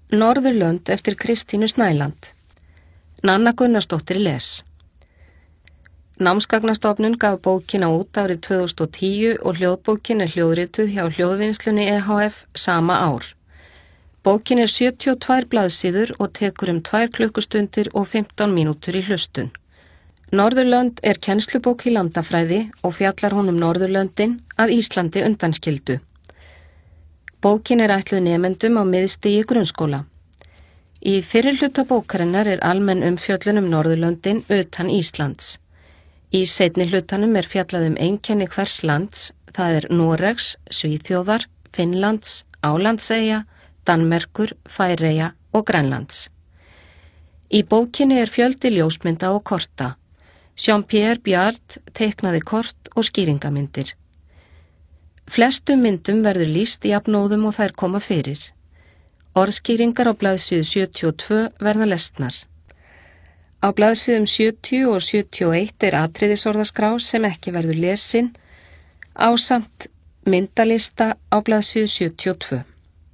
Norðurlönd eftir Kristínu Snæland. Nanna Gunnarsdóttir les. Námsgagnastofnun gaf bókina út árið 2010 og hljóðbókin hljóðrituð hjá Hljóðvinnslunni EHF sama ár. Bókin 72 blaðsíður og tekur 2 klukkustundir og 15 mínútur í hlustun. Norðurlönd kennslubók í landafræði og fjallar hún Norðurlöndin að Íslandi undanskildu. Bókin ætluð nemendum á miðstigi grunnskóla. Í fyrri hluta bókarinnar almenn umfjöllun Norðurlöndin utan Íslands. Í seinni hlutanum fjallað einkenni hvers lands, það Noregs, Svíþjóðar, Finnlands, Álandseyja, Danmerkur, Færeyja og Grænlands. Í bókinni fjöldi ljósmynda og korta. Jean-Pierre Bjart teiknaði kort og skýringamyndir. Flestum myndum verður lýst jafnóðum og þær koma fyrir. Orðskýringar á blaðsíðu 72 verða lesnar. Á blaðsíðum 70 og 71 atriðisorðaskrá sem ekki verður lesin, ásamt myndalista á blaðsíðu 72.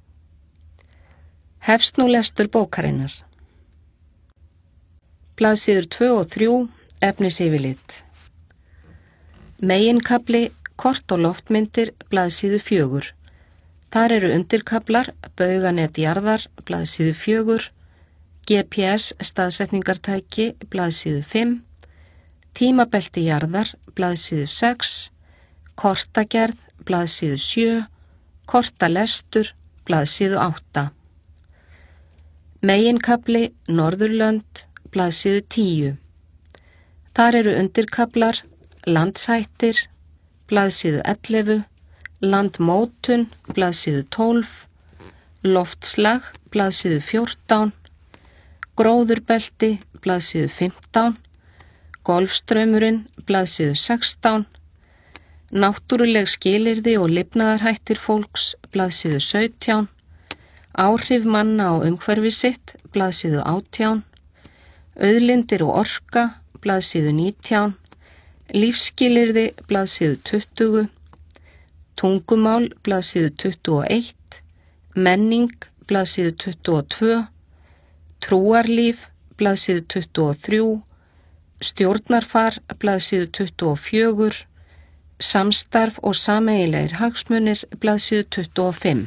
Hefst nú lestur bókarinnar. Blaðsíður 2 og 3, efnisyfirlit. Meginkafli, kort og loftmyndir, blaðsíðu 4. Þar undirkaflar, bauganet jarðar, blaðsíðu 4, GPS staðsetningartæki, blaðsíðu 5, tímabelti jarðar, blaðsíðu 6, kortagerð, blaðsíðu 7, kortalestur, blaðsíðu 8. Meginkafli, Norðurlönd, blaðsíðu 10. Þar undirkaflar, landshættir, blaðsíðu 11, landmótun, blaðsíðu 12, loftslag, blaðsíðu 14, gróðurbelti, blaðsíðu 15, golfstraumurinn, blaðsíðu 16, náttúruleg skilyrði og lifnaðarhættir fólks, blaðsíðu 17, áhrif manna á umhverfi sitt, blaðsíðu 18, auðlindir og orka, blaðsíðu 19, lífsskilyrði, blaðsíðu 20, tungumál, blaðsíðu 21, menning, blaðsíðu 22, trúarlíf, blaðsíðu 23, stjórnarfar, blaðsíðu 24, samstarf og sameiginlegir hagsmunir, blaðsíðu 25.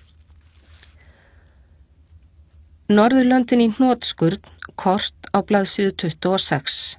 Norðurlöndin í hnotskurn, kort á blaðsíðu 26.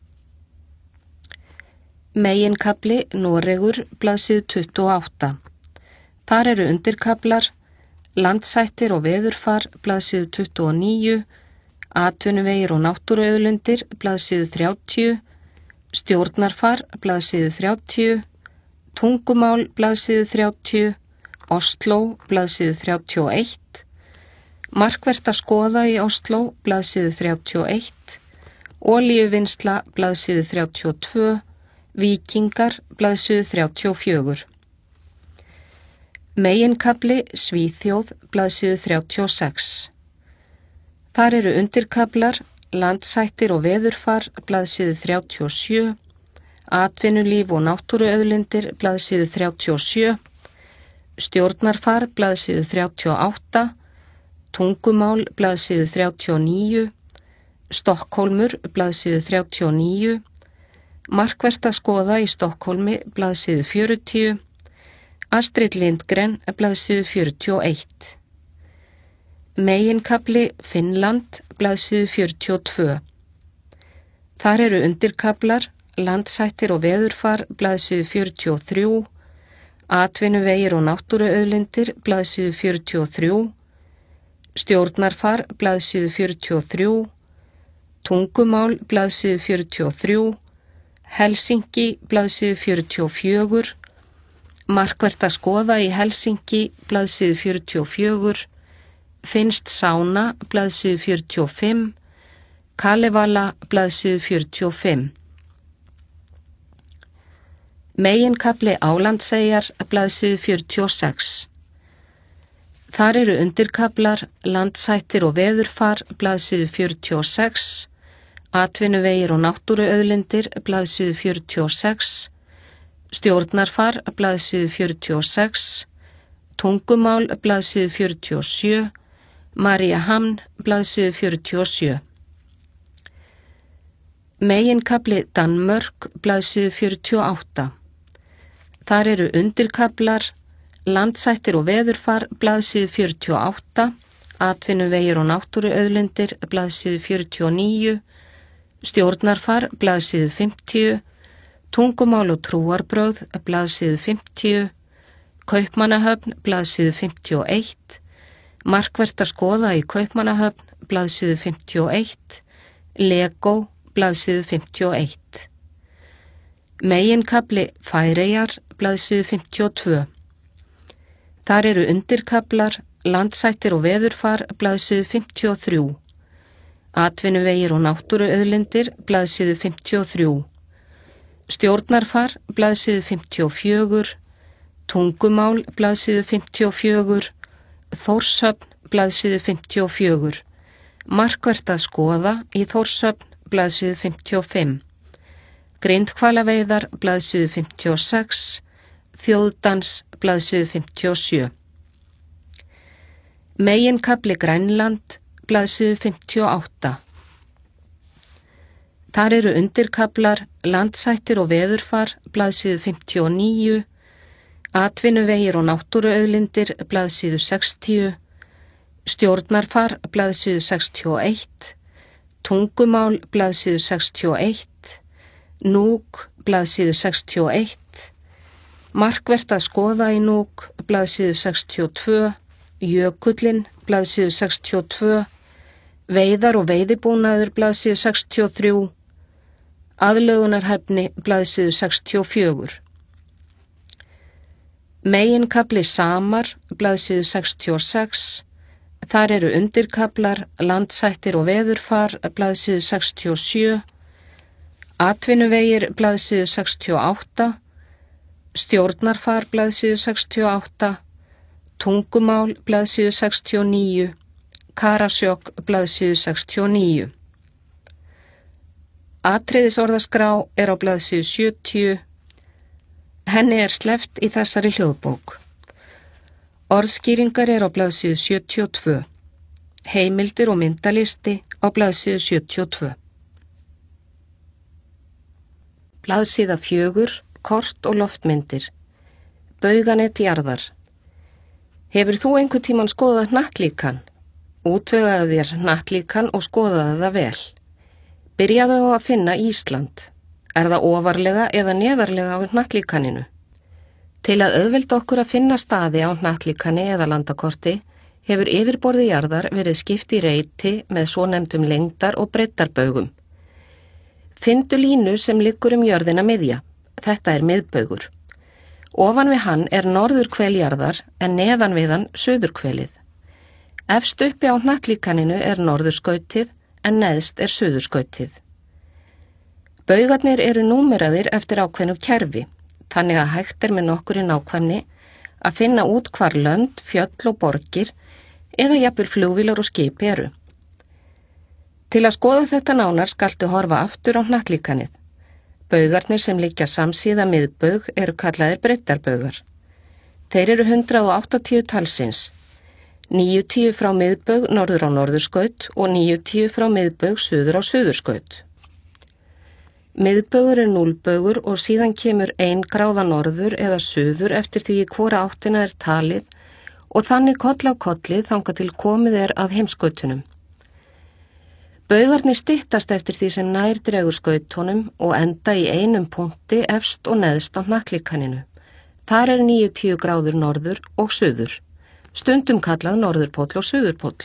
Meginkafli, Noregur, blaðsíðu 28. Þar undirkaflar, landshættir og veðurfar, blaðsíðu 29, atvinnuvegir og náttúruauðlindir, blaðsíðu 30, stjórnarfar, blaðsíðu 30, tungumál, blaðsíðu 30, Osló, blaðsíðu 31, markvert að skoða í Osló, blaðsíðu 31, olíuvinnsla, blaðsíðu 32, Víkingar, blaðsíðu 34. Meginkafli, Svíþjóð, blaðsíðu 36. Þar undirkaflar, landshættir og veðurfar, blaðsíðu 37, atvinnulíf og náttúruauðlindir, blaðsíðu 37, stjórnarfar, blaðsíðu 38, tungumál, blaðsíðu 39, Stokkhólmur, blaðsíðu 39, markvert að skoða í Stokkhólmi, blaðsíðu 40, Astrid Lindgren, blaðsíðu 41. Meginkafli, Finnland, blaðsíðu 42. Þar undirkaflar, landshættir og veðurfar, blaðsíðu 43, atvinnuvegir og náttúruauðlindir, blaðsíðu 43, stjórnarfar, blaðsíðu 43, tungumál, blaðsíðu 43, Helsinki, blaðsíðu 44, markvert að skoða í Helsinki, blaðsíðu 44, finnst sána, blaðsíðu 45, Kalevala, blaðsíðu 45. Meginkafli, Álandseyjar, blaðsíðu 46. Þar undirkaflar, landshættir og veðurfar, blaðsíðu 46, atvinnuvegir og náttúruauðlindir, blaðsíðu 46, stjórnarfar, blaðsíðu 46, tungumál, blaðsíðu 47, Mariehamn, blaðsíðu 47. Meginkafli Danmörk, blaðsíðu 48. Þar eru undirkaflar Landsættir og veðurfar, blaðsíðu 48, Atvinnuvegir og náttúruauðlindir, blaðsíðu 49, Stjórnarfar, blaðsíðu 50, Tungumál og trúarbrögð, blaðsíðu 50, Kaupmannahöfn, blaðsíðu 51, Markvert að skoða í Kaupmannahöfn, blaðsíðu 51, Legó, blaðsíðu 51. Meginkafli Færeyjar, blaðsíðu 52. Þar eru undirkaflar Landsættir og veðurfar, blaðsíðu 53, Atvinnuvegir og náttúruauðlindir, blaðsíðu 53, Stjórnarfar, blaðsíðu 54, Tungumál, blaðsíðu 54, Þórshöfn, blaðsíðu 54, Markvert að skoða í Þórshöfn, blaðsíðu 55, Grindhvalaveiðar, blaðsíðu 56, Þjóðdans, blaðsíðu 57. Meginkafli Grænland, blaðsíðu 58. Þar eru undirkaflar Landsættir og veðurfar, blaðsíðu 59, Atvinnuvegir og náttúruauðlindir, blaðsíðu 60, Stjórnarfar, blaðsíðu 61, Tungumál, blaðsíðu 61, Núk, blaðsíðu 61, Markvert að skoða í Núk, blaðsíðu 62, Jökullinn, blaðsíðu 62, Veiðar og veiðibúnaður, blaðsíðu 63, Aðlögunarhæfni, blaðsíðu 64. Meginkafli Samar, blaðsíðu 66, þar eru undirkaflar Landsættir og veðurfar, blaðsíðu 67, Atvinnuvegir, blaðsíðu 68, Stjórnarfar, blaðsíðu 68, Tungumál, blaðsíðu 69, Karasjok, blaðsíðu 69. Atriðisorðaskrá er á blaðsíðu 70. Henni er sleppt í þessari hljóðbók. Orðskýringar er á blaðsíðu 72. Heimildir og myndalisti á blaðsíðu 72. Blaðsíða 4, kort og loftmyndir. Bauganett jarðar. Hefur þú einhvern tímann skoðað hnattlíkan? Útvegaðu þér hnattlíkan og skoðaðu það vel. Byrjaðu á að finna Ísland. Er það ofarlega eða neðarlega á hnattlíkaninu? Til að auðvelda okkur að finna staði á hnattlíkani eða landakorti hefur yfirborði jarðar verið skipt í reiti með svonefndum lengdar- og breiddarbaugum. Finndu línu sem liggur jörðina miðja. Þetta er miðbaugur. Ofan við hann er norðurhvel jarðar en neðan við hann suðurhvelið. Efst uppi á hnattlíkaninu er norðurskautið en neðst er suðurskautið. Baugarnir eru númeraðir eftir ákveðnu kerfi, þannig að hægt er með nokkurri nákvæmni að finna út hvar lönd, fjöll og borgir eða jafnvel flugvélar og skip eru. Til að skoða þetta nánar skaltu horfa aftur á hnattlíkanið. Baugarnir sem liggja samsíða miðbaug eru kallaðir breiddarbaugar. Þeir eru 180 talsins, 90 frá miðbaug norður á norðurskaut og 90 frá miðbaug suður á suðurskaut. Miðbaugur er núlbaugur og síðan kemur 1 gráða norður eða suður eftir því hvora áttina er talið og þannig koll af kolli þangað til komið er að heimskautunum. Baugarnir styttast eftir því sem nær dregur skautunum og enda í einum punkti efst og neðst á hnattlíkaninu. Þar er 90 gráður norður og suður, stundum kallað norðurpóll og suðurpóll.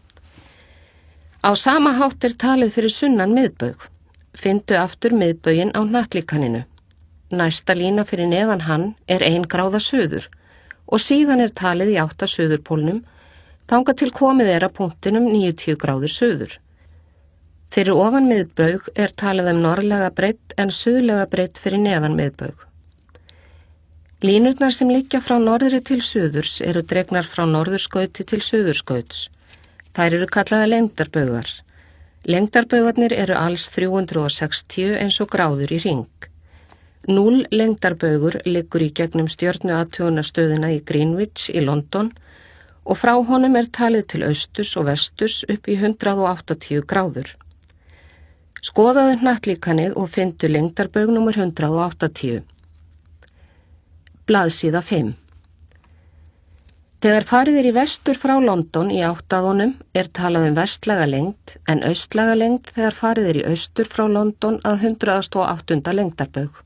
Á sama hátt er talið fyrir sunnan miðbaug. Findu aftur miðbauginn á hnattlíkaninu. Næsta lína fyrir neðan hann er 1 gráða suður og síðan er talið í átta suðurpólnum þangað til komið er að punktinum 90 gráður suður. Fyrir ofan miðbaug er talið norðlega breidd en suðlega breidd fyrir neðan miðbaug. Línurnar sem liggja frá norðri til suðurs eru dregnar frá norðurskauti til suðurskauts. Þær eru kallaða lengdarbaugar. Lengdarbaugarnir eru alls 360 eins og gráður í hring. 0 lengdarbaugur liggur í gegnum stjörnuathugunarstöðina í Greenwich í London og frá honum talið til austurs og vesturs upp í 180 gráður. Skoðaðu hnattlíkanið og fyndu lengdarbaug númer 180. Blaðsíða 5. Þegar farið í vestur frá London í átt að honum talað vestlæga lengd en austlæga lengd þegar farið í austur frá London að 108. lengdarbaug.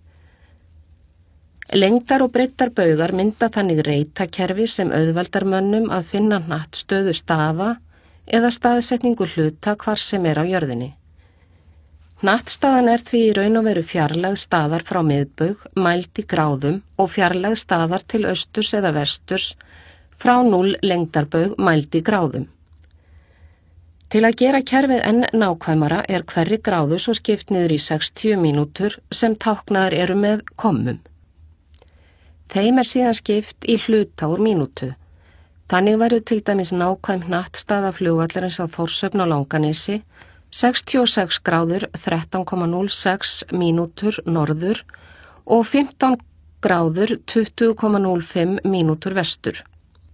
Lengdar og breiddar baugar mynda þannig reitakerfi sem auðveldar mönnum að finna hnattstöðu staða eða staðsetningu hluta hvar sem á jörðinni. Hnattstaðan því í raun og veru fjarlægð staðar frá miðbaug, mæld í gráðum og fjarlægð staðar til austurs eða vesturs frá 0 lengdarbaug mæld í gráðum. Til að gera kerfið enn nákvæmara hverri gráðu svo skipt niður í 60 mínútur sem táknaðar eru með kommum. Þeim síðan skipt í hluta úr mínútu. Þannig væru til dæmis nákvæm hnattstaða flugvallarins á Þórshöfn á Langanesi 66 gráður 13,06 mínútur norður og 15 gráður 20,05 mínútur vestur.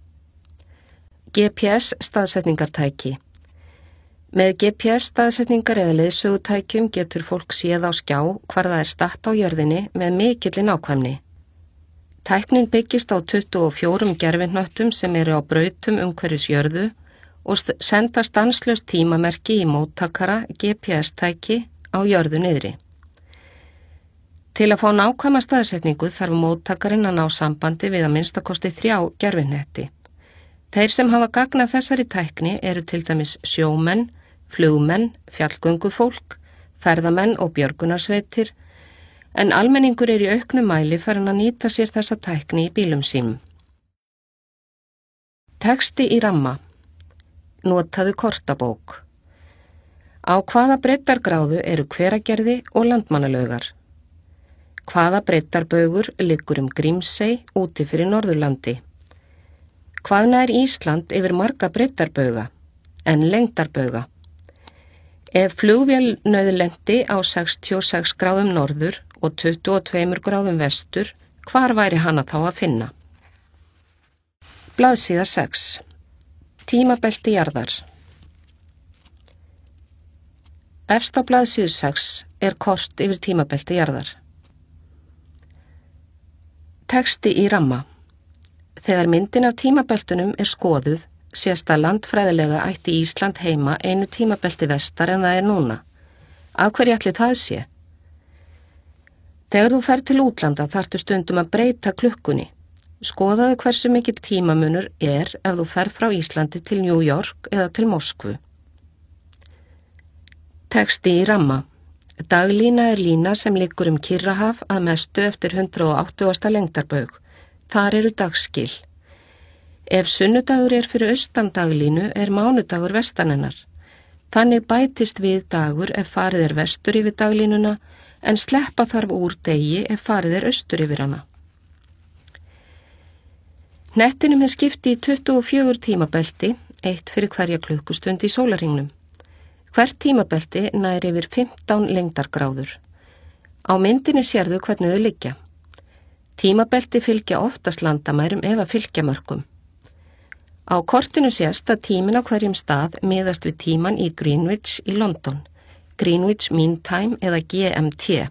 GPS staðsetningartæki. Með GPS staðsetningar eða leiðsögutækjum getur fólk séð á skjá hvar það statt á jörðinni með mikilli nákvæmni. Tæknin byggist á 24 gervihnöttum sem á brautum umhverfis jörðu og senda stanslaust tímamerki í móttakara GPS-tæki á jörðu niðri. Til að fá nákvæma staðsetningu þarf móttakarinn að ná sambandi við að minnstakosti 3 gervihnetti. Þeir sem hafa gagn af þessari tækni eru til dæmis sjómenn, flugmenn, fjallgöngufólk, ferðamenn og björgunarsveitir, en almenningur í auknum mæli farin að nýta sér þessa tækni í bílum sínum. Texti í ramma. Notaðu kortabók. Á hvaða breiddargráðu eru Hveragerði og Landmannalaugar? Hvaða breiddarbaugur liggur Grímsey úti fyrir Norðurlandi? Hvað nær Ísland yfir marga breiddarbauga en lengdarbauga? Ef flugvél nauðlenti á 66 gráðum norður og 22 gráðum vestur, hvar væri hana þá að finna? Blaðsíða 6. Tímabelti jarðar. Efst á blaðsíðu 6 kort yfir tímabelti jarðar. Texti í ramma. Þegar myndin af tímabeltunum skoðuð, sést að landfræðilega ætti Ísland heima einu tímabelti vestar en það núna. Af hverju ætli það sé? Þegar þú ferð til útlanda þarftu stundum að breyta klukkunni. Skoðaðu hversu mikill tímamunur ef þú ferð frá Íslandi til New York eða til Moskvu. Texti í ramma. Daglína lína sem liggur Kyrrahaf að mestu eftir 180. lengdarbaug. Þar eru dagskil. Ef sunnudagur fyrir austan daglínu mánudagur vestan hennar. Þannig bætist við dagur ef farið vestur yfir daglínuna en sleppa þarf úr degi ef farið austur yfir hana. Hnettinum skipti í 24 tímabelti, eitt fyrir hverja klukkustund í sólarhringnum. Hvert tímabelti nær yfir 15 lengdargráður. Á myndinni sérðu hvernig þau liggja. Tímabelti fylgja oftast landamærum eða fylgjamörkum. Á kortinu sést að tíminn á hverjum stað miðast við tíman í Greenwich í London, Greenwich Mean Time eða GMT.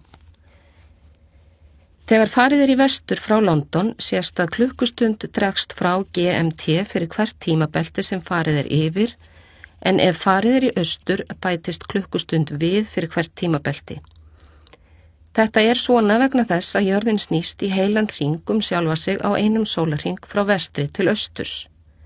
Þegar farið í vestur frá London sést að klukkustund dregst frá GMT fyrir hvert tímabelti sem farið yfir, en ef farið í austur bætist klukkustund við fyrir hvert tímabelti. Þetta svona vegna þess að jörðin snýst í heilan hring sjálfa sig á einum sólarhring frá vestri til austurs.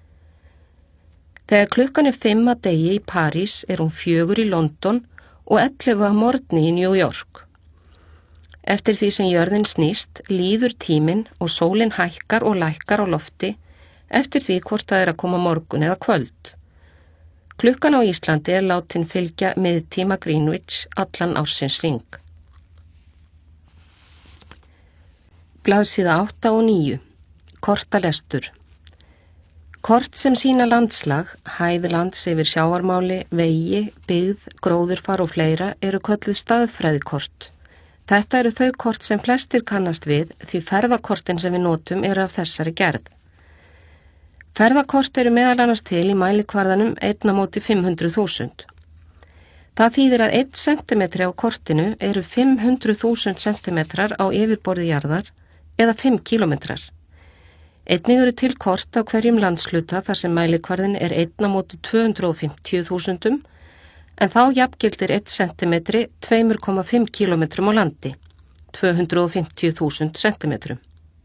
Þegar klukkan 5 að degi í París hún 4 í London og 11 að morgni í New York. Eftir því sem jörðin snýst líður tíminn og sólin hækkar og lækkar á lofti eftir því hvort það að koma morgun eða kvöld. Klukkan á Íslandi látin fylgja miðtíma Greenwich allan ársins hring. Blaðsíða 8 og 9. Kortalestur. Kort sem sýna landslag, hæð lands yfir sjávarmáli, vegi, byggð, gróðurfar og fleira kölluð staðfræðikort. Þetta þau kort sem flestir kannast við því ferðakortin sem við notum af þessari gerð. Ferðakort eru meðal annars til í mælikvarðanum 1/500.000. Það þýðir að 1 centimetri á kortinu eru 500.000 centimetrar á yfirborði jarðar eða 5 kilometrar. Einnig eru til kort á hverjum landsluta þar sem mælikvarðin er 1/250.000 en þá jafngildir 1 centimetri 2,5 kilometrum á landi, 250.000 centimetrum.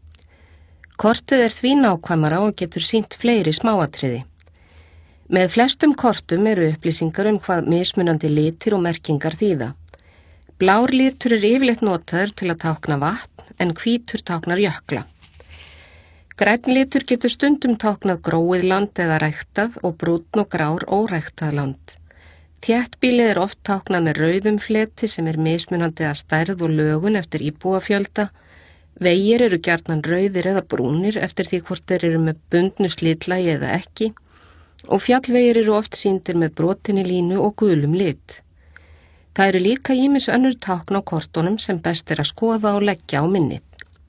Kortið er því nákvæmara og getur sýnt fleiri smáatriði. Með flestum kortum eru upplýsingar hvað mismunandi litir og merkingar þýða. Blár litur er yfirleitt notaður til að tákna vatn en hvítur táknar jökla. Grænn litur getur stundum táknað gróið land eða ræktað og brúnn og grár óræktað land. Þéttbýlið er oft táknað með rauðum fleti sem er mismunandi að stærð og lögun eftir íbúafjölda. Vegir eru gjarnan rauðir eða brúnir eftir því hvort þeir eru með bundnu slitlagi eða ekki og fjallvegir eru oft sýndir með brotinni línu og gulum lit. Það eru líka ýmis önnur tákn á kortunum sem best er að skoða og leggja á minnið.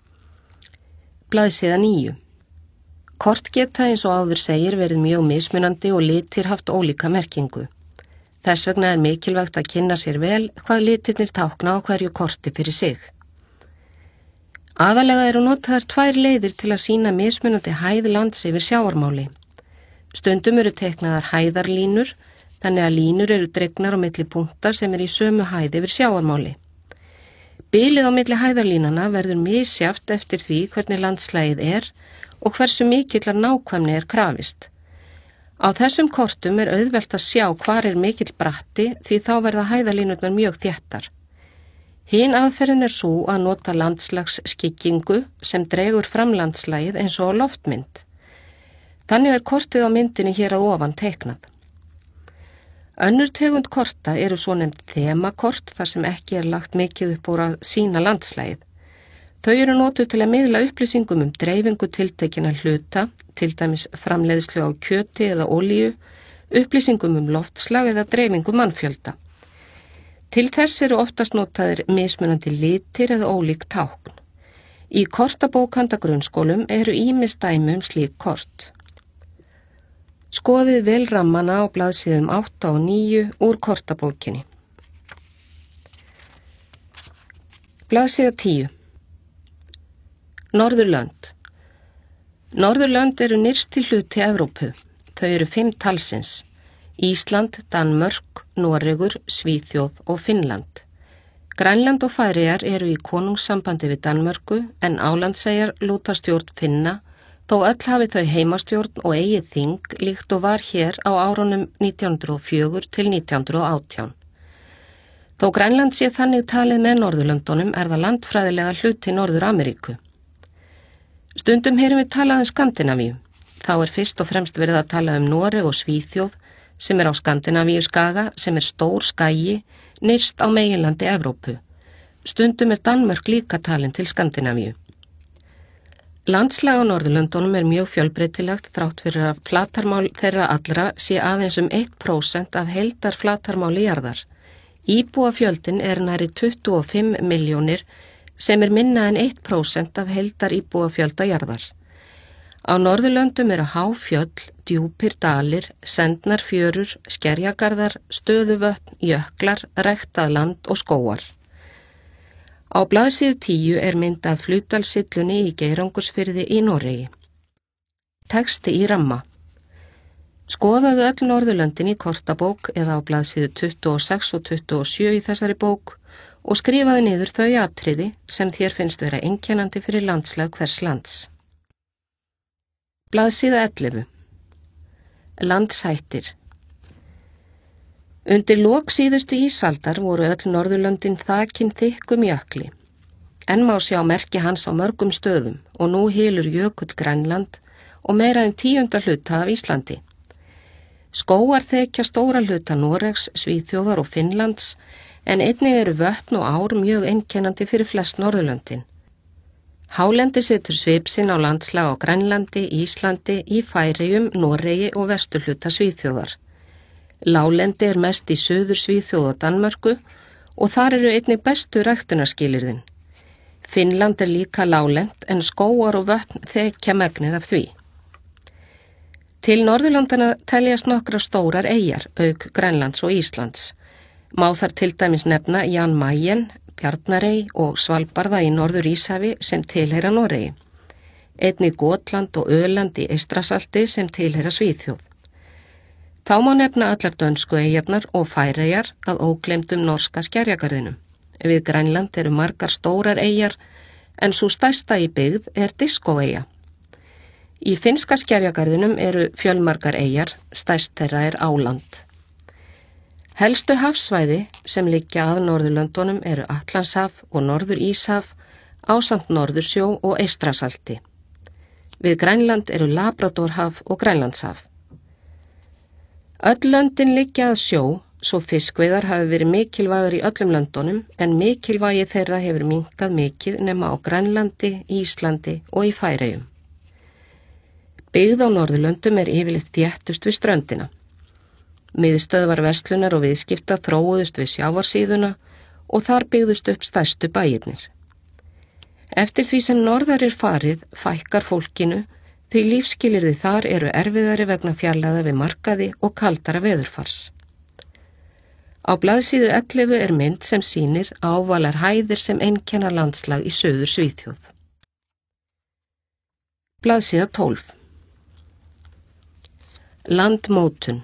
Blaðsíða 9. Kort geta eins og áður segir verið mjög mismunandi og litir haft ólíka merkingu. Þess vegna er mikilvægt að kynna sér vel hvað litirnir tákna á hverju korti fyrir sig. Aðalega eru notaðar 2 leiðir til að sýna mismunandi hæð lands yfir sjávarmáli. Stundum eru teiknaðar hæðarlínur, þannig að línur eru dregnar á milli punktar sem er í sömu hæð yfir sjávarmáli. Bilið á milli hæðarlínana verður misjafnt eftir því hvernig landslagið er og hversu mikillar nákvæmni er krafist. Á þessum kortum er auðvelt að sjá hvar er mikill bratti því þá verða hæðarlínurnar mjög þéttar. Hin aðferðin er svo að nota landslagsskyggingu sem dregur fram landslagið eins og á loftmynd. Þannig er kortið á myndinni hér að ofan teiknað. Önnur tegund korta eru svonefnd þemakort þar sem ekki er lagt mikið upp úr að sýna landslagið. Þau eru notuð til að miðla upplýsingum dreifingu tiltekinna hluta, til dæmis framleiðslu á kjöti eða olíu, upplýsingum loftslag eða dreifingu mannfjölda. Til þess eru oftast notaðir mismunandi litir eða ólík tákn. Í kortabókhanda grunnskólum eru ýmis dæmi slík kort. Skoðið vel rammana á blaðsíðum 8 og 9 úr kortabókinni. Blaðsíða 10. Norðurlönd. Norðurlönd eru nyrsti hluti Evrópu. Þau eru 5 talsins. Ísland, Danmörk, Noregur, Svíþjóð og Finnland. Grænland og Færeyjar eru í konungssambandi við Danmörku en Álandseyjar lúta stjórn Finna þó öll hafi þau heimastjórn og eigið þing líkt og var hér á árunum 1904 til 1918. Þó Grænland sé þannig talið með Norðurlöndunum er það landfræðilega hluti Norður-Ameríku. Stundum heyrum við talað Skandinavíu. Þá er fyrst og fremst verið að tala Noreg og Svíþjóð sem er á Skandinavíuskaga sem er stór skagi nyrst á meginlandi Evrópu. Stundum er Danmörk líka talin til Skandinavíu. Landslag á Norðurlöndunum er mjög fjölbreytilegt þrátt fyrir að flatarmál þeirra allra sé aðeins 1% af heildar flatarmáli jarðar. Íbúafjöldin er nærri 25 milljónir sem er minna en 1% af heildar íbúafjölda jarðar. Á Norðurlöndum eru há fjöll, djúpir dalir, sendnar fjörur, skerjagarðar, stöðuvötn, jöklar, ræktað land og skógar. Á blaðsíðu 10 er mynd af Flutdalssyllunni í Geirangursfirði í Noregi. Texti í ramma. Skoðaðu öll Norðurlöndin í kortabók eða á blaðsíðu 26 og 27 í þessari bók og skrifaðu niður þau atriði sem þér finnst vera einkennandi fyrir landslag hvers lands. Blaðsíða 11. Landshættir. Undir lok síðustu ísaldar voru öll Norðurlöndin þakin þykkum jökli. Enn má sjá merki hans á mörgum stöðum og nú hylur jökull Grænland og meira en 10. hluta af Íslandi. Skógar þekja stóra hluta Noregs, Svíþjóðar og Finnlands en einnig eru vötn og ár mjög einkennandi fyrir flest Norðurlöndin. Hálendi setur svip sinn á landslag á Grænlandi, Íslandi, í Færeyjum, Noregi og vesturhluta Svíþjóðar. Lálendi er mest í suður Svíþjóð og Danmörku og þar eru einnig bestu ræktunarskilyrðin. Finnland er líka lálend en skógar og vötn þekja megnið af því. Til Norðurlandana teljast nokkra stórar eyjar, auk Grænlands og Íslands. Má þar til dæmis nefna Jan Mayen, Bjarnarey og Svalbarða í Norður-Íshafi sem tilheyra Noregi. Einnig Gotland og Öland í Eystrasalti sem tilheyra Svíþjóð. Þá má nefna allar dönsku eyjarnar og Færeyjar að ógleymdum norska skerjagarðinum. Við Grænland eru margar stórar eyjar en sú stærsta í byggð er Diskóeyja. Í finnska skerjagarðinum eru fjölmargar eyjar, stærst þeirra er Áland. Helstu hafsvæði sem liggja að Norðurlöndunum eru Atlantshaf og Norður-Íshaf ásamt Norðursjó og Eystrasalti. Við Grænland eru Labradorhaf og Grænlandshaf. Öll löndin liggja að sjó, svo fiskveiðar hafi verið mikilvægur í öllum löndunum en mikilvægi þeirra hefur minnkað mikið nema á Grænlandi, Íslandi og í Færeyjum. Byggð á Norðurlöndum er yfirleitt þéttust við ströndina. Miðstöðvar verslunar og viðskipta þróuðust við sjávarsíðuna og þar byggðust upp stærstu bæirnir. Eftir því sem norðar er farið fækkar fólkinu því lífsskilyrði þar eru erfiðari vegna fjarlægða við markaði og kaldara veðurfars. Á blaðsíðu 11 er mynd sem sýnir ávalar hæðir sem einkenna landslag í Suður Svíþjóð. Blaðsíða 12. Landmótun.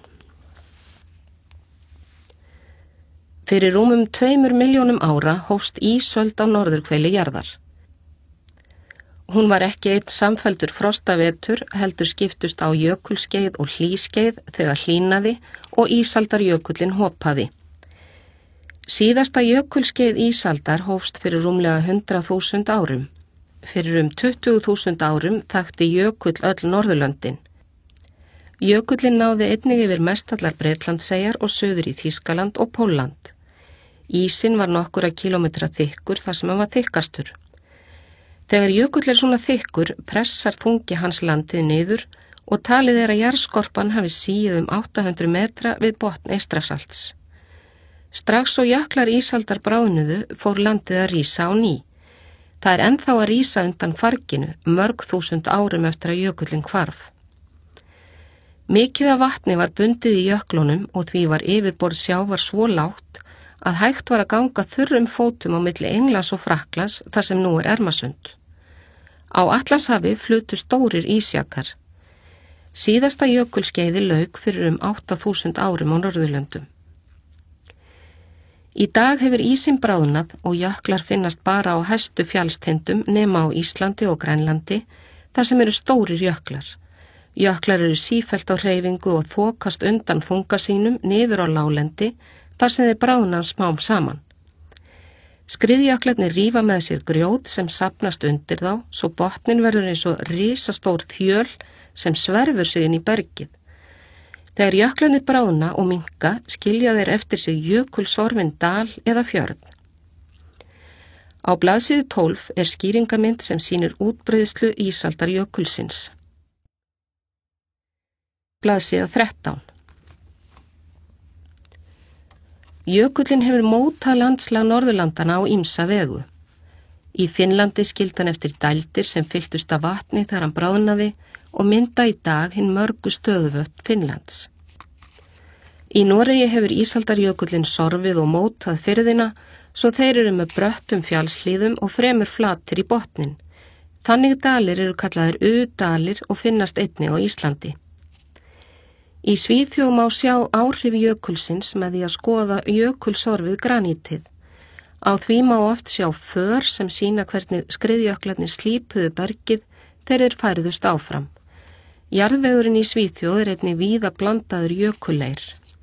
Fyrir rúmum 2 milljónum ára hófst ísöld á norðurhveli jarðar. Hún var ekki einn samfelldur frostavetur heldur skiptust á jökulskeið og hlýskeið þegar hlýnaði og ísaldarjökullin hopaði. Síðasta jökulskeið ísaldar hófst fyrir rúmlega 100.000 árum. Fyrir 20.000 árum þakti jökull öll Norðurlöndin. Jökullin náði einnig yfir mestallar Bretlandseyjar og suður í Þýskaland og Pólland. Ísinn var nokkura kílómetra þykkur þar sem hann var þykkastur. Þegar jökull er svona þykkur pressar þungi hans landið niður og talið er að jarðskorpan hafi sigið 800 metra við botn Eystrasalts. Strax og jöklar ísaldar bráðnuðu fór landið að rísa á ný. Það er ennþá að rísa undan farginu mörg þúsund árum eftir að jökullin hvarf. Mikið af vatni var bundið í jöklunum og því var yfirborð sjávar svo lágt að hægt var að ganga þurrum fótum á milli Englands og Frakklands þar sem nú er Ermarsund. Á Atlantshafi flutu stórir ísjakar. Síðasta jökulskeiði lauk fyrir 8.000 árum á Norðurlöndum. Í dag hefur ísinn bráðnað og jöklar finnast bara á hæstu fjallstindum nema á Íslandi og Grænlandi þar sem eru stórir jöklar. Jöklar eru sífellt á hreyfingu og þokast undan þunga sínum niður á láglendi þar sem þeir bráðna smám saman. Skriðjöklarnir rífa með sér grjót sem safnast undir þá, svo botnin verður eins og risastór þjöl sem sverfur sig inn í bergið. Þegar jöklarnir bráðna og minnka skilja þeir eftir sig jökulsorfinn dal eða fjörð. Á blaðsíðu 12 er skýringamynd sem sýnir útbreiðslu ísaldarjökulsins. Blaðsíða 13. Jökullin hefur mótað landslag Norðurlandana á ýmsa vegu. Í Finnlandi skildi hann eftir dældir sem fylltust af vatni þegar hann bráðnaði og mynda í dag hinn mörgu stöðuvötn Finnlands. Í Noregi hefur ísaldarjökullin sorfið og mótað firðina svo þeir eru með bröttum fjallslíðum og fremur flatir í botnin. Þannig dalir eru kallaðir U-dalir og finnast einnig á Íslandi. Í Svíþjóð má sjá áhrif jökulsins með því að skoða jökulsorfið granítið. Á því má oft sjá för sem sýna hvernig skriðjöklarnir slípuðu bergið þegar þeir færðust áfram. Jarðvegurinn í Svíþjóð er einnig víða blandaður jökulleir.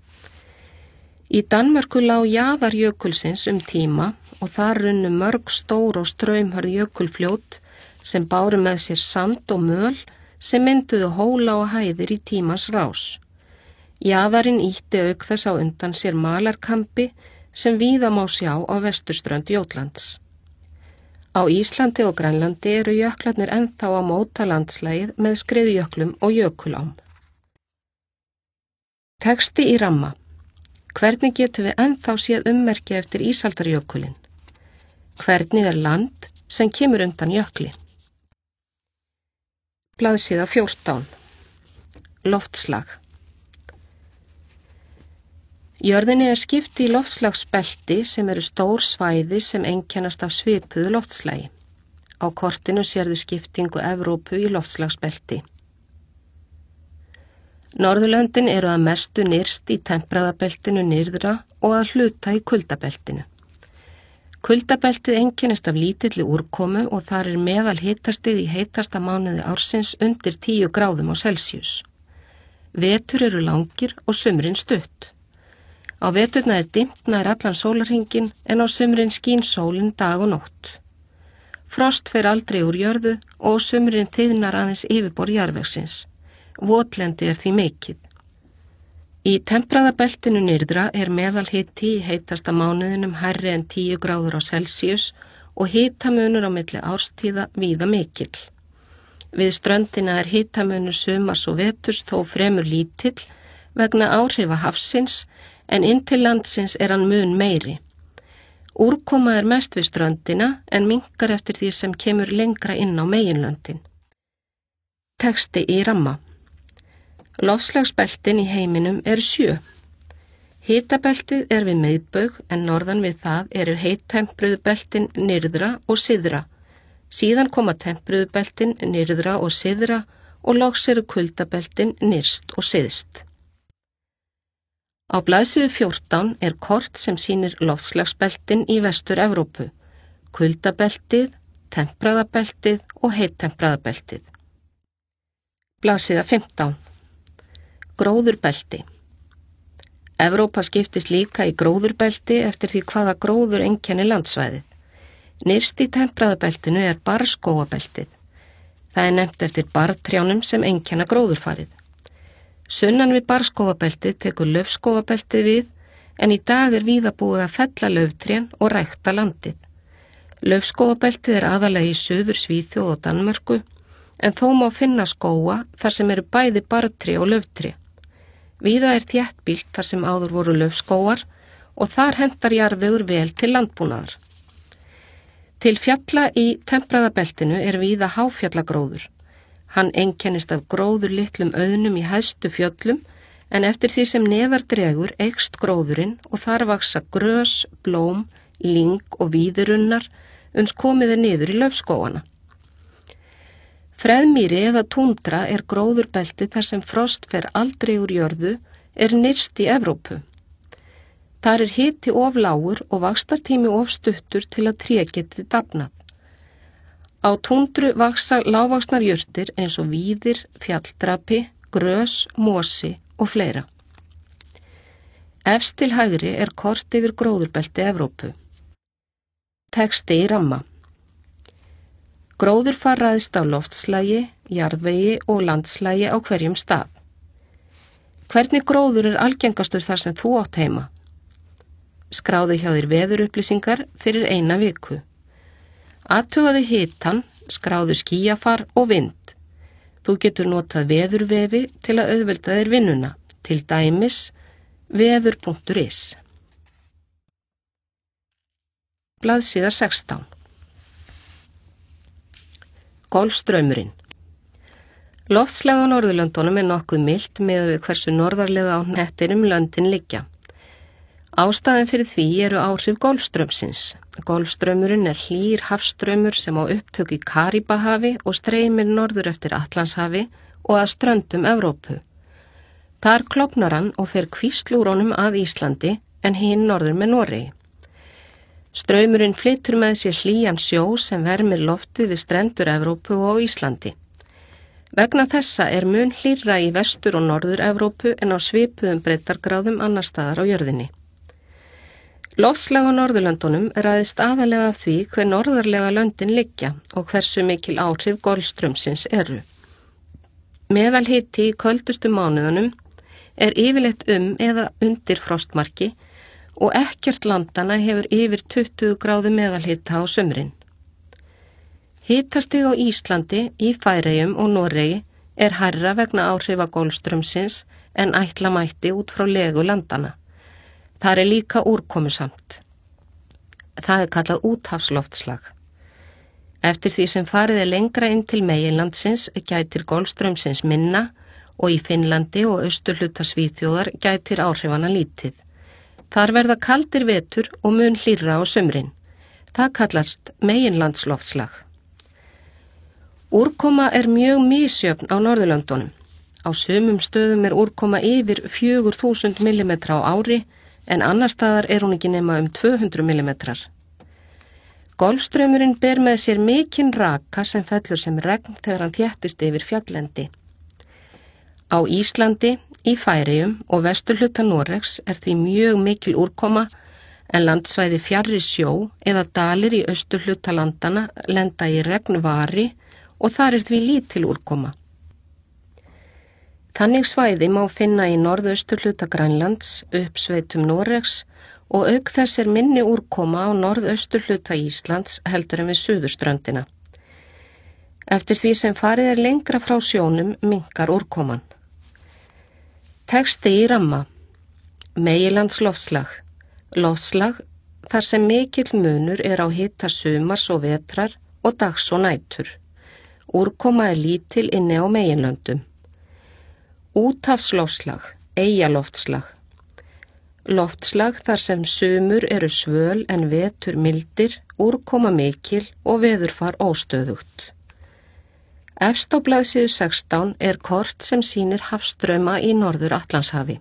Í Danmörku lá jaðar jökulsins tíma og þar runnu mörg stór og straumhörð jökulfljót sem báru með sér sand og möl sem mynduðu hóla og hæðir í tímans rás. Jaðarinn ýtti auk þess á undan sér malarkampi sem víða má sjá á vesturströnd Jótlands. Á Íslandi og Grænlandi eru jöklarnir ennþá að móta landslægið með skriðjöklum og jökulám. Texti í ramma. Hvernig getum við ennþá séð ummerki eftir ísaldarjökulinn? Hvernig er land sem kemur undan jökli? Blaðsíða 14. Loftslag. Jörðinni er skipt í loftslagsbelti sem eru stór svæði sem einkennast af svipuðu loftslagi. Á kortinu sérðu skiptingu Evrópu í loftslagsbelti. Norðurlöndin eru að mestu nyrst í tempraðabeltinu nyrðra og að hluta í kuldabeltinu. Kuldabeltið einkennist af lítilli úrkomu og þar er meðal hitastig í heitasta mánuði ársins undir 10 gráðum á Celsius. Vetur eru langir og sumrin stutt. Á veturna er dimmt nær allan sólarhringinn en á sumrin skín sólin dag og nótt. Frost fer aldrei úr jörðu og sumrin þiðnar aðeins yfirborð jarðvegsins. Votlendi er því mikið. Í tempraðabeltinu nyrðra er meðalhiti í heitasta mánuðinum hærri en 10 gráður á Celsius og hitamunur á milli árstíða víða mikill. Við ströndina er hitamunur sumars og veturs þó fremur lítill vegna áhrifa hafsins en inn til landsins er hann mun meiri. Úrkoma er mest við ströndina en minnkar eftir því sem kemur lengra inn á meginlöndin. Texti í ramma. Loftslagsbeltin í heiminum eru 7. Hitabeltið er við miðbaug en norðan við það eru heittempruðu beltin nyrðra og syðra. Síðan koma tempruðu beltin nyrðra og syðra og loks eru kuldabeltin nyrst og syðst. Á blaðsíðu 14 er kort sem sýnir loftslagsbeltin í Vestur-Evrópu, kuldabeltið, tempraðabeltið og heittempraðabeltið. Blaðsíða 15. Gróðurbelti. Evrópa skiptist líka í gróðurbelti eftir því hvaða gróður einkennir landsvæðið. Nyrst í tempraðabeltinu er barrskógabeltið. Það er nefnt eftir barrtrjánum sem einkenna gróðurfarið. Sunnan við barrskógabeltið tekur laufskógabeltið við en í dag er víða búið að fella lauftrén og rækta landið. Laufskógabeltið er aðallega í Suður Svíþjóð og Danmörku en þó má finna skóga þar sem eru bæði barrtré og lauftré. Víða er þéttbýlt þar sem áður voru laufskógar og þar hentar jarðvegur vel til landbúnaðar. Til fjalla í tempraðabeltinu er víða háfjallagróður. Hann einkennist af gróður litlum auðnum í hæstu fjöllum en eftir því sem neðar dregur eykst gróðurinn og þar vaksa grös, blóm, lyng og víðirunnar uns komið er niður í laufskógana. Freðmýri eða túndra er gróðurbelti þar sem frost fer aldrei úr jörðu er nyrst í Evrópu. Þar er hiti of lágur og vaxtartími of stuttur til að tré geti dafnað. Á túndru vaksa lágvaxnar jurtir eins og víðir, fjalldrapi, grös, mosi og fleira. Efst til hægri er kort yfir gróðurbelti Evrópu. Texti í ramma. Gróðurfar ræðst á loftslagi, jarðvegi og landslagi á hverjum stað. Hvernig gróður er algengastur þar sem þú átt heima? Skráðu hjá þér veðurupplýsingar fyrir 1 viku. Athugaðu hitann, skráðu skýjafar og vind. Þú getur notað veðurvefi til að auðvelda þér vinnuna, til dæmis veður.is. Blaðsíða 16. Golfstraumurinn. Loftslag á Norðurlöndunum er nokkuð milt miðað við hversu norðarlega á hnettinum löndin liggja. Ástæðan fyrir því eru áhrif golfstraumsins. Golfstraumurinn er hlýr hafstraumur sem á upptök í Karíbahafi og streymir norður eftir Atlantshafi og að ströndum Evrópu. Þar klofnar hann og fer kvísl úr honum að Íslandi en hinn norður með Noregi. Straumurinn flytur með sér hlýjan sjó sem vermir loftið við strendur Evrópu og á Íslandi. Vegna þessa er mun hlýrra í vestur og norður Evrópu en á svipuðum breiddargráðum annar staðar á jörðinni. Loftslag á Norðurlöndunum ræðist aðalega af því hver norðarlega löndin liggja og hversu mikil áhrif golfstraumsins eru. Meðalhiti í köldustu mánuðunum er yfirleitt eða undir frostmarki og ekkert landana hefur yfir 20 gráðu meðalhita á sumrin. Hitastig á Íslandi, í Færeyjum og Noregi er hærra vegna áhrifa golfstraumsins en ætla mætti út frá legu landana. Þar er líka úrkomusamt. Það er kallað úthafsloftslag. Eftir því sem farið er lengra inn til meginlandsins gætir golfstraumsins minna og í Finnlandi og austurhluta Svíþjóðar gætir áhrifana lítið. Þar verða kaldir vetur og mun hlýrra á sumrin. Það kallast meginlandsloftslag. Úrkoma er mjög misjöfn á Norðurlöndunum. Á sumum stöðum er úrkoma yfir 4000 mm á ári en annar staðar er hún ekki nema 200 mm. Golfstraumurinn ber með sér mikinn raka sem fellur sem regn þegar hann þéttist yfir fjalllendi. Á Íslandi, í Færeyjum og vesturhluta Noregs er því mjög mikil úrkoma en landsvæði fjarri sjó eða dalir í austurhluta landana lenda í regnvari og þar er því lítil úrkoma. Þannig svæði má finna í norðausturhluta Grænlands, uppsveitum Noregs og auk þess er minni úrkoma á norðausturhluta Íslands heldur en við suðurströndina. Eftir því sem farið er lengra frá sjónum minnkar úrkoman. Texti í ramma. Meginlandsloftslag. Loftslag þar sem mikill munur er á hita sumars og vetrar og dags og nætur. Úrkoma er lítil inni á meginlöndum. Úthafsloftslag, eyjaloftslag. Loftslag þar sem sumur eru svöl en vetur mildir, úrkoma mikil og veðurfar óstöðugt. Efst á blaðsíðu 16 er kort sem sýnir hafstrauma í Norður Atlantshafi.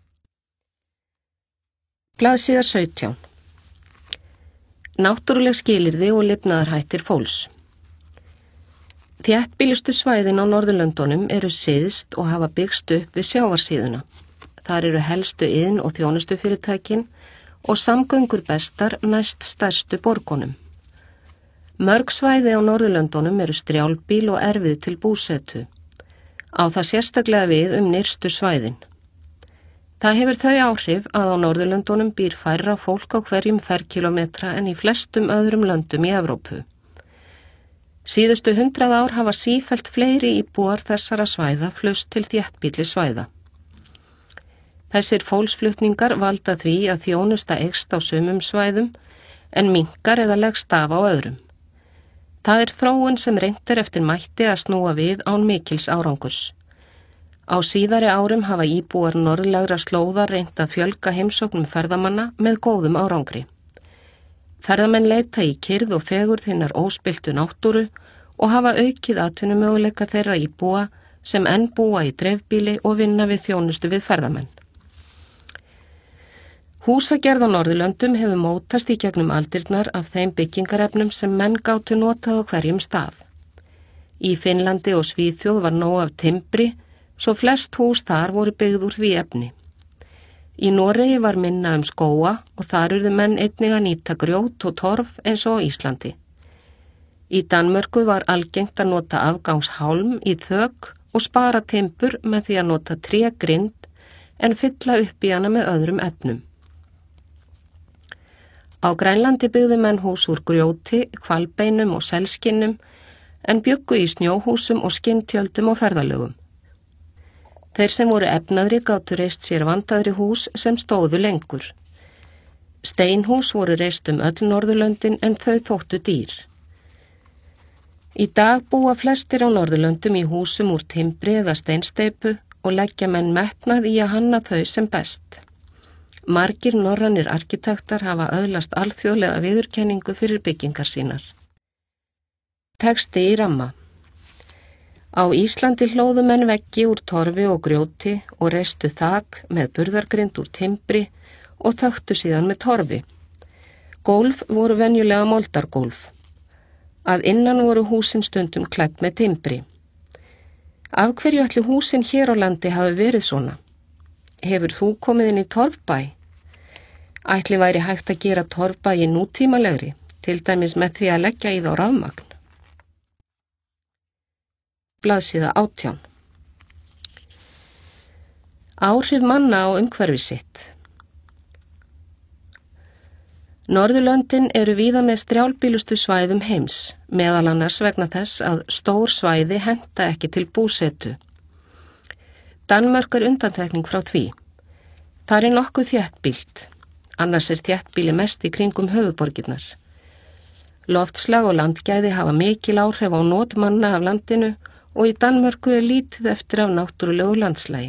Blaðsíða 17. Náttúruleg skilyrði og lifnaðarhættir fólks. Þéttbýlustu svæðin á Norðurlöndunum eru syðst og hafa byggst upp við sjávarsíðuna. Þar eru helstu iðn- og þjónustufyrirtækin og samgöngur bestar næst stærstu borgunum. Mörg svæði á Norðurlöndunum eru strjálbýl og erfið til búsetu. Á það sérstaklega við nyrstu svæðin. Það hefur þau áhrif að á Norðurlöndunum býr færra fólk á hverjum ferkilometra en í flestum öðrum löndum í Evrópu. Síðustu 100 ár hafa sífellt fleiri íbúar þessara svæða flust til þéttbýlli svæða. Þessir fólksflutningar valda því að þjónusta eykst á sumum svæðum en minnkar eða leggst af á öðrum. Það er þróun sem reynt er eftir mætti að snúa við án mikils árangurs. Á síðari árum hafa íbúar norðlægra slóðar reynt að fjölga heimsóknum ferðamanna með góðum árangri. Ferðamenn leita í kyrrð og fegurð hinnar óspilltu náttúru og hafa aukið atvinnumöguleika þeirra íbúa sem enn búa í dreifbýli og vinna við þjónustu við ferðamenn. Húsagerð á Norðurlöndum hefur mótast í gegnum aldirnar af þeim byggingarefnum sem menn gátu notað á hverjum stað. Í Finnlandi og Svíþjóð var nóg af timbri, svo flest hús þar voru byggð úr því efni. Í Noregi var minna skóga og þar urðu menn einnig að nýta grjót og torf eins og á Íslandi. Í Danmörku var algengt að nota afgangshálm í þök og spara timbur með því að nota trégrind en fylla upp í hana með öðrum efnum. Á Grænlandi byggðu menn hús úr grjóti, hvalbeinum og selskinnum en bjuggu í snjóhúsum og skinntjöldum og ferðalögum. Þeir sem voru efnaðri gátu reist sér vandaðri hús sem stóðu lengur. Steinhús voru reist öll Norðurlöndin en þau þóttu dýr. Í dag búa flestir á Norðurlöndum í húsum úr timbri eða steinsteipu og leggja menn metnað í að hanna þau sem best. Margir norrænir arkitektar hafa öðlast alþjóðlega viðurkenningu fyrir byggingar sínar. Texti í ramma. Á Íslandi hlóðu menn veggi úr torfi og grjóti og reistu þak með burðargrind úr timbri og þöktu síðan með torfi. Gólf voru venjulega moldargólf. Að innan voru húsin stundum klædd með timbri. Af hverju ætli húsin hér á landi hafi verið svona? Hefur þú komið inn í torfbæ? Ætli væri hægt að gera torfbæi nútímalegri, til dæmis með því að leggja í þá rafmagn. Blaðsíða 18. Áhrif manna á umhverfi sitt. Norðurlöndin eru víða með strjálbýlustu svæðum heims, meðal annars vegna þess að stór svæði henta ekki til búsetu. Danmörk er undantekning frá því. Það er nokkuð þéttbýlt, annars er þéttbýli mest í kringum höfuðborgirnar. Loftslag og landgæði hafa mikil áhrif á not manna af landinu og í Danmörku lítið eftir af náttúrulegu landslagi.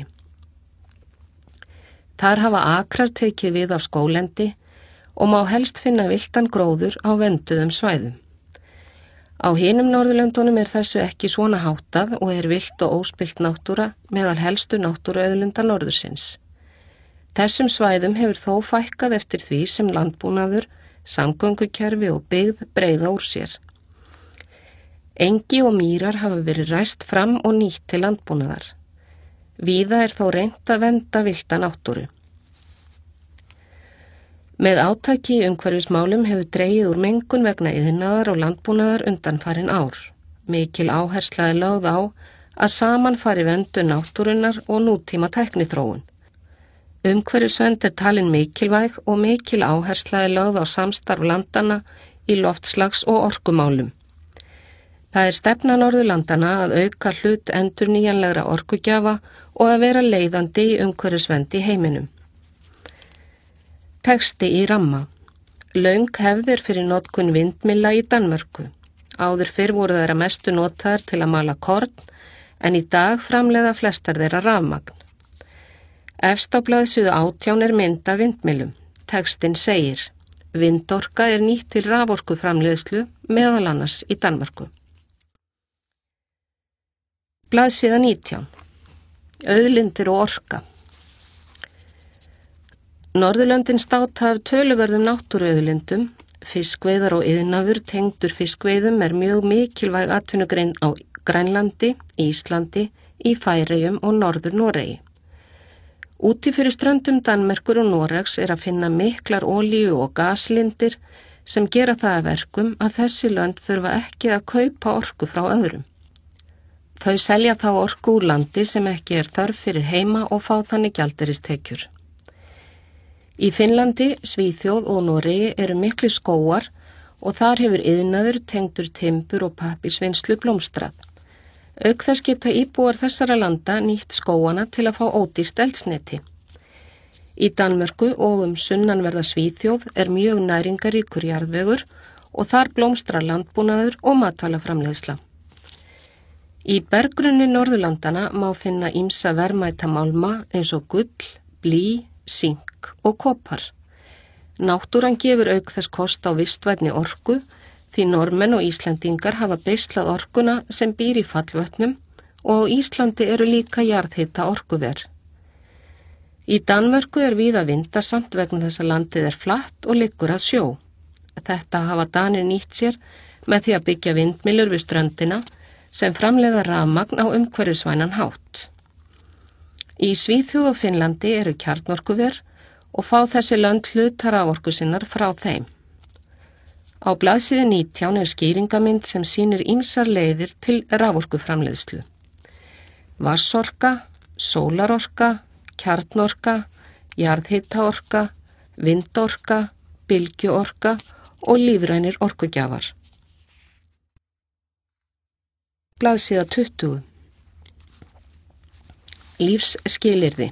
Þar hafa akrar tekið við af skóglendi og má helst finna villtan gróður á vernduðum svæðum. Á hinum Norðurlöndunum þessu ekki svona háttað og villt og óspillt náttúra meðal helstu náttúruauðlinda norðursins. Þessum svæðum hefur þó fækkað eftir því sem landbúnaður, samgöngukerfi og byggð breiða úr sér. Engi og mýrar hafa verið ræst fram og nýtt til landbúnaðar. Víða þó reynt að vernda villta náttúru. Með átaki í umhverfismálum hefur dregið úr mengun vegna iðnaðar og landbúnaðar undanfarin ár. Mikil áhersla lögð á að saman fari verndun náttúrunnar og nútíma tækniþróun. Umhverfisvernd talin mikilvæg og mikil áhersla lögð á samstarf landanna í loftslags- og orkumálum. Það stefna Norðurlandana að auka hlut endurnýjanlegra orkugjafa og að vera leiðandi í umhverfisvernd í heiminum. Texti í ramma. Löng hefðir fyrir notkun vindmylla í Danmörku. Áður fyrr voru þeirra mestu notaðar til að mala korn, en í dag framleiða flestar þeirra rafmagn. Efst á blaðsíðu 18 mynd af vindmyllum. Textin segir: Vindorka nýtt til raforkuframleiðslu meðal annars í Danmörku. Blaðsíða 19. Auðlindir og orka. Norðurlöndin státa af töluverðum náttúruauðlindum. Fiskveiðar og iðnaður tengdur fiskveiðum mjög mikilvæg atvinnugrein á Grænlandi, Íslandi, í Færeyjum og Norður-Noregi. Úti fyrir ströndum Danmerkur og Noregs að finna miklar olíu- og gaslindir sem gera það að verkum að þessi lönd þurfa ekki að kaupa orku frá öðrum. Þau selja þá orku úr landi sem ekki þörf fyrir heima og fá þannig gjaldeyristekjur. Í Finnlandi, Svíþjóð og Noregi miklir skógar og þar hefur iðnaður tengdur timbur og pappírsvinnslu blómstrað. Auk þess geta íbúar þessara landa nýtt skógana til að fá ódýrt eldsneyti. Í Danmörku og sunnanverða Svíþjóð mjög næringaríkur jarðvegur og þar blómstrar landbúnaður og matvælaframleiðsla. Í berggrunni Norðurlandana má finna ýmsa verðmæta málma eins og gull, blý, sink og kopar. Náttúran gefur auk þess kost á vistvænni orku því Normenn og Íslendingar hafa beislað orkuna sem býr í fallvötnum og á Íslandi líka jarðhita orkuver. Í Danmörku víða vindasamt vegna þess að landið flatt og liggur að sjó. Þetta hafa Danir nýtt sér með því að byggja vindmyllur við ströndina sem framleiða rafmagn á umhverfisvænan hátt. Í Svíþjóð og Finnlandi kjarnorkuver og fá þessi lönd hluta raforku sinnar frá þeim. Á blaðsíðu 19 skýringamynd sem sýnir ýmsar leiðir til raforkuframleiðslu. Vatnsorka, sólarorka, kjarnorka, jarðhitaorka, vindorka, bylgjuorka og lífrænir orkugjafar. Blaðsíða 20. Lífsskilyrði.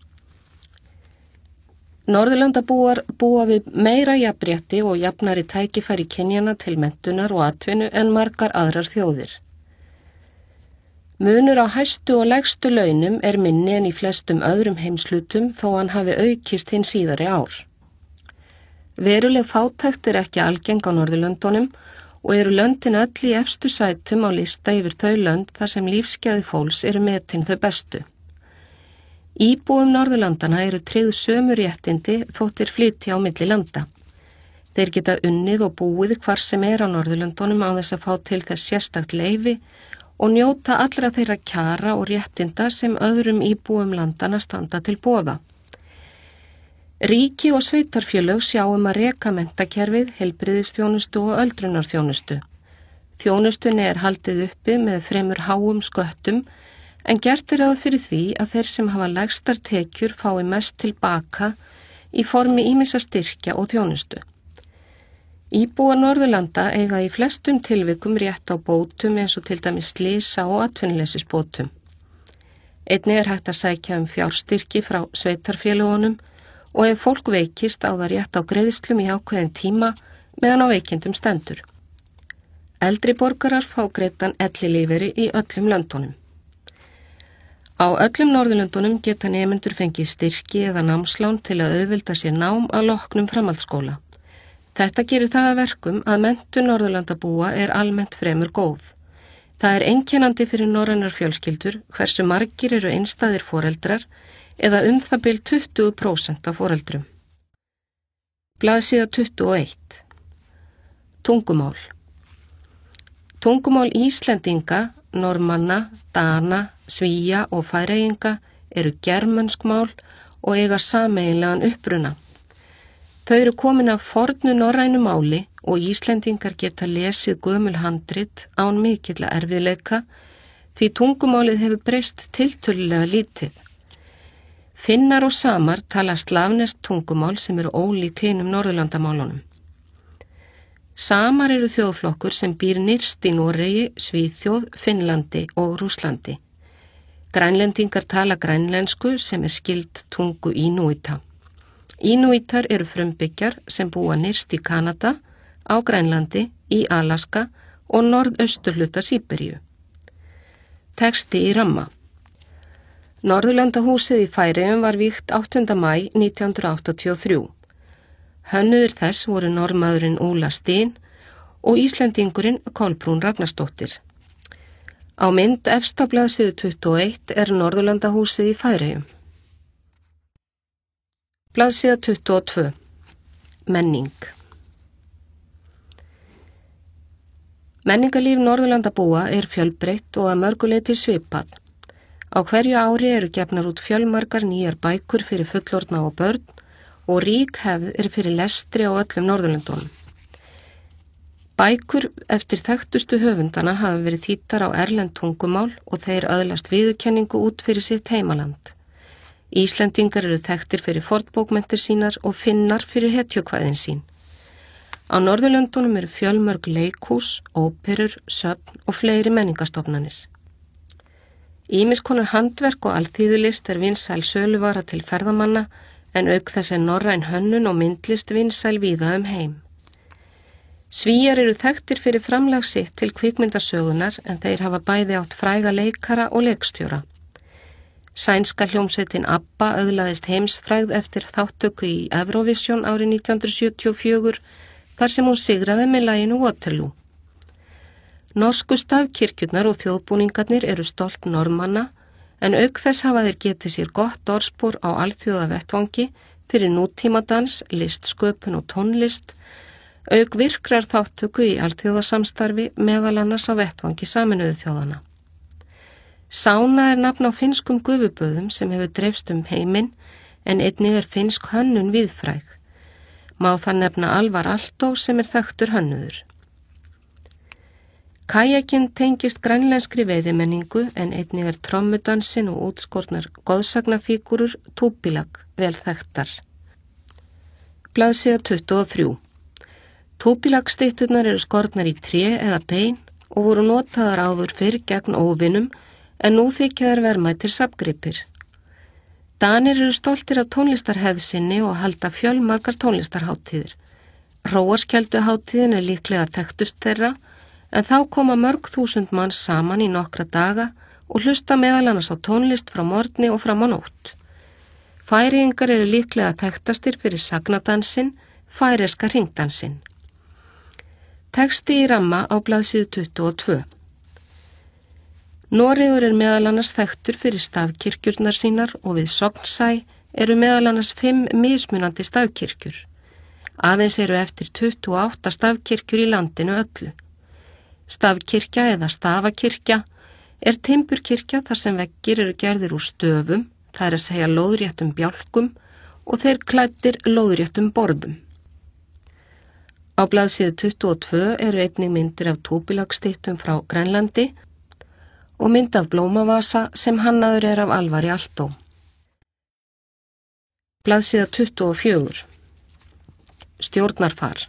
Norðurlandabúar búa við meira jafnrétti og jafnari tækifæri kynjanna til menntunar og atvinnu en margar aðrar þjóðir. Munur á hæstu og lægstu launum minni en í flestum öðrum heimslutum þó hann hafi aukist hinn síðari ár. Veruleg fátækt ekki algeng á Norðurlöndunum og löndin öll í efstu sætum á lista yfir þau lönd þar sem lífsgæði fólks metin þau bestu. Íbúum Norðurlandana tryggð sömu réttindi þóttir flytja á milli landa. Þeir geta unnið og búið hvar sem á Norðurlöndunum á þess að fá til þess sérstakt leyfi og njóta allra þeirra kjara og réttinda sem öðrum íbúum landana standa til boða. Ríki og sveitarfélög sjá að reka menntakerfið, heilbrigðisþjónustu og öldrunarþjónustu. Þjónustunni haldið uppi með fremur háum sköttum en gert ráð fyrir því að þeir sem hafa lægstar tekjur fái mest tilbaka í formi ýmissa styrkja og þjónustu. Íbúar Norðurlanda eiga í flestum tilvikum rétt á bótum eins og til dæmis slysa og atvinnuleysisbótum. Einnig hægt að sækja fjárstyrki frá sveitarfélögunum og ef fólk veikist á það rétt á greiðslum í ákveðin tíma meðan á veikindum stendur. Eldri borgarar fá greiddan ellilífeyri í öllum löndunum. Á öllum Norðurlöndunum geta nemendur fengið styrki eða námslán til að auðvelda sér nám að loknum framhaldsskóla. Þetta gerir það að verkum að menntun Norðurlandabúa er almennt fremur góð. Það er einkennandi fyrir norrænar fjölskyldur hversu margir eru einstæðir foreldrar eða það bil 20% af foreldrum. Blaðsíða 21. Tungumál. Tungumál Íslendinga, Normanna, Dana, Svía og Færeyinga eru germönsk mál og eiga sameiginlegan uppruna. Þau eru komin af fornu norrænu máli og Íslendingar geta lesið gömul handrit án mikilla erfiðleika því tungumálið hefur breyst tiltölulega lítið. Finnar og samar tala slavneskt tungumál sem eru ólík hinum Norðurlandamálunum. Samar eru þjóðflokkur sem býr nyrst í Noregi, Svíþjóð, Finnlandi og Rússlandi. Grænlendingar tala grænlensku sem er skyld tungu Inúíta. Inúítar eru frumbyggjar sem búa nyrst í Kanada, á Grænlandi, í Alaska og norðausturhluta Síberíu. Texti í ramma. Norðurlandahúsið í Færeyjum var vígt 8. maí 1983. Hönnuðir þess voru norðmaðurinn Óla Steen og Íslendingurinn Kolbrún Ragnarsdóttir. Á mynd efst á blaðsíðu 21 er Norðurlandahúsið í Færeyjum. Blaðsíða 22. Menning. Menningarlíf Norðurlandabúa er fjölbreytt og að mörgu leyti svipað. Á hverju ári eru gefnar út fjölmargar nýjar bækur fyrir fullorðna og börn og rík hefð er fyrir lestri á öllum Norðurlöndunum. Bækur eftir þekktustu höfundana hafa verið þýddar á erlend tungumál og þeir öðlast viðurkenningu út fyrir sitt heimaland. Íslendingar eru þekktir fyrir fornbókmenntir sínar og Finnar fyrir hetjukvæðin sín. Á Norðurlöndunum eru fjölmörg leikhús, óperur, söfn og fleiri menningarstofnanir. Ýmiss konar handverk og alþýðulist er vinsæl söluvara til ferðamanna en auk þess er norræn hönnun og myndlist vinsæl víða heim. Svíjar eru þekktir fyrir framlag sitt til kvikmyndasögunar en þeir hafa bæði átt fræga leikara og leikstjóra. Sænska hljómsveitin ABBA öðlaðist heimsfrægð eftir þáttöku í Eurovision árið 1974 þar sem hún sigraði með laginu Waterloo. Norsku stafkirkjurnar og þjóðbúningarnir eru stolt Normanna en auk þess hafa þeir getið sér gott orðspor á alþjóðavettvangi fyrir nútímadans, listsköpun og tónlist, auk virkrar þáttöku í alþjóðasamstarfi meðal annars á vettvangi Sameinuðu þjóðanna. Sána er nafn á finnskum gufuböðum sem hefur dreifst heiminn en einnig er finnsk hönnun víðfræg. Má það nefna Alvar Aalto sem er þekktur hönnuður. Kajakinn tengist grænlenskri veiðimenningu en einnig er trommudansin og útskornar goðsagnafígúrur túpilag vel þekktar. Blaðsíða 23. Túpilagstytturnar eru skornar í tré eða bein og voru notaðar áður fyrr gegn óvinum en nú þykja þær verðmætir safngripir. Danir eru stoltir af tónlistarhefð sinni og halda fjölmargar tónlistarhátíðir. Hróarskjölduhátíðin er líklega þekktust þeirra en þá koma mörg þúsund manns saman í nokkra daga og hlusta meðal annars á tónlist frá morgni og fram á nótt. Færeyingar eru líklega þekktastir fyrir sagnadansin, færeyska hringdansin. Texti í ramma á blaðsíðu 22. Noregur er meðal annars þekktur fyrir stafkirkjurnar sínar og við Sognsæ eru meðal annars 5 mismunandi stafkirkjur. Aðeins eru eftir 28 stafkirkjur í landinu öllu. Stafkirkja eða stafakirkja er timburkirkja þar sem veggir eru gerðir úr stöfum, það er að segja lóðréttum bjálkum og þeir klæddir lóðréttum borðum. Á blaðsíðu 22 eru einnig myndir af túpilagstyttum frá Grænlandi og mynd af blómavasa sem hannaður er af Alvari Aalto. Blaðsíða 24. Stjórnarfar.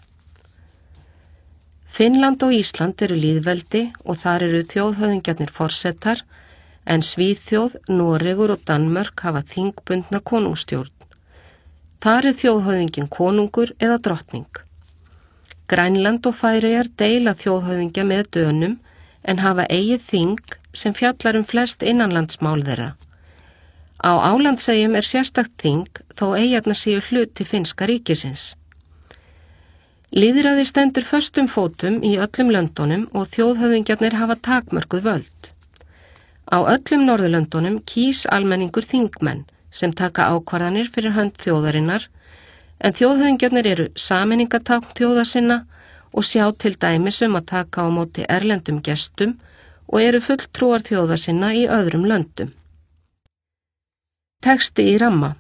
Finnland og Ísland eru lýðveldi og þar eru þjóðhöfðingjarnir forsetar en Svíþjóð, Noregur og Danmörk hafa þingbundna konungsstjórn. Þar er þjóðhöfðingin konungur eða drottning. Grænland og Færeyjar deila þjóðhöfðingja með Dönum en hafa eigið þing sem fjallar flest innanlandsmál þeirra. Á Álandseyjum sérstakt þing þó eyjarnar séu hluti finnska ríkisins. Lýðræði stendur föstum fótum í öllum löndunum og þjóðhöfðingjarnir hafa takmörkuð völd. Á öllum Norðurlöndunum kýs almenningur þingmenn sem taka ákvarðanir fyrir hönd þjóðarinnar, en þjóðhöfðingjarnir eru sameiningatákn þjóða sinna og sjá til dæmis að taka á móti erlendum gestum og eru fulltrúar þjóða sinna í öðrum löndum. Texti í ramma.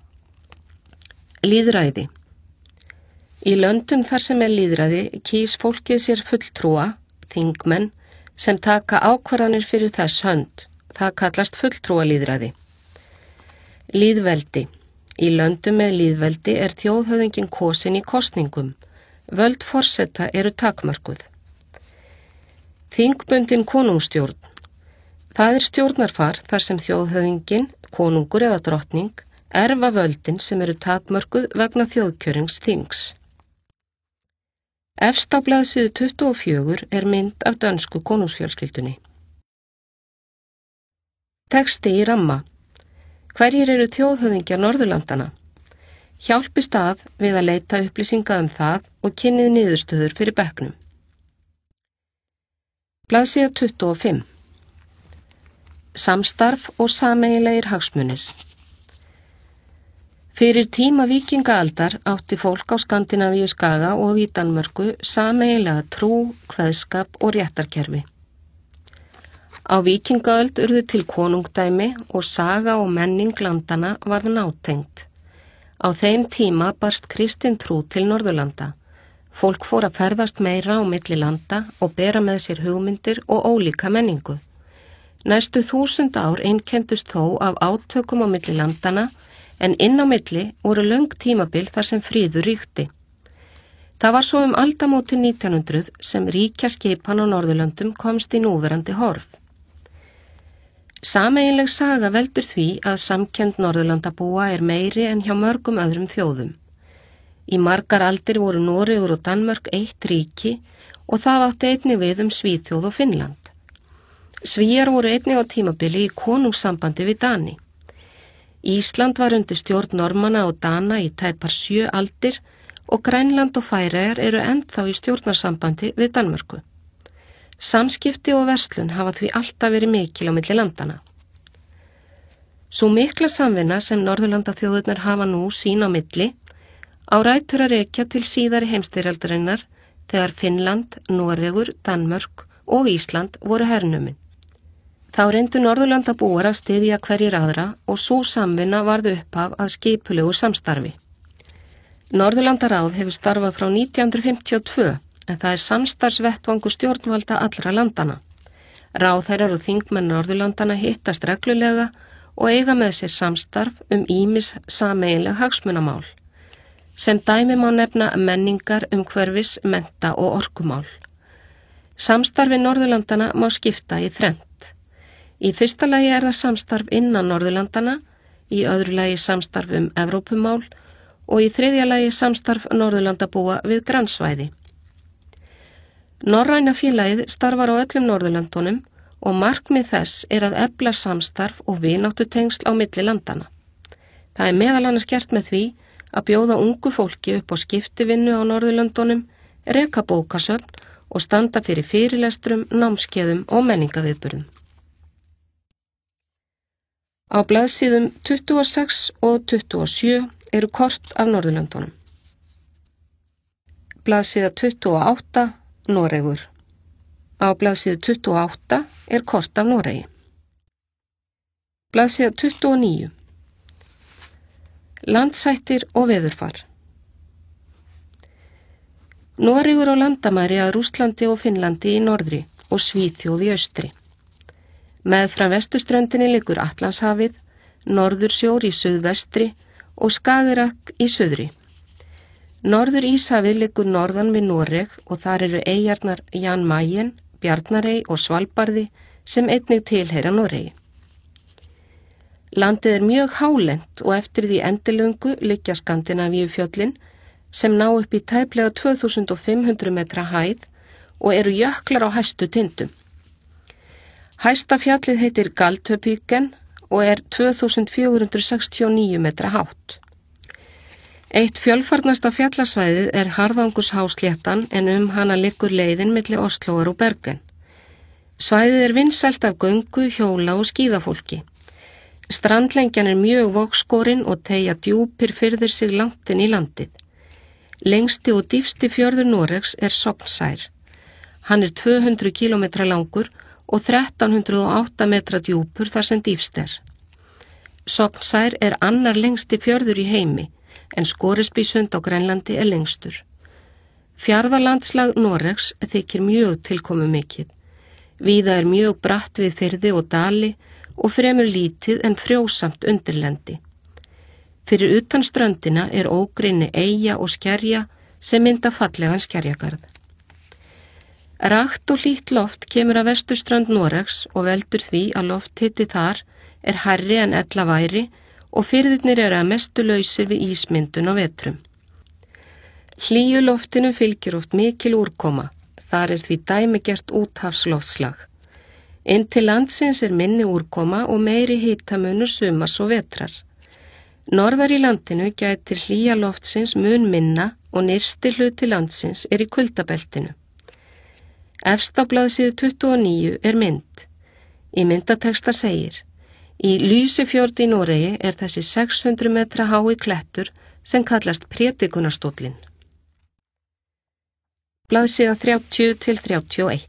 Lýðræði. Í löndum þar sem lýðræði kýs fólkið sér fulltrúa, þingmenn, sem taka ákvarðanir fyrir þess hönd. Það kallast fulltrúalýðræði. Lýðveldi. Í löndum með lýðveldi þjóðhöfðinginn kosinn í kosningum. Völd forseta eru takmörkuð. Þingbundin konungsstjórn. Það stjórnarfar þar sem þjóðhöfðinginn, konungur eða drottning, erfa völdin sem eru takmörkuð vegna þjóðkjörings þings. Efst á blaðsíðu 24 mynd af dönsku konungsfjölskyldunni. Texti í ramma. Hverjir eru þjóðhöfðingjar Norðurlandana? Hjálpist að við að leita upplýsinga það og kynnið niðurstöður fyrir bekknum. Blaðsíða 25. Samstarf og sameiginlegir hagsmunir. Fyrir tíma víkingaaldar átti fólk á Skandinavíu skaga og í Danmörku sameiginlega trú, kveðskap og réttarkerfi. Á víkingaöld urðu til konungdæmi og saga og menning landana varð nátengt. Á þeim tíma barst kristin trú til Norðurlanda. Fólk fór að ferðast meira á milli landa og bera með sér hugmyndir og ólíka menningu. Næstu 1000 ár einkendust þó af átökum á milli landana, en inn á milli voru löng tímabil þar sem friður ríkti. Það var svo aldamótin 1900 sem ríkjaskipan á Norðurlöndum komst í núverandi horf. Sameiginleg saga veldur því að samkennd Norðurlandabúa meiri en hjá mörgum öðrum þjóðum. Í margar aldir voru Noregur og Danmörk eitt ríki og það átti einnig við Svíþjóð og Finnland. Svíjar voru einnig á tímabili í konungssambandi við Dani. Ísland var undir stjórn Normanna og Dana í tæpar 7 aldir og Grænland og Færeyjar ennþá í stjórnarsambandi við Danmörku. Samskipti og verslun hafa því alltaf verið mikil á milli landana. Sú mikla samvinna sem Norðurlandaþjóðirnar hafa nú sín á milli á rætur að rekja til síðari heimsstyrjaldarinnar þegar Finnland, Noregur, Danmörk og Ísland voru hernumin. Þá reyndu Norðurlandabúar að styðja hverjir aðra og sú samvinna varð upphaf að skipulegu samstarfi. Norðurlandaráð hefur starfað frá 1952 en það samstarfsvettvangur stjórnvalda allra landana. Ráðherrar og þingmenn Norðurlandana hittast reglulega og eiga með sér samstarf ýmis sameiginleg hagsmunamál. Sem dæmi má nefna menningar, umhverfis, mennta og orkumál. Samstarfi Norðurlandana má skipta í þrennt. Í fyrsta lagi það samstarf innan Norðurlandana, í öðru lagi samstarf Evrópumál og í þriðja lagi samstarf Norðurlandabúa við grannsvæði. Norræna félagið starfar á öllum Norðurlöndunum og markmið þess að efla samstarf og vináttutengsl á milli landana. Það meðal annars gert með því að bjóða ungu fólki upp á skiptivinnu á Norðurlöndunum, reka bókasöfn og standa fyrir fyrirlestrum, námskeiðum og menningaviðburðum. Á blaðsíðum 26 og 27 eru kort af Norðurlöndunum. Blaðsíða 28, Noregur. Á blaðsíðu 28 kort af Noregi. Blaðsíða 29. Landsættir og veðurfar. Noregur á landamæri að Rússlandi og Finnlandi í norðri og Svíþjóð í austri. Meðfram vesturströndinni liggur Atlantshafið, Norðursjór í suðvestri og Skagerrak í suðri. Norður Íshafið liggur norðan við Noreg og þar eru eyjarnar Jan Mayen, Bjarnarey og Svalbarði sem einnig tilheyra Noregi. Landið mjög hálent og eftir því endilöngu liggja Skandinavíufjöllin, sem ná upp í tæplega 2500 metra hæð og eru jöklar á hæstu tindum. Hæsta fjallið heitir Galdhøpiggen og er 2469 metra hátt. Eitt fjölfarnasta fjallasvæðið er Harðangurshásléttan en hana liggur leiðin milli Oslóar og Bergen. Svæðið er vinsælt af göngu, hjóla og skíðafólki. Strandlengjan er mjög vogskorin og teygja djúpir firðir sig langt inn í landið. Lengsti og dýpsti fjörður Noregs er Sognsær. Hann er 200 kilometra langur og 1308 metra djúpur þar sem dýpst er. Sognsær er annar lengsti fjörður í heimi, en Scoresbysund á Grænlandi er lengstur. Fjarðalandslag Noregs þykir mjög tilkomumikið. Víða er mjög bratt við firði og dali og fremur lítið en frjósamt undirlendi. Fyrir utan ströndina er ógrynni eyja og skerja sem mynda fallegan skerjagarð. Rakt og hlýtt loft kemur af vesturströnd Noregs og veldur því að lofthiti þar er hærri en ella væri og firðirnir eru að mestu lausir við ísmyndun á vetrum. Hlýju loftinu fylgir oft mikil úrkoma, þar er því dæmigert úthafsloftslag. Inn til landsins er minni úrkoma og meiri hitamunur sumars og vetrar. Norðar í landinu gætir hlýja loftsins mun minna og nyrsti hluti landsins er í kuldabeltinu. Efst á blaðsíðu 29 er mynd. Í myndateksta segir: Í Lysefjörð í Noregi er þessi 600 metra hái klettur sem kallast Predikunastóllinn. Blaðsíða 30 til 31.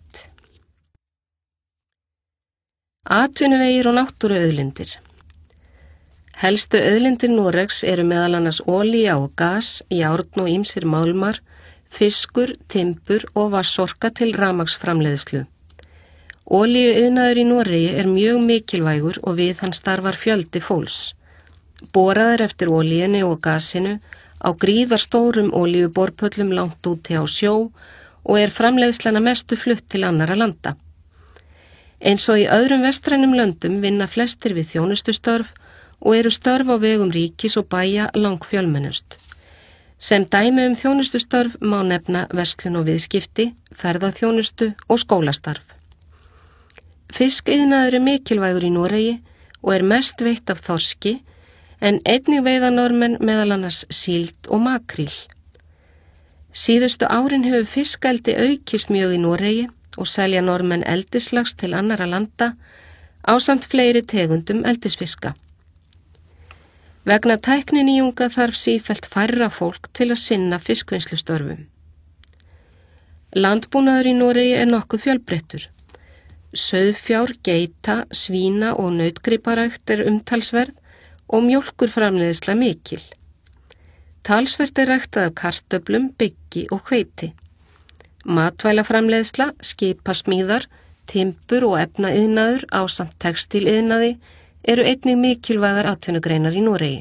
Atvinnuvegir og náttúruauðlindir. Helstu auðlindir Noregs eru meðal annars olía og gas, járn og ýmsir málmar, fiskur, timbur og vatnsorka til rafmagnsframleiðslu. Olíuiðnaður í Noregi er mjög mikilvægur og við hann starfar fjöldi fólks. Borað er eftir olíunni og gasinu á gríðarstórum olíuborpöllum langt úti á sjó og er framleiðslan að mestu flutt til annarra landa. Eins og í öðrum vestrænum löndum vinna flestir við þjónustustörf og eru störf á vegum ríkis og bæja langfjölmennust. Sem dæmi þjónustustörf má nefna verslun og viðskipti, ferðaþjónustu og skólastarf. Fiskiðnaður er mikilvægur í Noregi og er mest veitt af þorski, en einnig veiða Norðmenn meðal annars síld og makríl. Síðustu árin hefur fiskeldi aukist mjög í Noregi og selja Norðmenn eldislax til annarra landa ásamt fleiri tegundum eldisfiska. Vegna tækninýjunga þarf sífellt færra fólk til að sinna fiskvinnslustörfum. Landbúnaður í Noregi er nokkuð fjölbreyttur. Sauðfjár, geita, svína og nautgriparækt er umtalsverð og mjólkurframleiðsla mikil. Talsvert er ræktað af kartöflum, byggi og hveiti. Matvælaframleiðsla, skipasmíðar, timbur og efnaiðnaður ásamt textíliðnaði eru einnig mikilvægar atvinnugreinar í Noregi.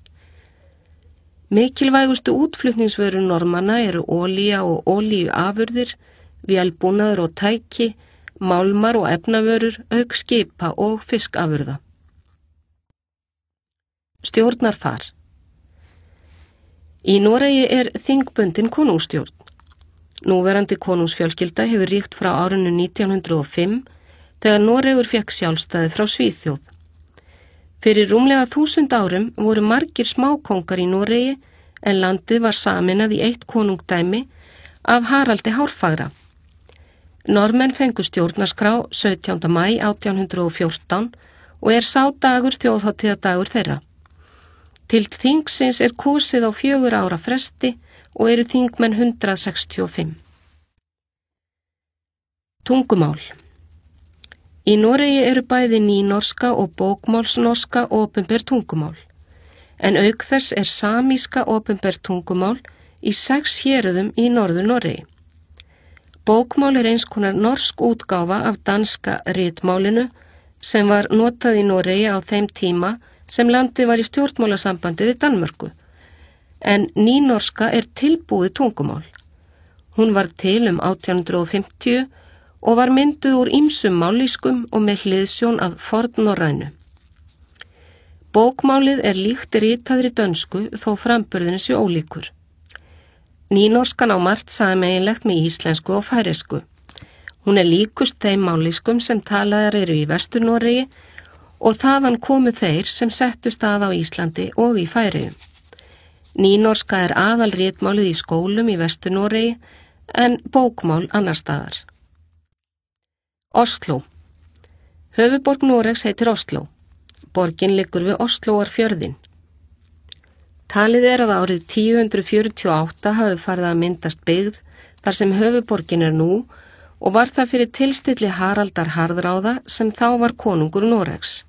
Mikilvægustu útflutningsvörur Norðmanna eru olía og olíuafurðir, vélbúnaður og tæki, málmar og efnavörur, auk skipa og fiskafurða. Stjórnarfar. Í Noregi er þingbundin konungsstjórn. Núverandi konungsfjölskylda hefur ríkt frá árinu 1905 þegar Noregur fékk sjálfstæði frá Svíþjóð. Fyrir rúmlega 1000 árum voru margir smákóngar í Noregi en landið var sameinað í eitt konungdæmi af Haraldi Hárfagra. Norðmenn fengu stjórnarskrá 17. maí 1814 og er sá dagur þjóðhátíðardagur þeirra. Til þingsins er kosið á 4 ára fresti og eru þingmenn 165. Tungumál. Í Noregi eru bæði nýnorska og bókmálsnorska opinber tungumál, en auk þess er samíska opinber tungumál í 6 héröðum í Norður Noregi. Bókmál er eins konar norsk útgáfa af danska ritmálinu sem var notað í Noregi á þeim tíma sem landið var í stjórnmálasambandi við Danmörku, en nýnorska er tilbúið tungumál. Hún var til 1850 og var mynduð úr ýmsum mállýskum og með hliðsjón af fornnorrænu. Bókmálið er líkt ritaðri dönsku þó framburðinu sé ólíkur. Nýnorskan á margt sameiginlegt með íslensku og færeysku. Hún líkust þeim mállýskum sem talaðar eru í Vestur-Noregi og þaðan komu þeir sem settust að á Íslandi og í Færeyjum. Nýnorska aðal ritmálið í skólum í Vestur-Noregi en bókmál annar staðar. Osló. Höfuðborg Noregs heitir Osló. Borgin liggur við Oslóarfjörðinn. Talið að árið 1048 hafi farið að myndast byggð þar sem höfuðborgin nú og var það fyrir tilstilli Haraldar harðráða sem þá var konungur Noregs.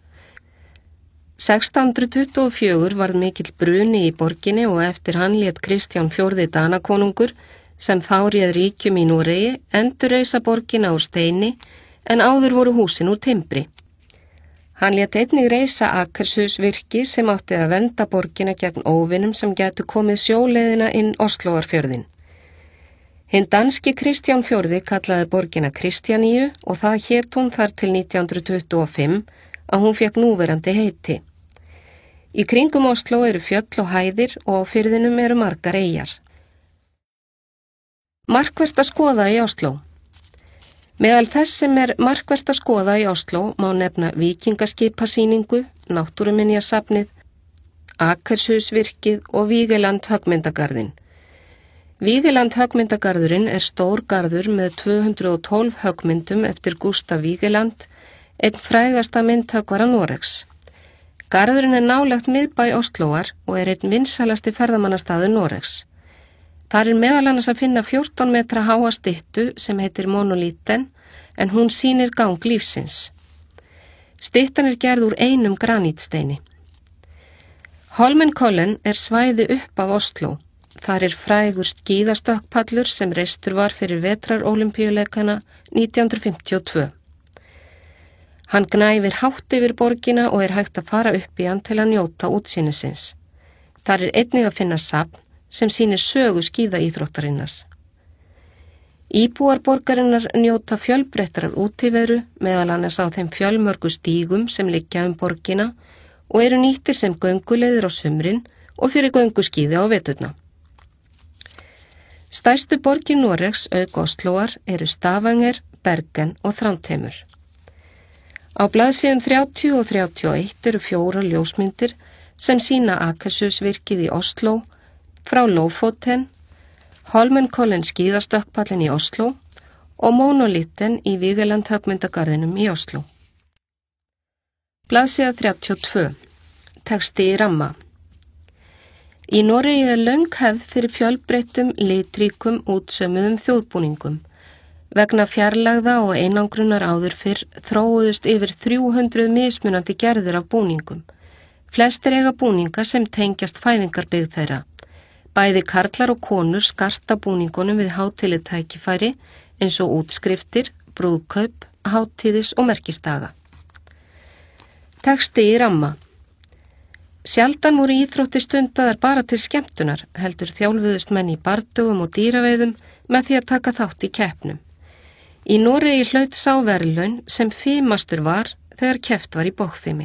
1624 varð mikill bruni í borginni og eftir hann lét Kristján IV Danakonungur sem þá réð ríkjum í Noregi endurreisa borgina úr steini en áður voru húsin úr timbri. Hann lét einnig reisa Akershusvirki sem átti að vernda borgina gegn óvinum sem gætu komið sjóleiðina inn Oslóarfjörðinn. Hinn danski Kristján IV kallaði borgina Kristjaníu og það hét hún þar til 1925 að hún fékk núverandi heiti. Í kringum Osló eru fjöll og hæðir og á firðinum eru margar eyjar. Markvert að skoða í Osló. Meðal þess sem markvert að skoða í Osló má nefna víkingaskipasýningu, náttúruminjasafnið, Akershusvirkið og Vigeland höggmyndagarðinn. Vigeland höggmyndagarðurinn stór garður með 212 höggmyndum eftir Gustaf Vigeland, einn frægasta myndhöggvara Noregs. Garðurinn nálægt miðbæ Oslóar og einn vinsælasti ferðamannastaður Noregs. Þar meðal annars að finna 14 metra háa styttu sem heitir Monoliten en hún sýnir gang lífsins. Styttan gerð úr einum granítsteini. Holmenkollen svæði upp af Osló. Þar frægur skíðastökkpallur sem reistur var fyrir vetrarólympíuleikana 1952. Hann gnæfir hátt yfir borgina og hægt að fara upp í hann til að njóta útsýnisins. Þar einnig að finna safn sem sýnir sögu skíðaíþróttarinnar. Íbúar borgarinnar njóta fjölbreyttrar útiveru meðal annars á þeim fjölmörgu stígum sem liggja borgina og nýttir sem gönguleiðir á sumrin og fyrir gönguskíði á veturna. Stærstu borgir Noregs auk Oslóar Stavanger, Bergen og Þrándheimur. Á blaðsíðum 30 og 31 4 ljósmyndir sem sýna Akershusvirkið í Osló, frá Lofoten, Holmenkollen skíðastökkpallin í Osló og Monoliten í Vigeland höggmyndagarðinum í Osló. Blaðsíða 32. Texti í ramma. Í Noregi löng hefð fyrir fjölbreyttum, litríkum, útsömuðum þjóðbúningum. Vegna fjarlægða og einangrunar áður fyrr þróuðust yfir 300 mismunandi gerðir af búningum. Flestir eiga búninga sem tengjast fæðingarbyggð þeirra. Bæði karlar og konur skarta búningunum við hátíðleg tækifæri eins og útskriftir, brúðkaup, hátíðis og merkistaga. Texti í ramma. Sjaldan voru íþróttir stundaðar bara til skemmtunar, heldur þjálfuðust menn í bardögum og dýraveiðum með því að taka þátt í keppnum. Í Noregi hlaut sá verðlaun sem fimastur var þegar keppt var í bogfimi.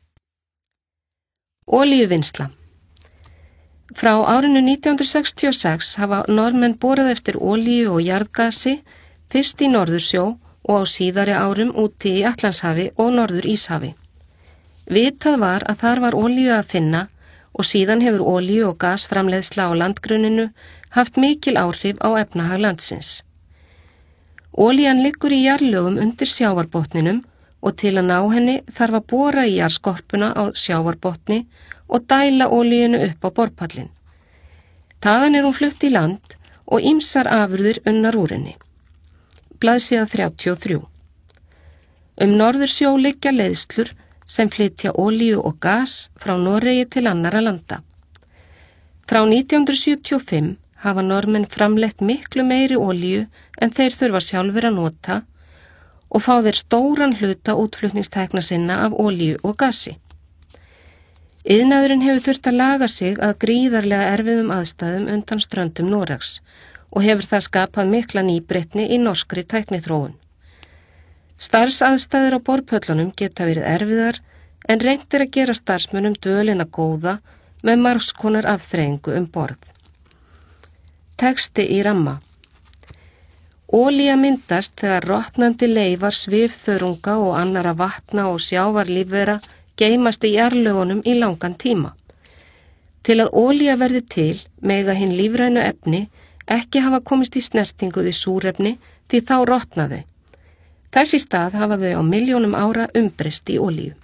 Olíuvinnsla. Frá árinu 1966 hafa Norðmenn borað eftir olíu og jarðgasi, fyrst í Norðursjó og á síðari árum úti í Atlantshafi og Norður-Íshafi. Vitað var að þar var olíu að finna og síðan hefur olíu- og gasframleiðsla á landgrunninu haft mikil áhrif á efnahag landsins. Olían liggur í jarðlögum undir sjávarbotninum og til að ná henni þarf að bora í jarðskorpuna á sjávarbotni og dæla olíinu upp á borpallin. Þaðan hún flutt í land og ýmsar afurðir unnar úr henni. Blaðsíða 33. Norðursjó liggja leiðslur sem flytja olíu og gas frá Noregi til annarra landa. Frá 1975 hafa Norðmenn framleitt miklu meiri olíu en þeir þurfa sjálfir að nota og fá þeir stóran hluta útflutningstekna sinna af olíu og gasi. Iðnaðurinn hefur þurft að laga sig að gríðarlega erfiðum aðstæðum undan ströndum Noregs og hefur það skapað mikla nýbreytni í norskri tækniþróun. Starfsaðstæður á borpöllunum geta verið erfiðar en reynt að gera starfsmönnum dvölina góða með margskonar afþreyingu borð. Texti í ramma. Olía myndast þegar rotnandi leifar svifþörunga og annara vatna og sjávarlífvera geymast í jarðlögunum í langan tíma. Til að olía verði til mega hinn lífrænu efni ekki hafa komist í snertingu við súrefni því þá rotna þau. Þess í stað hafa þau á milljónum ára umbreyst í olíu.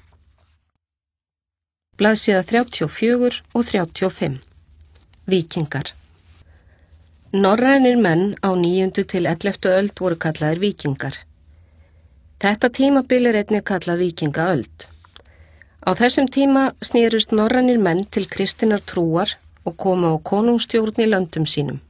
Blaðsíða 34 og 35. Víkingar. Norrænir menn á 9. til 11. öld voru kallaðir víkingar. Þetta tímabil er einnig kallað víkingaöld. Á þessum tíma snerust norrænir menn til kristinnar trúar og komu á konungsstjórn í löndum sínum.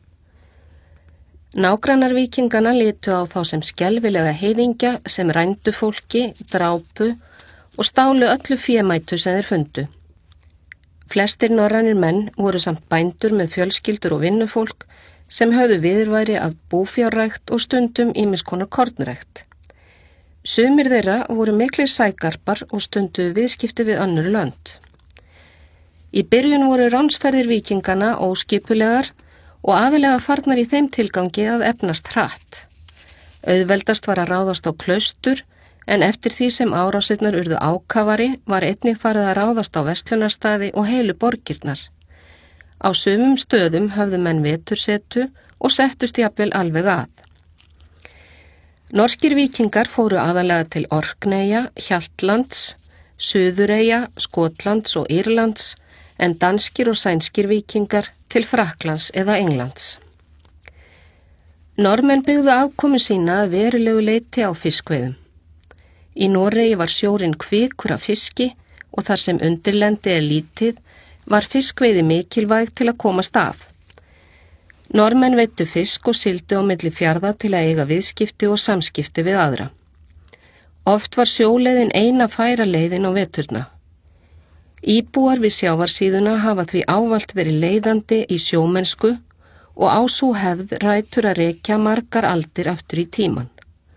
Nágrannar víkingana litu á þá sem skelfilega heiðingja sem rændu fólki, drápu og stálu öllu fémætu sem þeir fundu. Flestir norrænir menn voru samt bændur með fjölskyldur og vinnufólk sem höfðu viðurværi af búfjárrækt og stundum ýmiss konar kornrækt. Sumir þeirra voru miklir sægarpar og stunduðu viðskipti við önnur lönd. Í byrjun voru ránsferðir víkingana óskipulegar og aðalega farnar í þeim tilgangi að efnast hratt. Auðveldast var að ráðast á klaustur, en eftir því sem árásirnar urðu ákafari var einnig farið að ráðast á verslunarstaði og heilu borgirnar. Á sumum stöðum höfðu menn vetursetu og settust jafnvel alveg að. Norskir víkingar fóru aðalega til Orkneyja, Hjaltlands, Suðureyja, Skotlands og Írlands, en danskir og sænskir víkingar til Frakklands eða Englands. Normenn byggðu afkomu sína að verulegu leyti á fiskveiðum. Í Noregi var sjórinn kvikur af fiski og þar sem undirlendi er lítið var fiskveiði mikilvæg til að komast af. Normenn veiddu fisk og sigldu á milli fjarða til að eiga viðskipti og samskipti við aðra. Oft var sjóleiðin eina færa leiðin á veturna. Íbúar við sjávarsíðuna hafa því ávallt verið leiðandi í sjómennsku og á sú hefð rætur að rekja margar aldir aftur í tíman.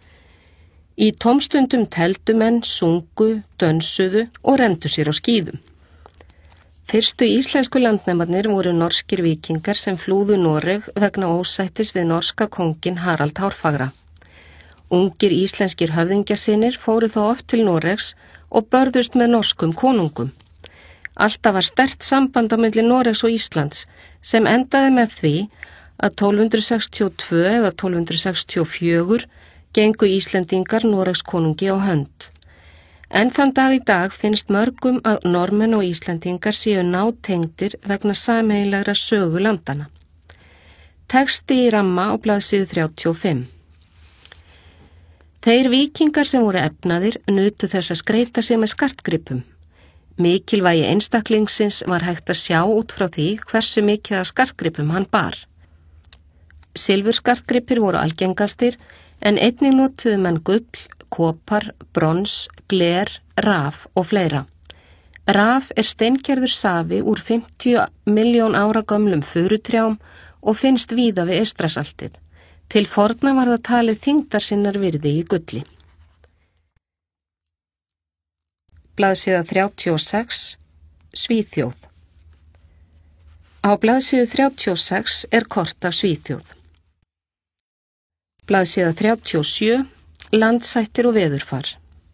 Í tómstundum teldu menn, sungu, dönsuðu og renndu sér á skíðum. Fyrstu íslensku landnemarnir voru norskir víkingar sem flúðu Noreg vegna ósættis við norska kónginn Harald Hárfagra. Ungir íslenskir höfðingjarsinir fóru þó oft til Noregs og börðust með norskum konungum. Alltaf var sterkt samband á milli Noregs og Íslands sem endaði með því að 1262 eða 1264 gengu Íslendingar Noregs konungi á hönd. En þann dag í dag finnst mörgum að Normenn og Íslendingar séu nátengdir vegna sameiginlegra sögu landana. Texti í ramma á blaðsíðu 35. Þeir víkingar sem voru efnaðir nutu þess að skreyta sig með skartgripum. Mikilvægi einstaklingsins var hægt að sjá út frá því hversu mikið af skartgripum hann bar. Silfurskartgripir voru algengastir en einnig notuðu menn gull, kopar, brons, gler, raf og fleira. Raf er steingerður safi úr 50 milljón ára gömlum furutrjám og finnst víða við Eystrasaltið. Til forna var það talið þyngdar sinnar virði í gulli. Blaðsíða 36, Svíþjóð. Á blaðsíðu 36 er kort af Svíþjóð. Blaðsíða 37, Landsættir og veðurfar.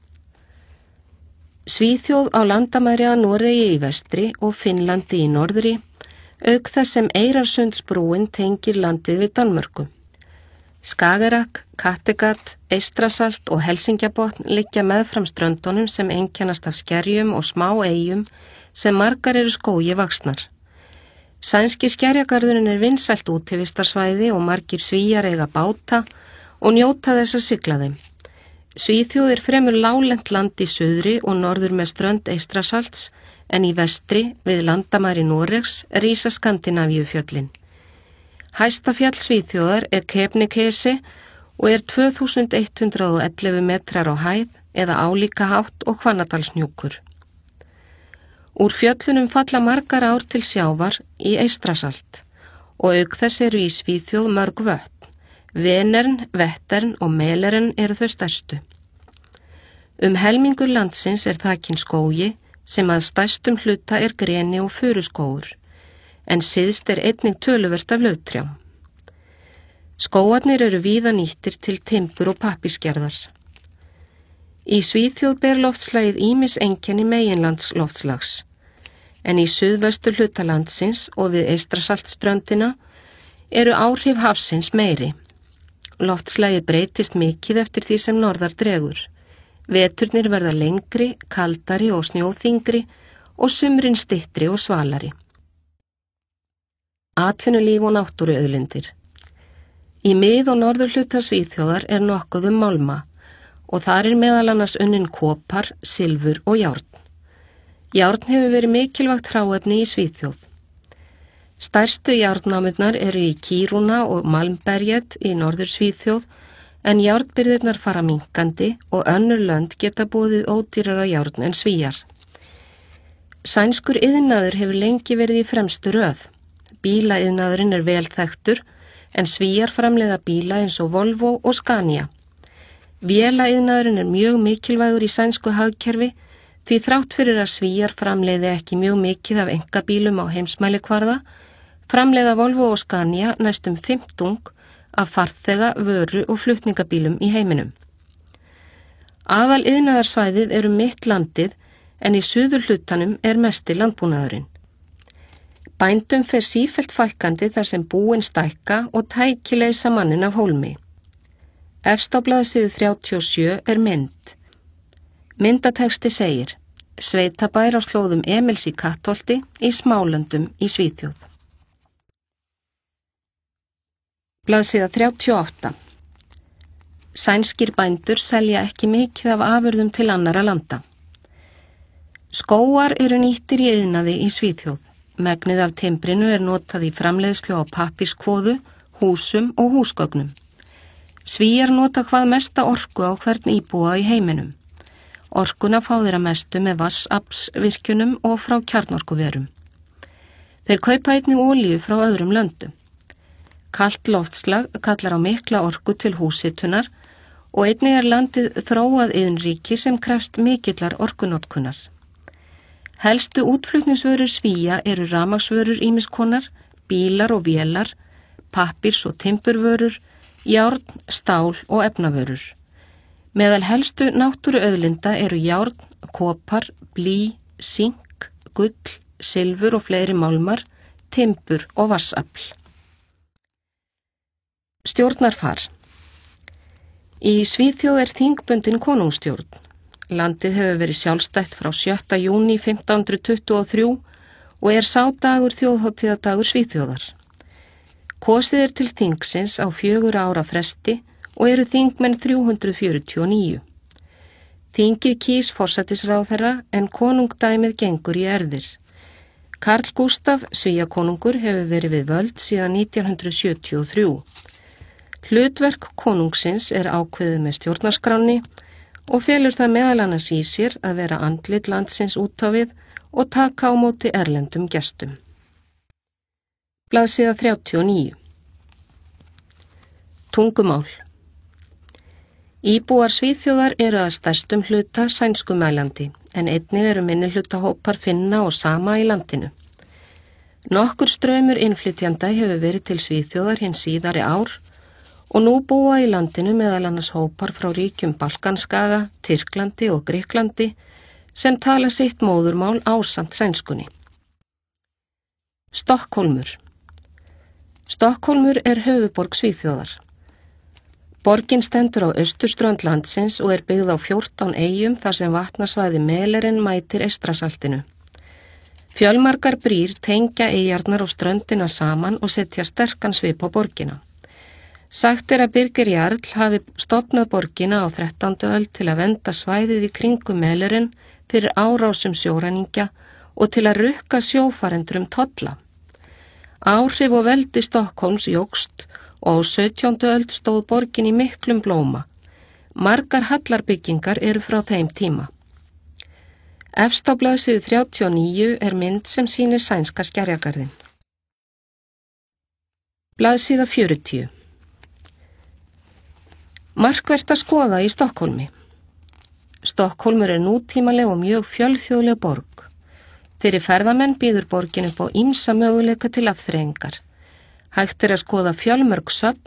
Svíþjóð á landamæri að Noregi í vestri og Finnlandi í norðri, auk þess sem Eyrarsundsbrúin tengir landið við Danmörku. Skagerrak, Kattegat, Eystrasalt og Helsingjabotn liggja meðfram ströndunum sem einkennast af skerjum og smá eyjum sem margar eru skógi vaxnar. Sænski skerjagarðurinn er vinsælt útivistarsvæði og margir Svíar eiga báta og njóta þess að sigla þeim. Svíþjóð er fremur láglent land í suðri og norður með strönd Eystrasalts en í vestri við landamæri Noregs rísa Skandinavíufjöllin. Hæsta fjall Svíþjóðar er Kebnekaise og er 2111 metrar á hæð eða álíka hátt og Hvannadalshnjúkur. Úr fjöllunum falla margar ár til sjávar í Eystrasalt og auk þess eru í Svíþjóð mörg vötn. Venern, Vettern og Melern eru þau stærstu. Helmingur landsins er þakinn skógi sem að stærstum hluta er greni og furuskógur, en syðst er einnig töluvert af lauftrjám. Skógarnir eru víða nýttir til timbur og pappírsgerðar. Í Svíþjóð ber loftslagið ýmis einkenni meginlandsloftslags, en í suðvestur hluta landsins og við Eystrasaltsströndina eru áhrif hafsins meiri. Loftslagið breytist mikið eftir því sem norðar dregur. Veturnir verða lengri, kaldari og snjóþyngri og sumrin styttri og svalari. Atvinnulíf og náttúruauðlindir. Í mið- og norðurhluta Svíþjóðar er nokkuð málma og þar er meðal annars unnin kopar, silfur og járn. Járn hefur verið mikilvægt hráefni í Svíþjóð. Stærstu járnnámurnar eru í Kiruna og Malmberget í norður Svíþjóð, en járnbirgðirnar fara minnkandi og önnur lönd geta boðið ódýrara járn en Svíar. Sænskur iðnaður hefur lengi verið í fremstu röð. Bílaiðnaðurinn er vel þekktur, en Svíar framleiða bíla eins og Volvo og Scania. Vélaiðnaðurinn er mjög mikilvægur í sænsku hagkerfi, því þrátt fyrir að Svíar framleiði ekki mjög mikið af einkabílum á heimsmælikvarða, framleiða Volvo og Scania næstum 50% af farþega, vöru og flutningabílum í heiminum. Aðal iðnaðarsvæðið eru mitt landið, en í suðurhlutanum er mesti landbúnaðurinn. Bændum fer sífellt fækkandi þar sem búin stækka og tæki leysa mannin af hólmi. Efst á blaðsíðu 37 er mynd. Myndatexti segir: Sveitabær á slóðum Emils í Kattholti í Smálöndum í Svíþjóð. Blaðsíða 38. Sænskir bændur selja ekki mikið af afurðum til annarra landa. Skógar eru nýttir í iðnaði í Svíþjóð. Megnið af timbrinu er notað í framleiðslu á pappírskvoðu, húsum og húsgögnum. Svíar nota hvað mesta orku á hvern íbúa í heiminum. Orkuna fá þeir að mestu með vatnsaflsvirkjunum og frá kjarnorkuverum. Þeir kaupa einnig olíu frá öðrum löndum. Kalt loftslag kallar á mikla orku til húshitunar og einnig er landið þróað iðnríki sem krefst mikillar orkunotkunar. Helstu útflutningsvörur Svía eru rafmagnsvörur ýmiss konar, bílar og vélar, pappírs- og timburvörur, járn, stál og efnavörur. Meðal helstu náttúruauðlinda eru járn, kopar, blý, sink, gull, silfur og fleiri málmar, timbur og vatnsafl. Stjórnarfar. Í Svíþjóð er þingbundin konungsstjórn. Landið hefur verið sjálfstætt frá 7. júní 1523 og er sá dagur þjóðhátíðadagur Svíþjóðar. Kosið er til þingsins á 4 ára fresti og eru þingmenn 349. Þingið kýs forsætisráðherra en konungdæmið gengur í erfðir. Karl Gústaf, Svíakonungur, hefur verið við völd síðan 1973. Hlutverk konungsins er ákveðið með stjórnarskránni og felur það meðal annars í sér að vera andlit landsins út á við og taka á móti erlendum gestum. Blaðsíða 39. Tungumál. Íbúar Svíþjóðar eru að stærstum hluta sænskumælandi, en einnig eru minnihlutahópar Finna og Sama í landinu. Nokkur straumur innflytjanda hefur verið til Svíþjóðar hinn síðari ár og nú búa í landinu meðal annars hópar frá ríkjum Balkanskaga, Tyrklandi og Grikklandi sem tala sitt móðurmál ásamt sænskunni. Stokkhólmur. Stokkhólmur er höfuðborg Svíþjóðar. Borgin stendur á austurströnd landsins og er byggð á 14 eyjum þar sem vatnasvæði Mäleren mætir Eystrasaltinu. Fjölmargar brýr tengja eyjarnar og ströndina saman og setja sterkan svip á borgina. Sagt er að Birgir Jarl hafi stofnað borgina á 13. öld til að vernda svæðið í kringum Mäleren fyrir árásum sjóræningja og til að rukka sjófarendur tolla. Áhrif og veldi Stokkhólms jókst og á 17. öld stóð borgin í miklum blóma. Margar hallarbyggingar eru frá þeim tíma. Efst á blaðsíðu 39 er mynd sem sýnir sænska skerjagarðinn. Blaðsíða 40. Markvert að skoða í Stokkhólmi. Stokkhólmur er nútímaleg og mjög fjölþjóðleg borg. Fyrir ferðamenn býður borgin upp á ýmsa möguleika til afþreyingar. Hægt er að skoða fjölmörg söfn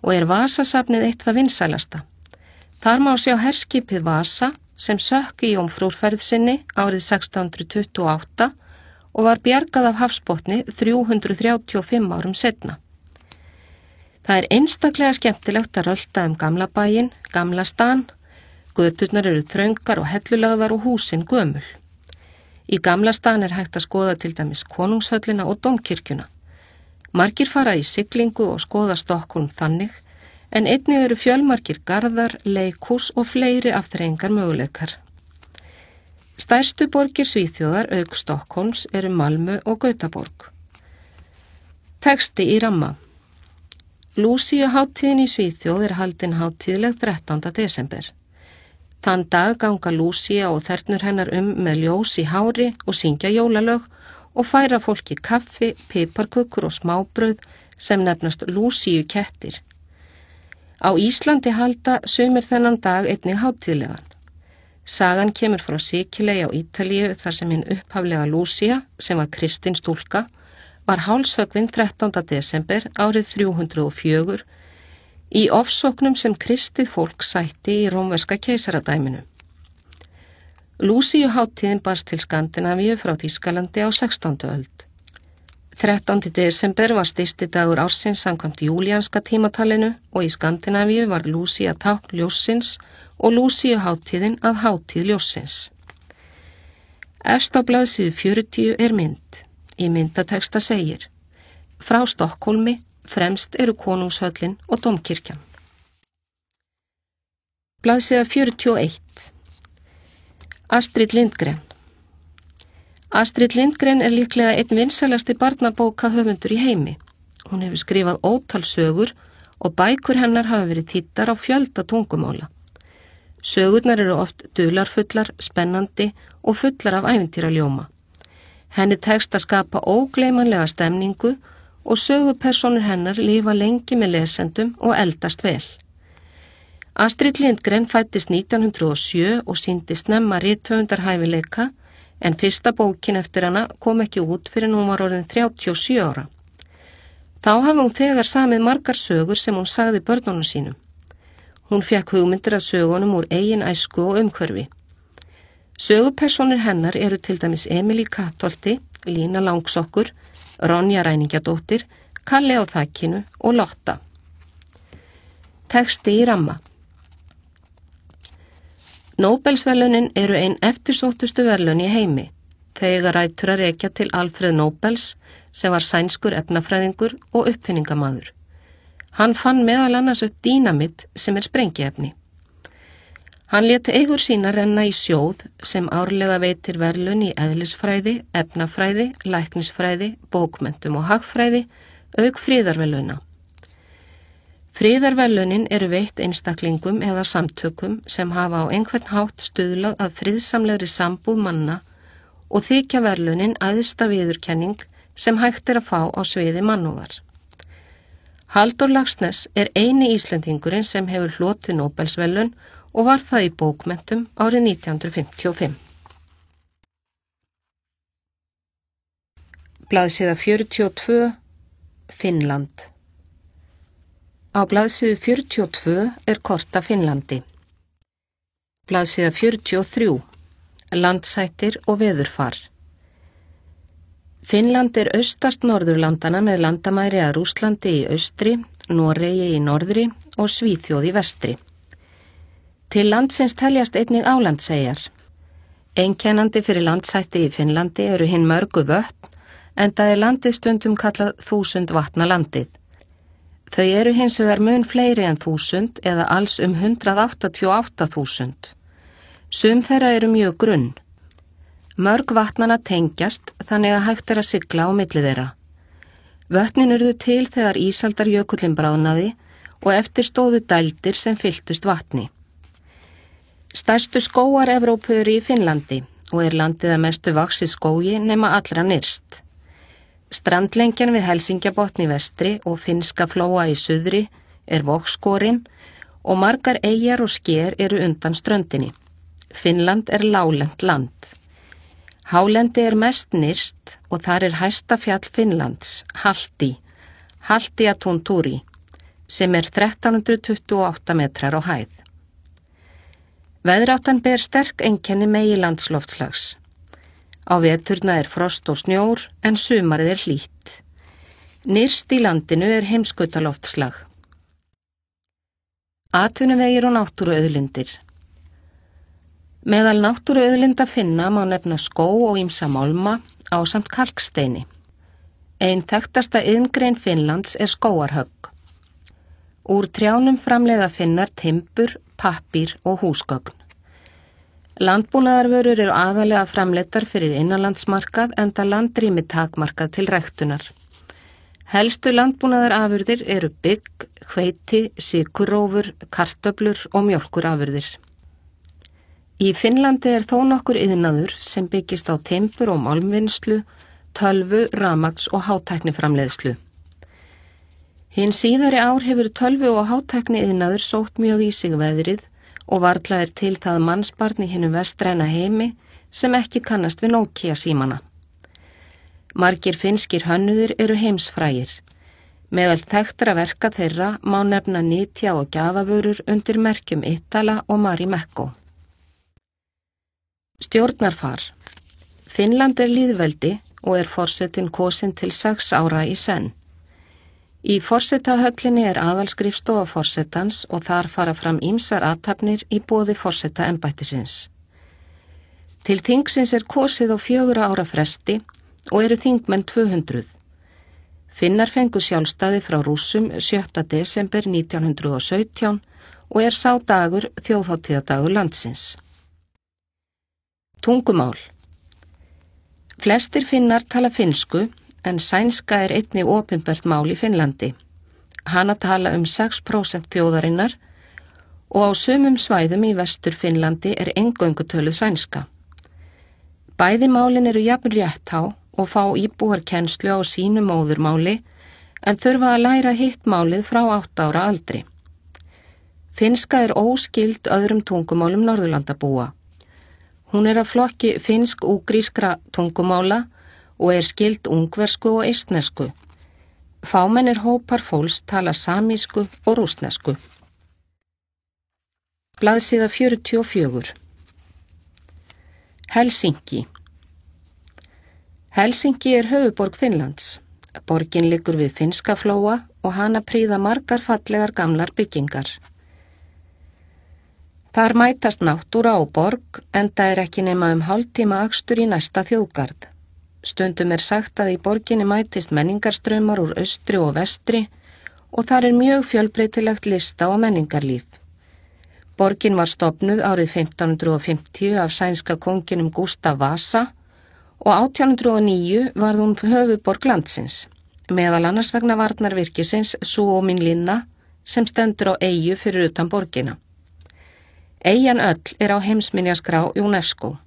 og Vasasafnið eitt það vinsælasta. Þar má sjá herskipið Vasa sem sökk í jómfrúrferð sinni árið 1628 og var bjargað af hafsbotni 335 árum seinna. Það einstaklega skemmtilegt að rölta gamla bæinn, Gamla stan. Göturnar eru þröngar og hellulagðar og húsin gömul. Í Gamla stan hægt að skoða til dæmis konungshöllina og dómkirkjuna. Margir fara í siglingu og skoða Stokkólm þannig, en einnig eru fjölmargir garðar, leikhús og fleiri afþreyingar möguleikar. Stærstu borgir Svíþjóðar auk Stokkólms eru Malmö og Gautaborg. Texti í ramma. Lúsíuhátíðin í Svíþjóð haldin hátíðleg 13. desember. Þann dag ganga Lúsía og þernur hennar með ljós í hári og syngja jólalög og færa fólki kaffi, piparkökur og smábrauð sem nefnast Lúsíukettir. Á Íslandi halda sumir þennan dag einnig hátíðlegan. Sagan kemur frá Sikiley á Ítalíu þar sem hinn upphaflega Lúsía, sem var kristin stúlka, var hálshöggvin 13. desember árið 304 í ofsóknum sem kristið fólk sætti í rómverska keisaradæminu. Lúsíuhátíðin barst til Skandinavíu frá Þýskalandi á 16. öld. 13. desember var stysti dagur ársins samkvæmt júlíanska tímatalinu og í Skandinavíu var Lúsía tákn ljóssins og Lúsíuhátíðin að hátíð ljóssins. Efst á blaðsíðu 40 mynd. Í myndateksta segir: Frá Stokkhólmi fremst eru konungshöllin og dómkirkjan. Blaðsíða 41. Astrid Lindgren. Astrid Lindgren líklega einn vinsælasti barnabóka höfundur í heimi. Hún hefur skrifað ótal sögur og bækur hennar hafa verið þýddar á fjölda tungumála. Sögurnar eru oft dularfullar, spennandi og fullar af ævintýraljóma. Henni tekst að skapa ógleymanlega stemningu og sögupersónur hennar lifa lengi með lesendum og eldast vel. Astrid Lindgren fæddist 1907 og sýndi snemma rithöfundarhæfileika, en fyrsta bókin eftir hana kom ekki út fyrir hún var orðin 37 ára. Þá hafði hún þegar samið margar sögur sem hún sagði börnunum sínum. Hún fékk hugmyndir að sögunum úr eigin æsku og umhverfi. Sögupersónur hennar eru til dæmis Emil í Kattholti, Lína Langsokkur, Ronja Ræningjadóttir, Kalli á þakinu og Lotta. Texti í ramma. Nóbelsverðlaunin eru ein eftirsóttustu verðlaun í heimi. Þau eiga rætur að rekja til Alfred Nobels, sem var sænskur efnafræðingur og uppfinningamaður. Hann fann meðal annars upp dínamit sem sprengiefni. Hann lét eigur sína renna í sjóð sem árlega veitir verðlaun í eðlisfræði, efnafræði, læknisfræði, bókmenntum og hagfræði, auk friðarverðlauna. Friðarverðlaunin eru veitt einstaklingum eða samtökum sem hafa á einhvern hátt stuðlað að friðsamlegri sambúð manna og þykja verðlaunin æðsta viðurkenning sem hægt að fá á sviði mannúðar. Halldór Laxness eini Íslendingurinn sem hefur hlotið Nóbelsverðlaun og var það í bókmenntum árið 1955. Blaðsíða 42, Finnland. Á blaðsíðu 42 kort af Finnlandi. Blaðsíða 43, Landsættir og veðurfar. Finnland austast Norðurlandana með landamæri að Rússlandi í austri, Noregi í norðri og Svíþjóð í vestri. Til landsins teljast einnig álandseyjar. Einkennandi fyrir landsætti í Finnlandi eru hinn mörgu vötn, enda landið stundum kallað 1000 vatna landið. Þau eru hins vegar mun fleiri en 1000 eða alls 188.000. Sum þeirra eru mjög grunn. Mörg vatnana tengjast þannig að hægt að sigla á milli þeirra. Vötnin urðu til þegar ísaldarjökullinn bráðnaði og eftir stóðu dældir sem fylltust vatni. Stærstu skógar Evrópu eru í Finnlandi og landið að mestu vaxið skógi nema allra nyrst. Strandlengjan við Helsingjabotn í vestri og Finnska flóa í suðri Vogskorinn og margar eyjar og sker eru undan ströndinni. Finnland láglent land. Hálendi mest nyrst og þar hæsta fjall Finnlands, Halti, Haltiatunturi, sem 1328 metrar á hæð. Veðráttan ber sterk einkenni meginlandsloftslags. Á veturna frost og snjór en sumarið hlýtt. Nyrst í landinu heimskautaloftslag. Atvinnuvegir og náttúruauðlindir. Meðal náttúruauðlinda finna má nefna skó og ýmsa málma ásamt kalksteini. Ein þekktasta iðngrein Finnlands skógarhögg. Úr trjánum framleiða Finnar timbur, pappír og húsgögn. Landbúnaðarvörur aðalega framleiddar fyrir innanlandsmarkað enda landrými takmarkað til ræktunar. Helstu landbúnaðarafurðir bygg, hveiti, sykurrófur, kartöflur og mjólkurafurðir. Í Finnlandi þó nokkur iðnaður sem byggist á timbur og málmvinnslu, tölvu, rafmagns og hátækniframleiðslu. Hinn síðari ár hefur tölvu og hátækni iðnaður sótt mjög í sig veðrið og varla til það mannsbarn í hinum vestræna heimi sem ekki kannast við Nokia símana. Margir finnskir hönnuðir heimsfrægir. Meðal þekktra verka þeirra má nefna nytja og gjafavörur undir merkjum Itala og Marimekko. Stjórnarfar. Finnland lýðveldi og forsetinn kosinn til 6 ára í senn. Í forsetahöllinni aðalskrifstofa forsetans og þar fara fram ýmsar athafnir í boði forsetaembættisins. Til þingsins kosið á 4 ára fresti og þingmenn 200. Finnar fengu sjálfstæði frá Rússum 7. desember 1917 og sá dagur þjóðhátíðardagur landsins. Tungumál. Flestir Finnar tala finnsku en sænska einnig opinbert mál í Finnlandi. Hana tala 6% þjóðarinnar og á sumum svæðum í vestur Finnlandi eingöngu töluð sænska. Bæði málin jafn rétthá og fá íbúar kennslu á sínu móðurmáli en þurfa að læra hitt málið frá 8 ára aldri. Finnska óskild öðrum tungumálum Norðurlandabúa. Hún af flokki finnsk-úgrískra tungumála og skild ungversku og eistnesku. Fámennir hópar fólks tala samísku og rússnesku. Blaðsíða 44. Helsinki. Helsinki höfuðborg Finnlands. Borgin liggur við Finnskaflóa og hana prýða margar fallegar gamlar byggingar. Þar mætast náttúra og borg enda ekki nema hálftíma akstur í næsta þjóðgarð. Stundum sagt að í borginni mætist menningarstraumar úr austri og vestri og þar mjög fjölbreytilegt lista- og menningarlíf. Borgin var stofnuð árið 1550 af sænska konginum Gústav Vasa og 1809 varð hún höfuðborg landsins, meðal annars vegna varnarvirkisins Suomenlinna sem stendur á eyju fyrir utan borgina. Eyjan öll á heimsminjaskrá UNESCO.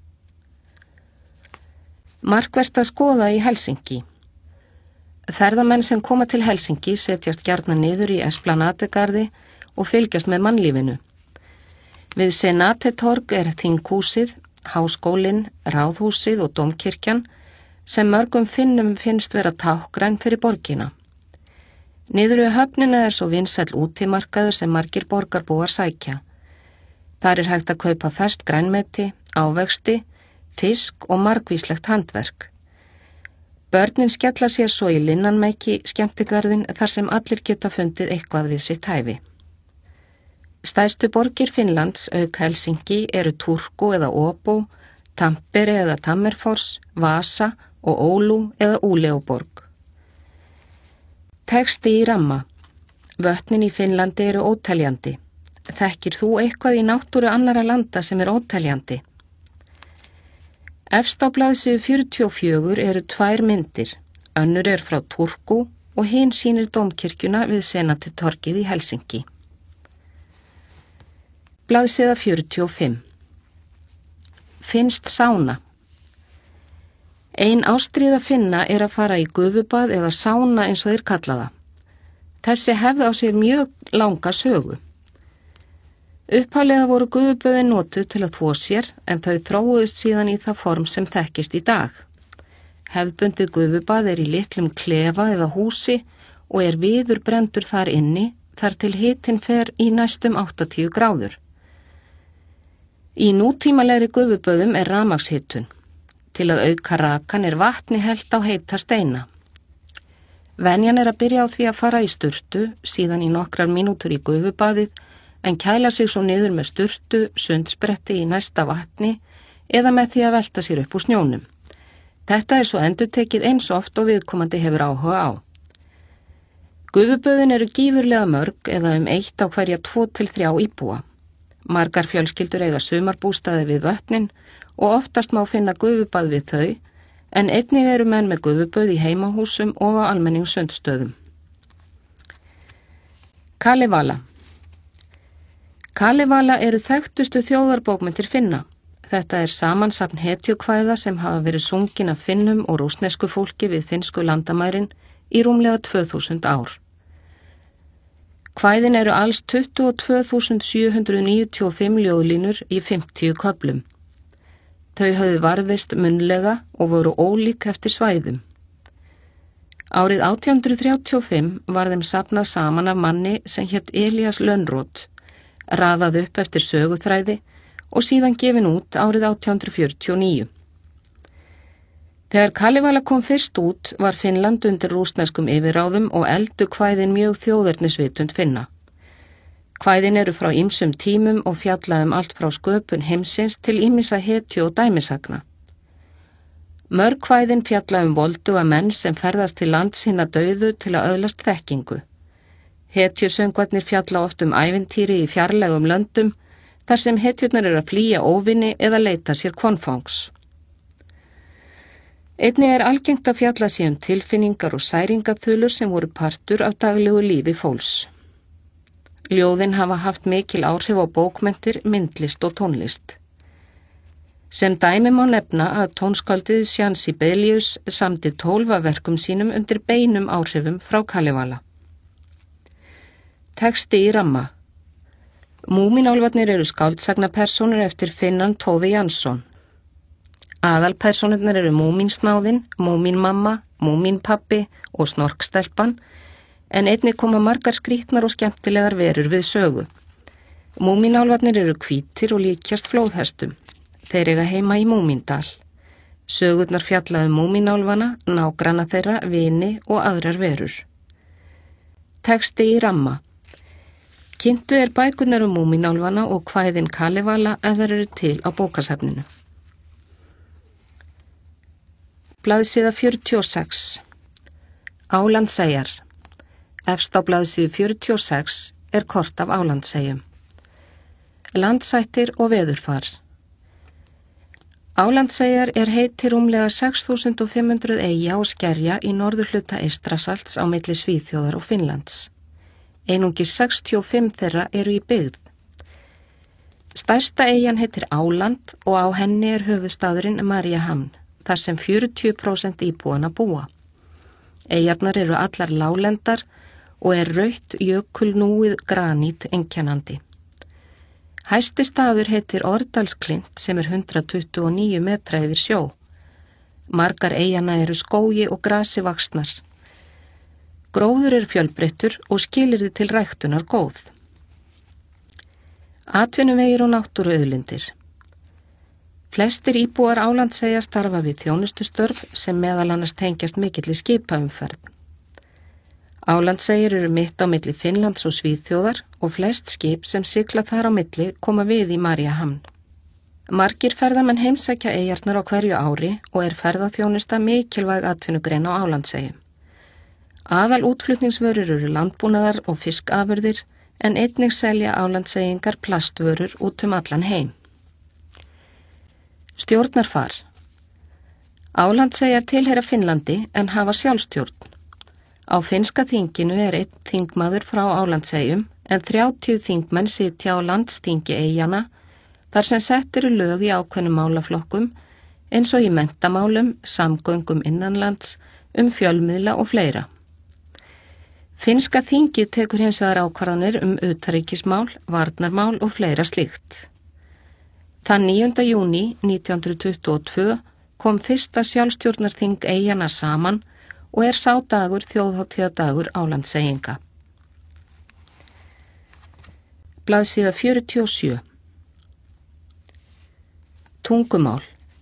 Markvert að skoða í Helsinki. Ferðamenn sem koma til Helsinki setjast gjarnan niður í Esplanadegarði og fylgjast með mannlífinu. Við Senatetorg þinghúsið, háskólinn, ráðhúsið og dómkirkjan sem mörgum Finnum finnst vera tákgræn fyrir borgina. Niður við höfnina svo vinsæll útimarkaður sem margir borgarbúar sækja. Þar hægt að kaupa ferskt grænmeti, ávexti, fisk og margvíslegt handverk. Börnin skella sér svo í Linnanmäki skemmtigarðin þar sem allir geta fundið eitthvað við sitt hæfi. Stærstu borgir Finnlands auk Helsinki Turku eða Åbo, Tampere eða Tammerfors, Vasa og Oulu eða Uleåborg. Texti í ramma. Vötnin í Finnlandi óteljandi. Þekkir þú eitthvað í náttúru annara landa sem óteljandi? Efst á blaðsíðu 44 2 myndir. Önnur frá Turku og hin sýnir dómkirkjuna við Senatetorgið í Helsinki. Blaðsíða 45. Finnst sána. Ein ástríða Finna að fara í gufubað eða sána eins og þeir kalla það. Þessi hefði á sér mjög langa sögu. Upphaflega voru gufuböðin notuð til að þvo sér en þau þróuðust síðan í það form sem þekkist í dag. Hefðbundið gufubað í litlum klefa eða húsi og viður brendur þar inni þar til hitinn fer í næstum 80 gráður. Í nútímalegri gufuböðum er rafmagnshitun. Til að auka rakan er vatni hellt á heita steina. Venjan er að byrja á því að fara í sturtu, síðan í nokkrar mínútur í gufubaðið, en kæla sig svo niður með sturtu, sundspretti í næsta vatni eða með því að velta sér upp úr snjónum. Þetta er svo endurtekið eins oft og viðkomandi hefur áhuga á. Gufuböðin eru gífurlega mörg eða 1 á hverja 2 til 3 íbúa. Margar fjölskyldur eiga sumarbústaði við vötnin og oftast má finna gufubað við þau, en einnig eru menn með gufuböð í heimahúsum og á almenningssundstöðum. Kalevala. Kalevala eru þekktustu þjóðarbókmenntir Finna. Þetta er samansafn hetjukvæða sem hafa verið sungin af Finnum og rússnesku fólki við finnsku landamærin í rúmlega 2000 ár. Kvæðin eru alls 22.795 ljóðlínur í 50 köflum. Þau höfðu varðveist munnlega og voru ólík eftir svæðum. Árið 1835 var þeim safnað saman af manni sem hét Elias Lönnrot, raðað upp eftir söguþræði og síðan gefin út árið 1849. Þegar Kalevala kom fyrst út var Finnland undir rússneskum yfirráðum og eldu kvæðin mjög þjóðernisvitund Finna. Kvæðin eru frá ýmsum tímum og fjalla allt frá sköpun heimsins til ýmissa hetju og dæmisagna. Mörg kvæðin fjalla volduga menn sem ferðast til lands hinna dauðu til að öðlast þekkingu. Hetjusöngvarnir fjalla oft ævintýri í fjarlægum löndum, þar sem hetjurnar eru að flýja óvinni eða leita sér kvonfangs. Einnig er algengt að fjalla sig tilfinningar og særingaþulur sem voru partur af daglegu lífi fólks. Ljóðin hafa haft mikil áhrif á bókmenntir, myndlist og tónlist. Sem dæmi má nefna að tónskáldið Jean Sibelius samdi 12 verkum sínum undir beinum áhrifum frá Kalevala. Texti í ramma. Múmínálfarnir eru skáldsagnapersónur eftir Finnan Tove Jansson. Aðalpersónurnar eru Múmínsnáðinn, Múmínmamma, Múmínpabbi og Snorkstelpan, en einnig koma margar skrýtnar og skemmtilegar verur við sögu. Múmínálfarnir eru hvítir og líkjast flóðhestum. Þeir eiga heima í Múmíndal. Sögurnar fjalla múmínálfana, nágranna þeirra, vini og aðrar verur. Texti í ramma. Kynntu bækurnar múmínálfana og kvæðin Kalevala ef þær eru til á bókasafninu. Blaðsíða 46. Álandseyjar. Efst á blaðsíðu 46 er kort af Álandseyjum. Landsættir og veðurfar. Álandseyjar er heiti rúmlega 6.500 eyja og skerja í norðurhluta Eystrasalts á milli Svíþjóðar og Finnlands. Einungis 65 þeirra eru í byggð. Stærsta eyjan heitir Áland og á henni er höfuðstaðurinn Mariehamn, þar sem 40% íbúana búa. Eyjarnar eru allar láglendar og er rautt jökulnúið granít einkennandi. Hæsti staður heitir Ordalsklint sem er 129 metra yfir sjó. Margar eyjana eru skógi og grasi vaxnar. Gróður er fjölbreyttur og skilyrði til ræktunar góð. Atvinnuvegir og náttúruauðlindir. Flestir íbúar Álandseyja starfa við þjónustustörf sem meðal annars tengjast mikilli skipaumferð. Álandseyjar eru mitt á milli Finnlands og Svíþjóðar og flest skip sem sigla þar á milli koma við í Mariehamn. Margir ferðamenn heimsækja eyjarnar á hverju ári og er ferðaþjónusta mikilvæg atvinnugrein á Álandseyjum. Aðal útflutningsvörur eru landbúnaðar og fiskafurðir en einnig selja Álandseyingar plastvörur út allan heim. Stjórnarfar. Álandseyjar tilheyra Finnlandi en hafa sjálfstjórn. Á finnska þinginu er einn þingmaður frá Álandseyjum en 30 þingmenn sitja á landsþingi eyjana þar sem sett eru lög í ákveðnum málaflokkum eins og í menntamálum, samgöngum innanlands, fjölmiðla og fleira. Finnska þingið tekur hins vegar ákvarðanir utanríkismál, varnarmál og fleira slíkt. Þann 9. júní 1922 kom fyrsta sjálfstjórnarþing eyjana saman og er sá dagur þjóðhátíðadagur Álandseyinga. Blaðsíða 47. Tungumál.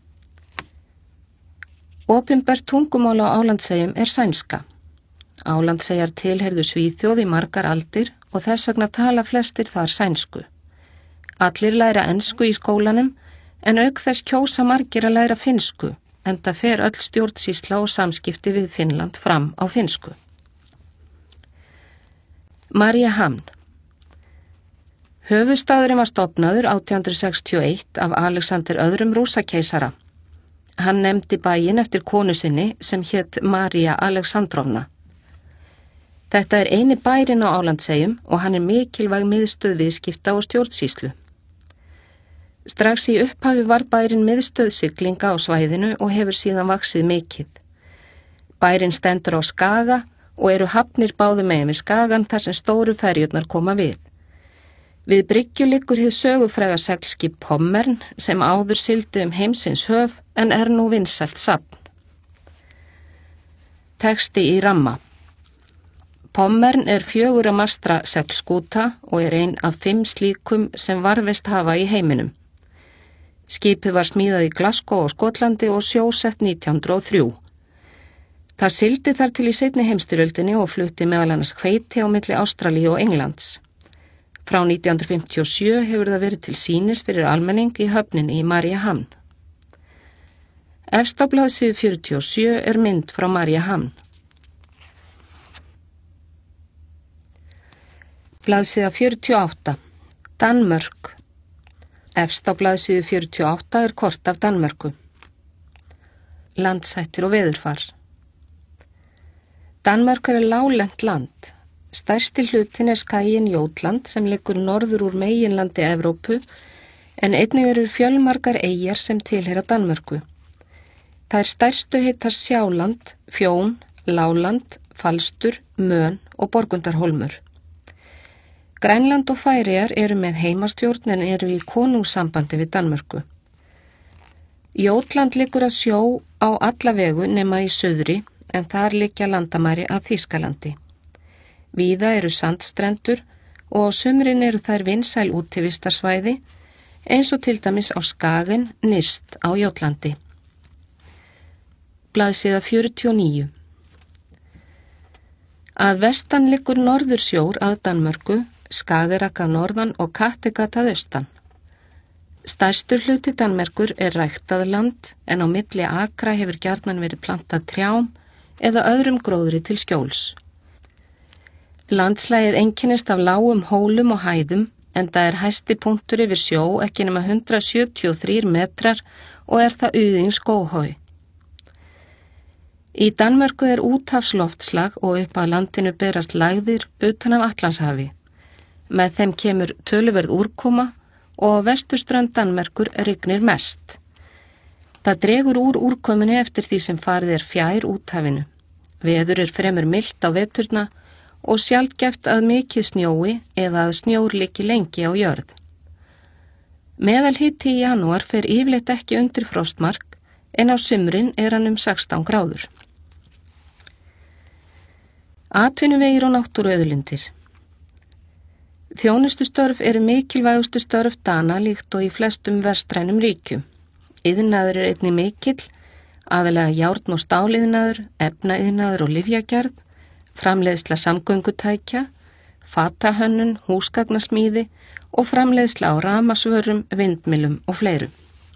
Opinbert tungumál á Álandseyjum sænska. Álandseyjar tilheyrðu Svíþjóð í margar aldir og þess vegna tala flestir þar sænsku. Allir læra ensku í skólanum en auk þess kjósa margir að læra finnsku, enda fer öll stjórnsýsla og samskipti við Finnland fram á finnsku. Mariehamn. Höfuðstaðurinn var stofnaður 1861 af Alexander II Rússakeisara. Hann nefndi bæinn eftir konu sinni sem hét María Alexandrovna. Þetta eini bærinn á Álandseyjum og hann mikilvæg miðstöð viðskipta og stjórnsýslu. Strax í upphafi var bærinn miðstöð siglinga á svæðinu og hefur síðan vaxið mikið. Bærinn stendur á Skaga og eru hafnir báðum megin við Skagan þar sem stóru ferjurnar koma við. Við bryggju liggur hið sögufræga seglskip Pommern sem áður sigldi heimsins höf en nú vinsælt safn. Texti í ramma. Pommern 4 mastra seglskúta og ein af 5 slíkum sem varðveist hafa í heiminum. Skipið var smíðað í Glasgow á Skotlandi og sjósett 1903. Það sigldi þar til í seinni heimsstyrjöldinni og flutti meðal annars hveiti á milli Ástralíu og Englands. Frá 1957 hefur það verið til sýnis fyrir almenning í höfninni í Mariehamn. Efst á blaðsíðu 47 mynd frá Mariehamn. Blaðsíða 48. Danmörk. Efst á blaðsíðu 48 kort af Danmörku. Landshættir og veðurfar. Danmörk láglent land. Stærsti hlutin skaginn Jótland sem liggur norður úr meginlandi Evrópu en einnig eru fjölmargar eyjar sem tilheyra Danmörku. Þær stærstu heita Sjáland, Fjón, Láland, Falstur, Mön og Borgundarhólmur. Grænland og Færeyjar eru með heimastjórn en eru í konungssambandi við Danmörku. Jótland liggur að sjó á alla vegu nema í suðri en þar liggja landamæri að Þýskalandi. Víða eru sandstrendur og á sumrin eru þær vinsæl útivistarsvæði eins og til dæmis á Skagen nyrst á Jótlandi. Blaðsíða 49. Að vestan liggur norðursjór að Danmörku, Skagerrak að norðan og Kattegat að austan. Stærstur hluti Danmerkur ræktað land en á milli akra hefur gjarnan verið plantað trjám eða öðrum gróðri til skjóls. Landslagið einkennist af lágum hólum og hæðum en það hæsti punktur yfir sjó ekki nema 173 metrar og það uðing skóghói. Í Danmörku úthafsloftslag og upp að landinu berast lægðir utan af Atlantshafi. Með þeim kemur töluverð úrkoma og á vesturströnd Danmerkur rignir mest. Það dregur úr úrkomunni eftir því sem farið fjær úthafinu. Veður fremur milt á veturna og sjaldgæft að mikið snjói eða að snjór liggi lengi á jörð. Meðalhiti í janúar fer yfirleitt ekki undir frostmark en á sumrin hann 16 gráður. Atvinnuvegir og náttúruauðlindir. Þjónustustörf eru mikilvægustu störf Dana líkt og í flestum vestrænum ríkjum. Iðnaður einnig mikill, aðalega járn- og stáliðnaður, efnaiðnaður og lyfjagerð, framleiðsla samgöngutækja, fatahönnun, húsgagnasmíði og framleiðsla á rafmagnsvörum, vindmyllum og fleiru.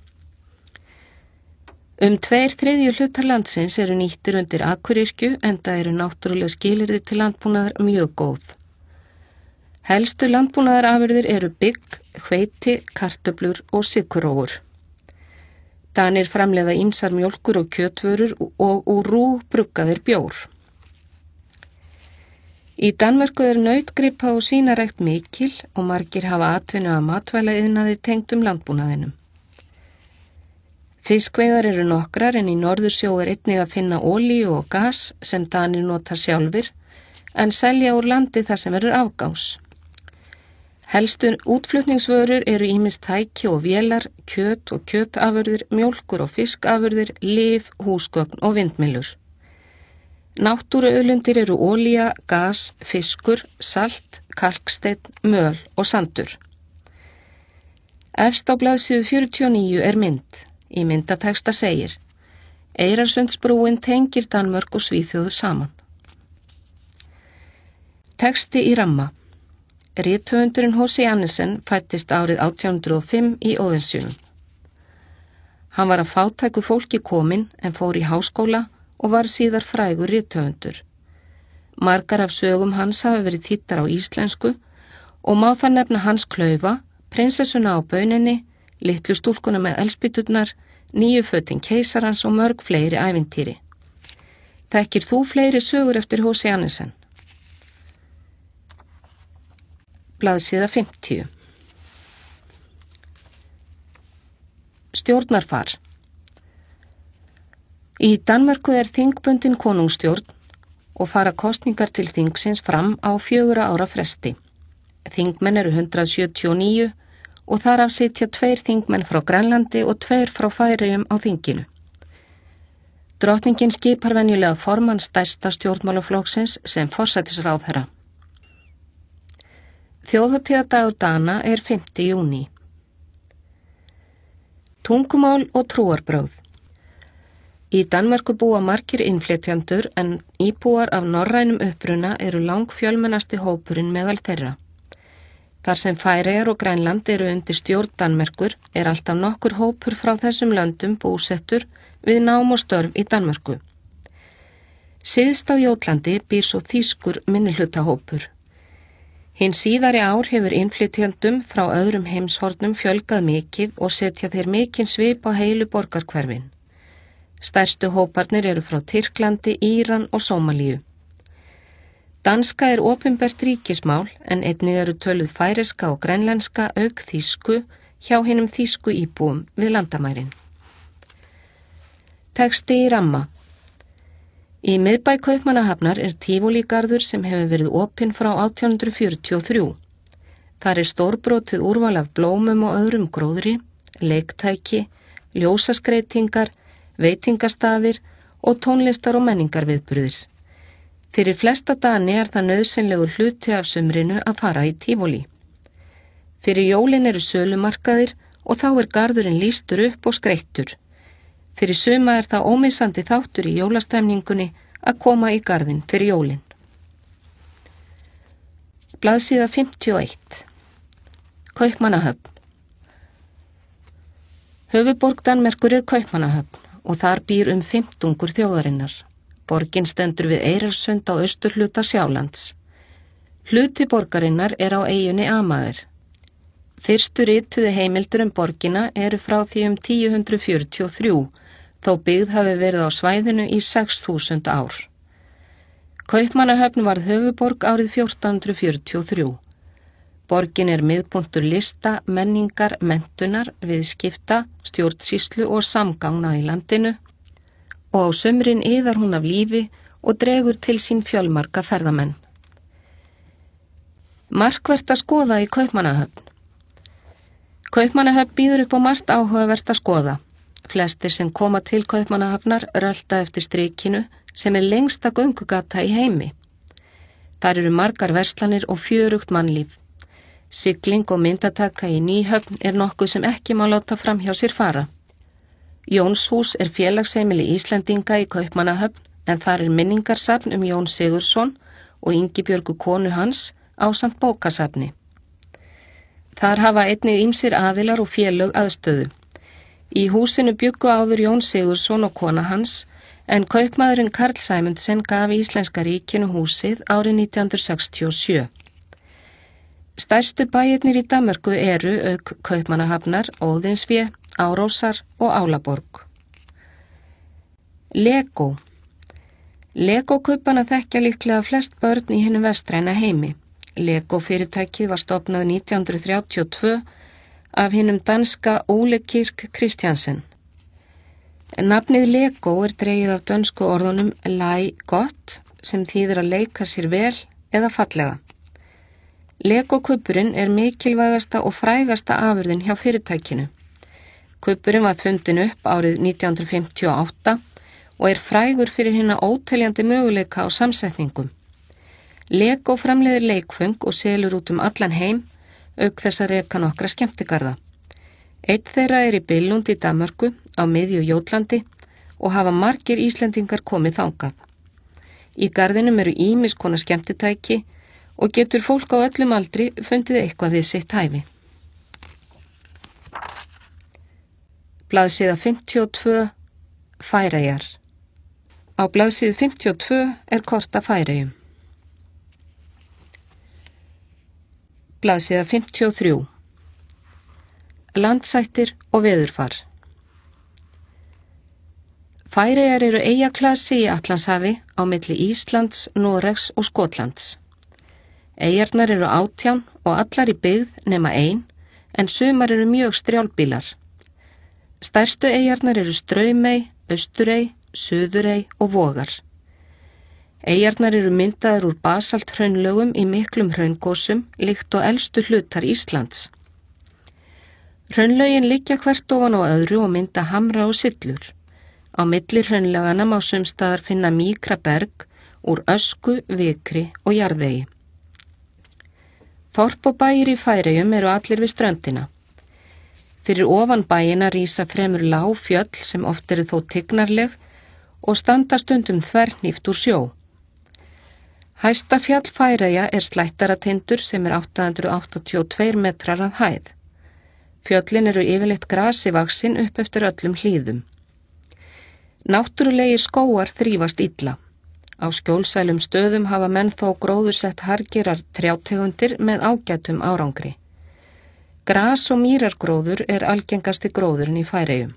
2/3 hlutar landsins eru nýttir undir akuryrkju enda eru náttúrulega skilyrði til landbúnaðar mjög góð. Helstu landbúnaðarafurðir eru bygg, hveiti, kartöflur og sykurrófur. Danir framleiða ýmsar mjólkur og kjötvörur og úr rú bruggaðir bjór. Í Danmörku nautgripa og svínarækt mikil og margir hafa atvinnu af matvælaiðnaði tengdum landbúnaðinum. Fiskveiðar eru nokkrar en í Norðursjó einnig að finna olíu og gas sem Danir nota sjálfir en selja úr landi þar sem afgás. Helstu útflutningsvörur eru ýmist tæki og vélar, kjöt og kjötafurðir, mjólkur og fiskafurðir, lyf, húsgögn og vindmyllur. Náttúruauðlindir eru olía, gas, fiskur, salt, kalksteinn, möl og sandur. Efst á blaðsíðu 49 er mynd. Í myndateksta segir: Eyrarsundsbrúin tengir Danmörk og Svíþjóð saman. Texti í ramma. Rithöfundurinn H.C. Andersen fæddist árið 1805 í Óðinsjönum. Hann var að fátæku fólki kominn en fór í háskóla og var síðar frægur rithöfundur. Margar af sögum hans hafa verið þýddar á íslensku og má það nefna Hans Klaufa, Prinsessuna á bauninni, Litlu stúlkuna með eldspýturnar, Nýju fötin keisarans og mörg fleiri ævintýri. Þekkir þú fleiri sögur eftir H.C. Andersen? Blaðsíða 50. Stjórnarfar. Í Danmörku er þingbundin konungsstjórn og fara kosningar til þingsins fram á 4 ára fresti. Þingmenn eru 179 og þar af sitja 2 þingmenn frá Grænlandi og 2 frá Færeyjum á þinginu. Drottningin skipar venjulega formann stærsta stjórnmálaflokksins sem forsætisráðherra. Þjóðhátíðardagur Dana er 5. júní. Tungumál og trúarbrögð. Í Danmörku búa margir innflytjendur en íbúar af norrænum uppruna eru langfjölmennasti hópurinn meðal þeirra. Þar sem Færeyjar og Grænland eru undir stjórn Danmerkur er alltaf nokkur hópur frá þessum löndum búsettur við nám og störf í Danmörku. Syðst á Jótlandi býr svo þýskur minnihlutahópur. Hinn síðari ár hefur innflytjendum frá öðrum heimshornum fjölgað mikið og setja þeir mikinn svip á heilu borgarhverfin. Stærstu hóparnir eru frá Tyrklandi, Íran og Sómalíu. Danska er opinbert ríkismál en einnig eru töluð færeyska og grænlenska auk þýsku hjá hinum þýsku íbúum við landamærin. Texti í ramma. Í miðbæ Kaupmannahafnar er Tívolígarður sem hefur verið opinn frá 1843. Þar er stórbrotið úrval af blómum og öðrum gróðri, leiktæki, ljósaskreitingar, veitingastaðir og tónlistar- og menningarviðburðir. Fyrir flesta Dani er það nauðsynlegur hluti af sumrinu að fara í Tívolí. Fyrir jólin eru sölumarkaðir og þá er garðurinn lýstur upp og skreyttur. Fyrir suma er það ómissandi þáttur í jólastemningunni að koma í garðinn fyrir jólin. Blaðsíða 51. Kaupmannahöfn. Höfuðborg Danmerkur er Kaupmannahöfn og þar býr 15 þjóðarinnar. Borgin stendur við Eyrarsund á austurhluta Sjálands. Hluti borgarinnar er á eyjunni Amager. Fyrstu rituðu heimildur borgina eru frá því 1043, þó byggð hafi verið á svæðinu í 6000 ár. Kaupmannahöfn varð höfuborg árið 1443. Borgin er miðpunktur lista, menningar, menntunar, viðskipta, stjórnsýslu og samgangna í landinu og á sumrin iðar hún af lífi og dregur til sín fjölmarga ferðamenn. Markvert að skoða í Kaupmannahöfn. Kaupmannahöfn býður upp á margt áhugavert að skoða. Flestir sem koma til Kaupmannahafnar rölda eftir strikinu sem er lengsta göngugata í heimi. Þar eru margar verslanir og fjörugt mannlíf. Sigling og myndataka í Nýhöfn er nokkuð sem ekki má láta fram hjá sér fara. Jónshús er félagsheimili Íslendinga í Kaupmannahöfn en þar er minningarsafn Jón Sigurðsson og Ingibjörgu konu hans ásamt bókasafni. Þar hafa einnig ýmsir aðilar og félög aðstöðu. Í húsinu bjuggu áður Jón Sigurðsson og kona hans en kaupmaðurinn Karl Sæmundsen gaf Íslenska ríkinu húsið árið 1967. Stærstu bæirnir í Danmörku eru auk Kaupmannahafnar, Óðinsvé, Árósar og Álaborg. Lego. Lego-kaupana þekkja líklega flest börn í hinum vestræna heimi. Lego-fyrirtækið var stofnað 1932 af hinum danska Ole Kirk Christiansen. Nafnið Lego er dregið af dönsku orðunum lege godt sem þýðir að leika sér vel eða fallega. Lego-kuppurinn er mikilvægasta og frægasta afurðin hjá fyrirtækinu. Kuppurinn var fundin upp árið 1958 og er frægur fyrir hina óteljandi möguleika á samsetningum. Lego framleiðir leikföng og selur út allan heim, auk þess að reka nokkra skemmtigarða. Einn þeirra í Billund í Danmörku á miðju Jótlandi og hafa margir Íslendingar komið þangað. Í garðinum eru ýmis konar skemmtitæki og getur fólk á öllum aldri fundið eitthvað við sitt hæfi. Blaðsíða 52, Færeyjar. Á blaðsíðu 52 er kort af Færeyjum. Blaðsíða 53. Landsættir og veðurfar. Færeyjar eru eyjaklasi í Atlantshafi á milli Íslands, Noregs og Skotlands. Eyjarnar eru 18 og allar í byggð nema ein, en sumar eru mjög strjálbýlar. Stærstu eyjarnar eru Straumey, Austurey, Suðurey og Vogar. Eyjarnar eru myndaðar úr basalthraunlögum í miklum hraungosum líkt og elstu hlutar Íslands. Hraunlögin liggja hvert ofan á öðru og mynda hamra og syllur. Á milli hraunlögana má sumstaðar finna mýkra berg úr ösku, vikri og jarðvegi. Þorp og bæir í Færeyjum eru allir við ströndina. Fyrir ofan bæina rísa fremur lág fjöll sem oft eru þó tignarleg og standa stundum þvernhíft úr sjó. Hæsta fjall Færeyja er Slættaratindur sem er 882 metrar að hæð. Fjöllin eru yfirleitt grasi vaxin upp eftir öllum hlíðum. Náttúrulegir skógar þrífast illa. Á skjólsælum stöðum hafa menn þó gróðursett hargirar trjátegundir með ágætum árangri. Gras og mýrargróður er algengasti gróðurinn í Færeyjum.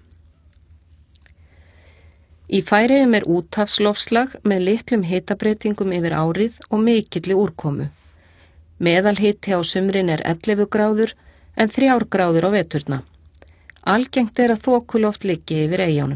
Í Færeyjum er úthafsloftslag með litlum hitabreytingum yfir árið og mikilli úrkomu. Meðalhiti á sumrin er 11 gráður en 3 gráður á veturna. Algengt er að þokuloft liggi yfir eyjunum.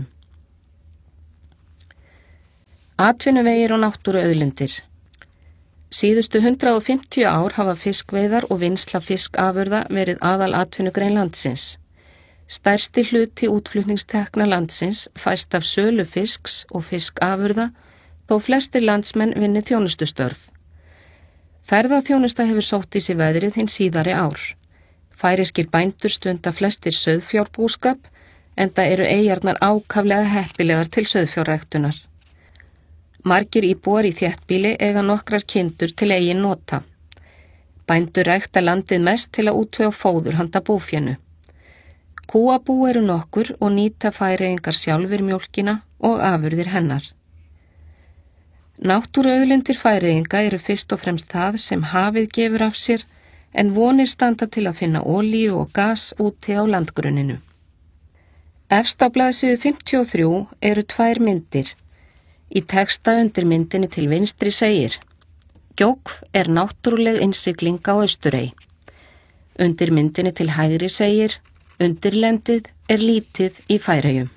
Atvinnuvegir og náttúruauðlindir. Síðustu 150 ár hafa fiskveiðar og vinnsla fiskafurða verið aðal atvinnugrein landsins. Stærsti hluti útflutningstekna landsins fæst af sölu fisks og fiskafurða, þó flestir landsmenn vinni þjónustustörf. Ferðaþjónusta hefur sótt í sig veðrið hinn síðari ár. Færeyskir bændur stunda flestir sauðfjárbúskap, enda eru eyjarnar ákaflega heppilegar til sauðfjárræktunar. Margir íbúar í þéttbýli eiga nokkrar kindur til eigin nota. Bændur rækta landið mest til að útvega fóður handa búfénu. Kúabú eru nokkur og nýta Færeyingar sjálfir mjólkina og afurðir hennar. Náttúruauðlindir Færeyinga eru fyrst og fremst það sem hafið gefur af sér, en vonir standa til að finna olíu og gas úti á landgrunninu. Efst á blaðsíðu 53 eru 2 myndir. Í texta undir myndinni til vinstri segir: Gjógv er náttúruleg innsigling á Austurey. Undir myndinni til hægri segir: Undirlendið er lítið í Færeyjum.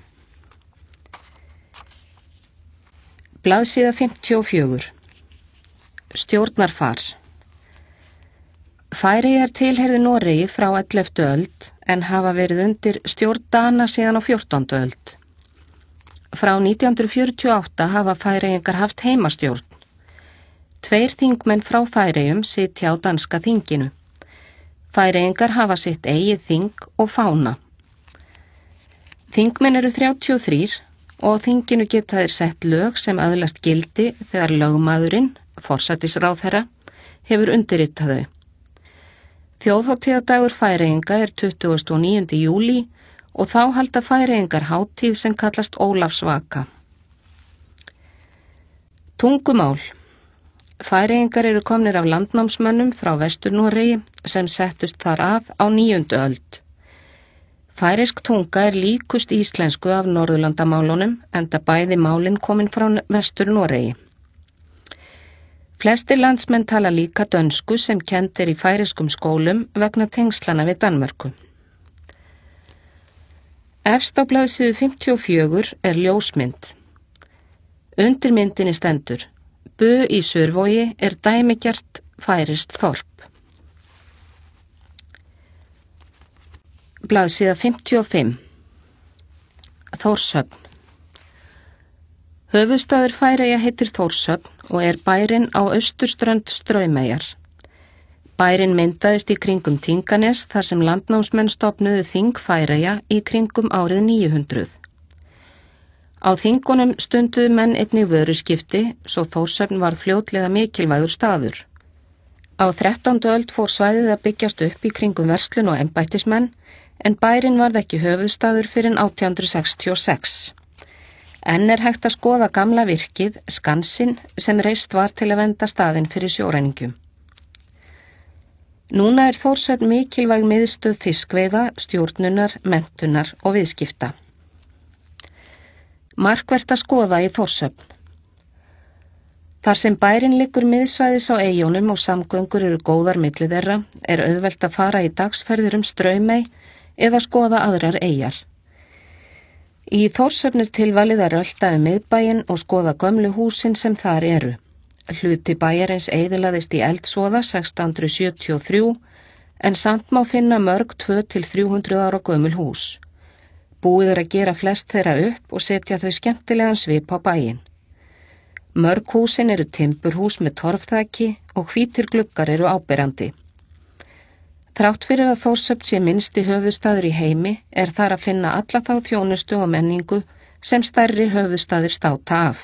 Blaðsíða 54. Stjórnarfar. Færeyjar tilheyrðu Noregi frá 11. öld en hafa verið undir stjórn Dana síðan á 14. öld. Frá 1948 hafa Færeyingar haft heimastjórn. 2 þingmenn frá Færeyjum sitja á danska þinginu. Færeyingar hafa sitt eigið þing og fána. Þingmenn eru 33 og þinginu geta þeir sett lög sem öðlast gildi þegar lögmaðurinn, forsætisráðherra, hefur undirritað þau. Þjóðhátíðardagur Færeyinga er 29. júlí og þá halda Færeyingar hátíð sem kallast Ólafsvaka. Tungumál. Færeyingar eru komnir af landnámsmönnum frá Vestur-Noregi sem settust þar að á 9. öld. Færeysk tunga er líkust íslensku af Norðurlandamálunum enda bæði málin komin frá Vestur-Noregi. Flestir landsmenn tala líka dönsku sem kennd í færeyskum skólum vegna tengslana við Danmörku. Efst á blaðsíðu 54 er ljósmynd. Undir myndinni stendur: Bø í Survogi er dæmigjart færeyskt þorp. Blaðsíða 55. Þórshöfn. Höfuðstaður Færeyja heitir Þórshöfn og bærinn á austurströnd Straumeyjar. Bærinn myndaðist í kringum Tinganes þar sem landnámsmenn stofnuðu þing Færeyja í kringum árið 900. Á þingunum stunduðu menn einnig vöruskipti svo Þórshöfn varð fljótlega mikilvægur staður. Á 13. öld fór svæðið að byggjast upp í kringum verslun og embættismenn en bærinn varð ekki höfuðstaður fyrr en 1866. Enn hægt að skoða gamla virkið, Skansinn, sem reist var til að vernda staðinn fyrir sjóræningjum. Núna Þórshöfn mikilvæg miðstöð fiskveiða, stjórnunar, menntunar og viðskipta. Markvert að skoða í Þórshöfn. Þar sem bærinn liggur miðsvæðis á eyjónum og samgöngur eru góðar milli þeirra, auðvelt að fara í dagsferðir Straumey eða skoða aðrar eyjar. Í Þórshöfn tilvalið að rölta miðbæinn og skoða gömlu húsin sem þar eru. Hluti bæjarins eyðilaðist í eldsvoða 1673 en samt má finna mörg 200–300 ára gömul hús. Búið að gera flest þeirra upp og setja þau skemmtilegan svip á bæinn. Mörg húsin eru timburhús með torfþaki og hvítir gluggar eru áberandi. Þrátt fyrir að Þórshöfn sé minnsti höfuðstaður í heimi þar að finna alla þá þjónustu og menningu sem stærri höfuðstaðir státa af.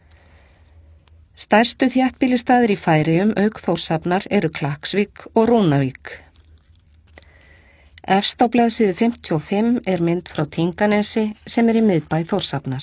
Stærstu þéttbýlisstaðir í Færeyjum auk Þórshafnar eru Klaksvík og Rúnavík. Efst á blaðsíðu 55 mynd frá Tinganesi sem í miðbæ Þórshafnar.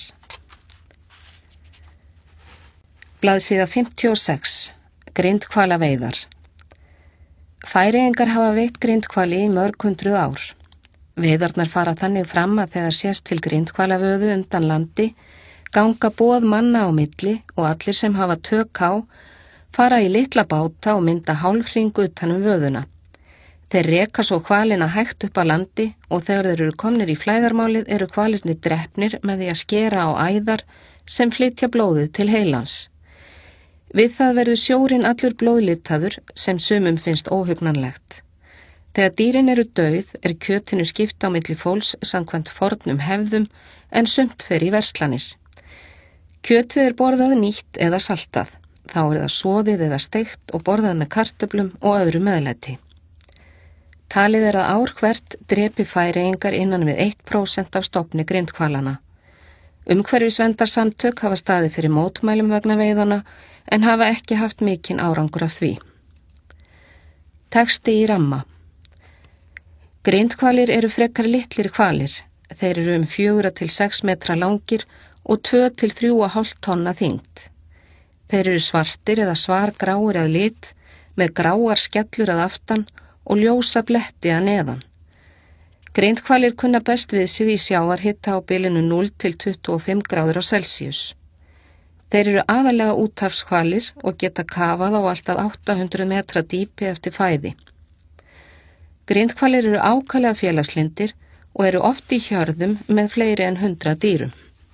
Blaðsíða 56. Grindhvalaveiðar. Færeyingar hafa veitt grindhvali í mörg hundruð ár. Veiðarnar fara þannig fram að þegar sést til grindhvalavöðu undan landi, ganga boð manna á milli og allir sem hafa tök á, fara í litla báta og mynda hálfhring utan vöðuna. Þeir reka svo hvalina hægt upp að landi og þegar þeir eru komnir í flæðarmálið eru hvalirnir drepnir með því að skera á æðar sem flytja blóðið til heilans. Við það verður sjórinn allur blóðlitaður sem sumum finnst óhugnanlegt. Þegar dýrin eru dauð kjötinu skipt á milli fólks samkvæmt fornum hefðum en sumt fer í verslanir. Kjötið borðað nýtt eða saltað, þá það soðið eða steikt og borðað með kartöflum og öðru meðlæti. Talið að ár hvert drepi Færeyingar innan við 1% af stofni grindhvalana. Umhverfisverndarsamtök hafa staðið fyrir mótmælum vegna veiðana en hafa ekki haft mikinn árangur af því. Texti í ramma. Grindhvalir eru frekar litlir hvalir. Þeir eru 4–6 metra langir og 2–3,5 tonna þyngd. Þeir eru svartir eða svargráir að lit með gráar skellur að aftan og ljósa bletti að neðan. Grindhvalir kunna best við sig í sjávarhita á bilinu 0–25 gráður á Celsius. Þeir eru aðalega úthafshvalir og geta kafað á alltaf 800 metra dýpi eftir fæði. Grindhvalir eru ákaflega félagslyndir og eru oft í hjörðum með fleiri en 100 dýrum.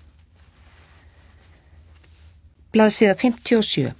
Blaðsíða 57.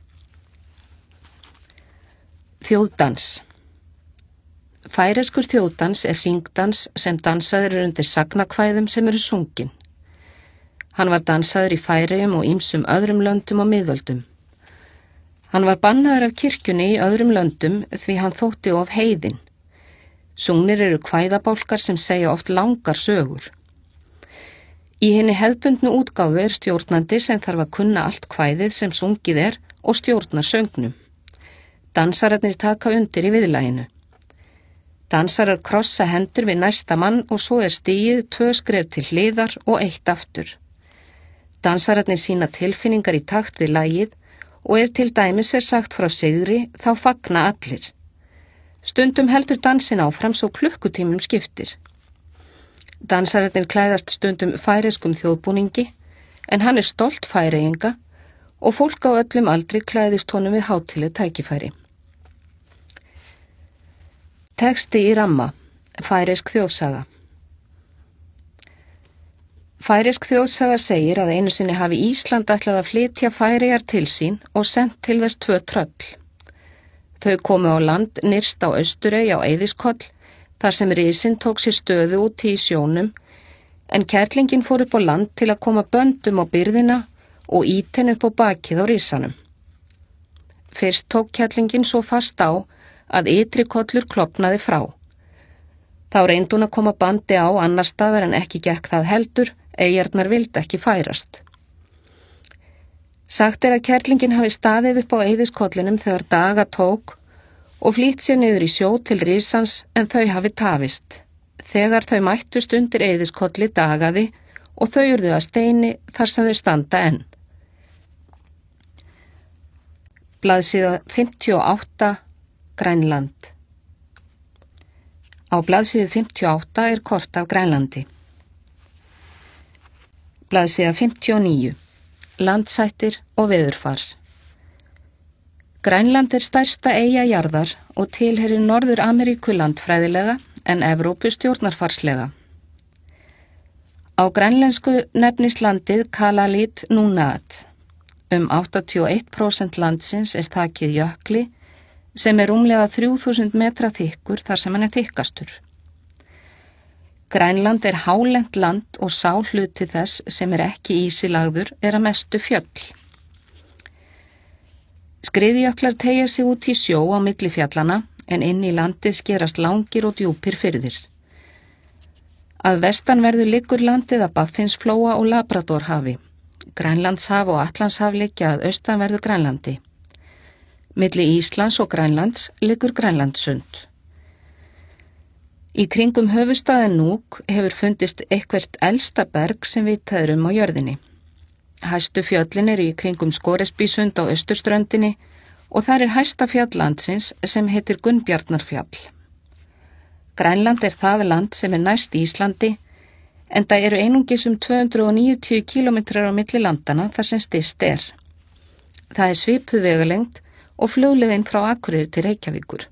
Þjóðdans. Færeyskur þjóðdans hringdans sem dansaður undir sagnakvæðum sem eru sungin. Hann var dansaður í Færeyjum og ýmsum öðrum löndum og miðöldum. Hann var bannaður af kirkjunni í öðrum löndum því hann þótti of heiðinn. Sungnir eru kvæðabálkar sem segja oft langar sögur. Í hinni hefðbundnu útgáfu stjórnandi sem þarf að kunna allt kvæðið sem sungið og stjórna söngnum. Dansararnir taka undir í viðlaginu. Dansarar krossa hendur við næsta mann og svo stigið 2 skref til hliðar og 1 aftur. Dansararnir sýna tilfinningar í takt við lagið og ef til dæmis sagt frá sigri þá fagna allir. Stundum heldur dansin áfram svo klukkutímum skiptir. Dansararnir klæðast stundum færeyskum þjóðbúningi en hann stolt Færeyinga og fólk á öllum aldri klæðist honum við hátíðleg tækifæri. Texti í ramma. Færeysk þjóðsaga. Færeysk þjóðsaga segir að einu sinni hafi Ísland ætlað að flytja Færeyjar til sín og sent til þess 2 tröll. Þau komu á land nyrst á Austurey á Eiðiskoll þar sem risinn tók sér stöðu úti í sjónum en kerlingin fór upp á land til að koma böndum á byrðina og ýti henni upp á bakið á risanum. Fyrst tók kellingin svo fast á að ytri kollur klofnaði frá. Þá reyndi hún að koma bandi á annar staðar en ekki gekk það heldur, eyjarnar vildi ekki færast. Sagt að kerlingin hafi staðið upp á eyðiskollinum þegar daga tók og flýtt sér niður í sjó til risans en þau hafi tafist. Þegar þau mættust undir eyðiskolli dagaði og þau urðu að steini þar sem þau standa enn. Blaðsíða 58, Grænland. Á blaðsíðu 58 er kort af Grænlandi. Blaðsíða 59, Landsættir og veðurfar. Grænland er stærsta eyja jarðar og tilheyrir Norður-Ameríku landfræðilega en Evrópu stjórnarfarslega. Á grænlensku nefnist landið Kalaallit Nunaat. 81% landsins er þakið jökli sem er rúmlega 3000 metra þykkur þar sem hann er þykkastur. Grænland er hálent land og sá hluti þess sem er ekki ísilagður er að mestu fjöll. Skriðjöklar teygja sig út í sjó á milli fjallana en inn í landið skerast langir og djúpir firðir. Að vestanverðu liggur landið að Baffinsflóa og Labradorhafi. Grænlandshaf og Atlantshaf liggja að austanverðu Grænlandi. Milli Íslands og Grænlands liggur Grænlandssund. Í kringum höfuðstaðinn Nuuk hefur fundist eitthvert elsta berg sem vitað á jörðinni. Hæstu fjöllin eru í kringum Scoresbysund á austurströndinni og þar er hæsta fjall landsins sem heitir Gunnbjarnarfjall. Grænland er það land sem er næst Íslandi en það eru einungis 290 kilometrar á milli landana þar sem styst er. Það er svipuð vegalengd og flugleiðin frá Akureyri til Reykjavíkur.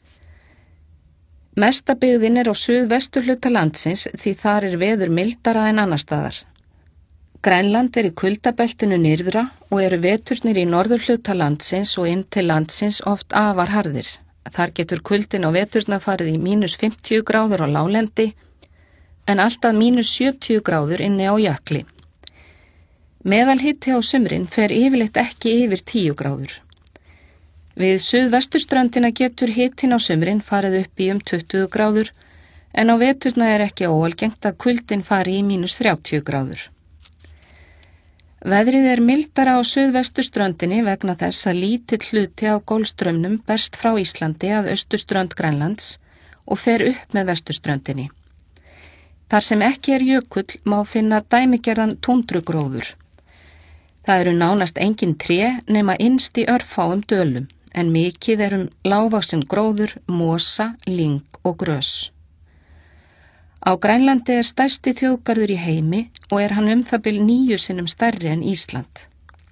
Mesta byggðin er á suðvesturhluta landsins því þar er veður mildara en annar staðar. Grænland er í kuldabeltinu nyrðra og eru veturnir í norðurhluta landsins og inn til landsins oft afar harðir. Þar getur kuldin á veturna farið í -50 gráður á láglendi en alltaf -70 gráður inni á jökli. Meðalhiti á sumrin fer yfirleitt ekki yfir 10 gráður. Við suðvesturströndina getur hitin á sumrin farið upp í 20 gráður en á veturna er ekki óalgengt að kuldin fari í -30 gráður. Veðrið er mildara á suðvesturströndinni vegna þess að lítill hluti á Golfstraumnum berst frá Íslandi að austurströnd Grænlands og fer upp með vesturströndinni. Þar sem ekki er jökull má finna dæmigerðan túndrugróður. Það eru nánast engin tré nema innst í örfáum dölum, en mikið lágvaxinn gróður, mosa, lyng og grös. Á Grænlandi er stærsti þjóðgarður í heimi og er hann það bil 9 sinnum stærri en Ísland.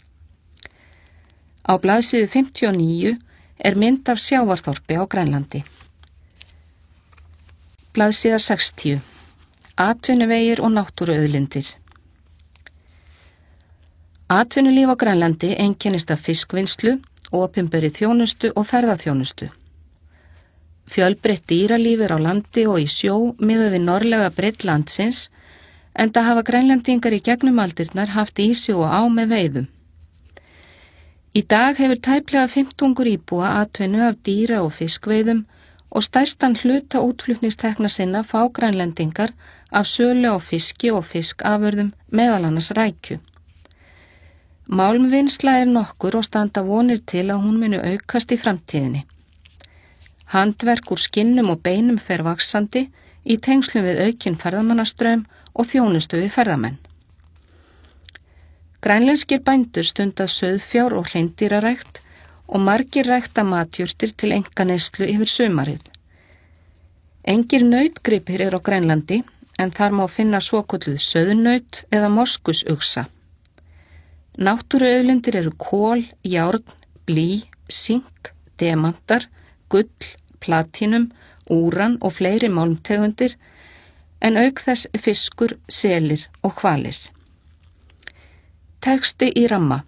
Á blaðsíðu 59 er mynd af sjávarþorpi á Grænlandi. Blaðsíða 60. Atvinnuvegir og náttúruauðlindir. Atvinnulíf á Grænlandi einkennist af fiskvinnslu, opinberri þjónustu og ferðaþjónustu. Fjölbreytt dýralíf er á landi og í sjó miðað við norðlæga breidd landsins, enda hafa Grænlendingar í gegnum aldirnar haft í sig og á með veiðum. Í dag hefur tæplega 15 íbúa atvinnu af dýra- og fiskveiðum og stærstan hluta útflutningstekna sinna fá Grænlendingar af sölu á fiski og fiskafurðum meðal annars rækju. Málmvinnsla er nokkur og standa vonir til að hún muni aukast í framtíðinni. Handverk úr skinnum og beinum fer vaxandi í tengslum við aukinn ferðamannastraum og þjónustu við ferðamenn. Grænlenskir bændur stunda sauðfjár og hreindýrarækt og margir rækta matjurtir til einkaneyslu yfir sumarið. Engir nautgripir er á Grænlandi en þar má finna svokölluð sauðnaut eða moskusuxa. Náttúruauðlindir eru kol, járn, blý, sink, demantar, gull, platínum, úran og fleiri málmtegundir en auk þess fiskur, selir og hvalir. Texti í ramma.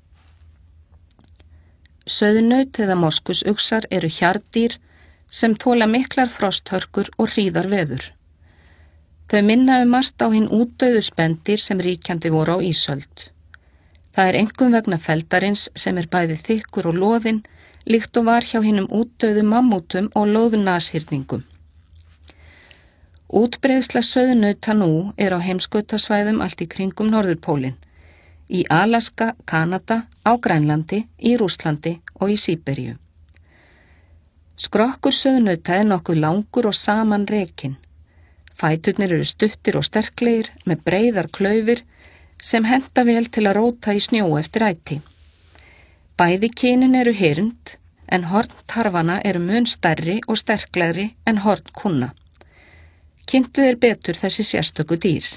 Sauðnaut eða moskusuxar eru hjarðdýr sem þola miklar frosthörkur og hríðar veður. Þau minna margt á hinn útdauðu spendýr sem ríkjandi voru á ísöld. Það er einkum vegna feldarins sem er bæði þykkur og loðinn, líkt og var hjá hinum útdauðu mammútum og lóðnashyrningum. Útbreiðsla sauðnauta nú er á heimskautasvæðum allt í kringum Norðurpólinn, í Alaska, Kanada, á Grænlandi, í Rússlandi og í Síberíu. Skrokkur sauðnauta er nokkuð langur og samanrekinn. Fæturnir eru stuttir og sterklegir með breiðar klaufir sem henta vel til að róta í snjó eftir æti. Bæði kynin eru hyrnd en horn tarfana eru mun stærri og sterklegri en horn kúnna. Kynntu þeir betur þessi sérstöku dýr.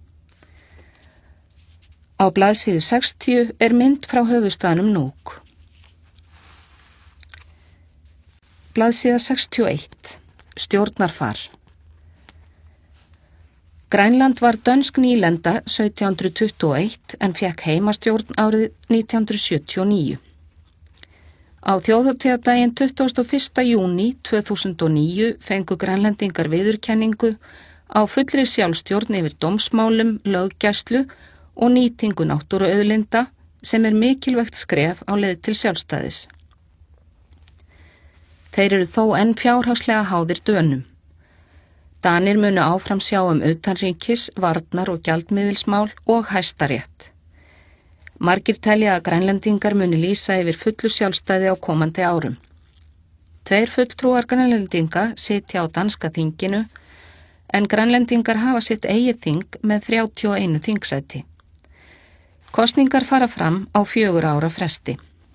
Á blaðsíðu 60 er mynd frá höfuðstaðnum Nuuk. Blaðsíða 61. Stjórnarfar. Grænland var dönsk nýlenda 1721 en fékk heimastjórn árið 1979. Á þjóðhátíðardaginn 21. júní 2009 fengu grænlendingar viðurkenningu á fullri sjálfstjórn yfir dómsmálum, löggæslu og nýtingu náttúruauðlinda sem er mikilvægt skref á leið til sjálfstæðis. Þeir eru þó enn fjárhagslega háðir Dönum. Danir munu áfram sjá utanríkis, varnar og gjaldmiðilsmál og hæstarétt. Margir telja að grænlendingar muni lýsa yfir fullu sjálfstæði á komandi árum. 2 fulltrúar grænlendinga sitja á danska þinginu en grænlendingar hafa sitt eigið þing með 31 þingsæti. Kosningar fara fram á 4 ára fresti.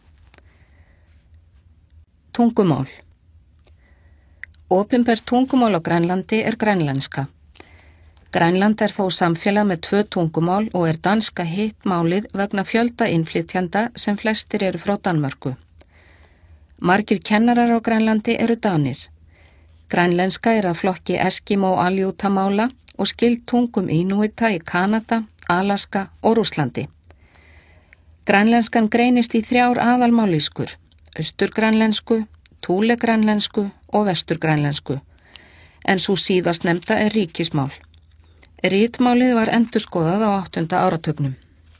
Tungumál. Opinbert tungumál á Grænlandi er grænlenska. Grænland er þó samfélag með 2 tungumál og er danska hitt málið vegna fjölda innflytjenda sem flestir eru frá Danmörku. Margir kennarar á Grænlandi eru Danir. Grænlenska er af flokki Eskimo-Aljóta-mála og skyld tungum Inúita í Kanada, Alaska og Rússlandi. Grænlenskan greinist í 3 aðalmálískur, austurgrænlensku, túlegrænlensku og vesturgrænlensku, en sú síðast nefnda er ríkismál. Ritmálið var endurskoðað á 8. áratugnum.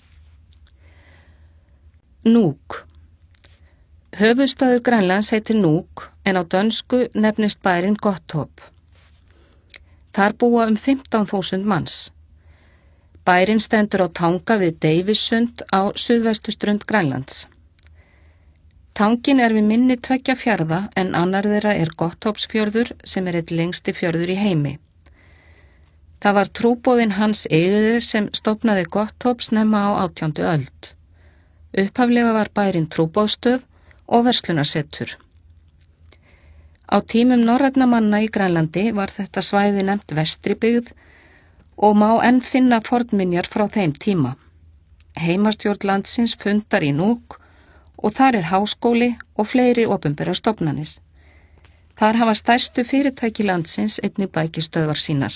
Nuuk. Höfuðstaður Grænlands heitir Nuuk en á dönsku nefnist bærinn Gottorp. Þar búa 15.000 manns. Bærinn stendur á tanga við Davissund á suðvestuströnd Grænlands. Tangin er við minni 2 fjarða en annar þeirra er Gottorpsfjörður sem er einn lengsti fjörður í heimi. Það var trúboðinn Hans Egeder sem stofnaði Gottorp snemma á 18. öld. Upphaflega var bærinn trúboðstöð og verslunarsetur. Á tímum norrænna manna í Grænlandi var þetta svæði nefnt Vestribyggð og má enn finna fornminjar frá þeim tíma. Heimastjórn landsins fundar í Nuuk og þar er háskóli og fleiri opinberar stofnanir. Þar hafa stærstu fyrirtæki landsins einnig bækistöðvar sínar.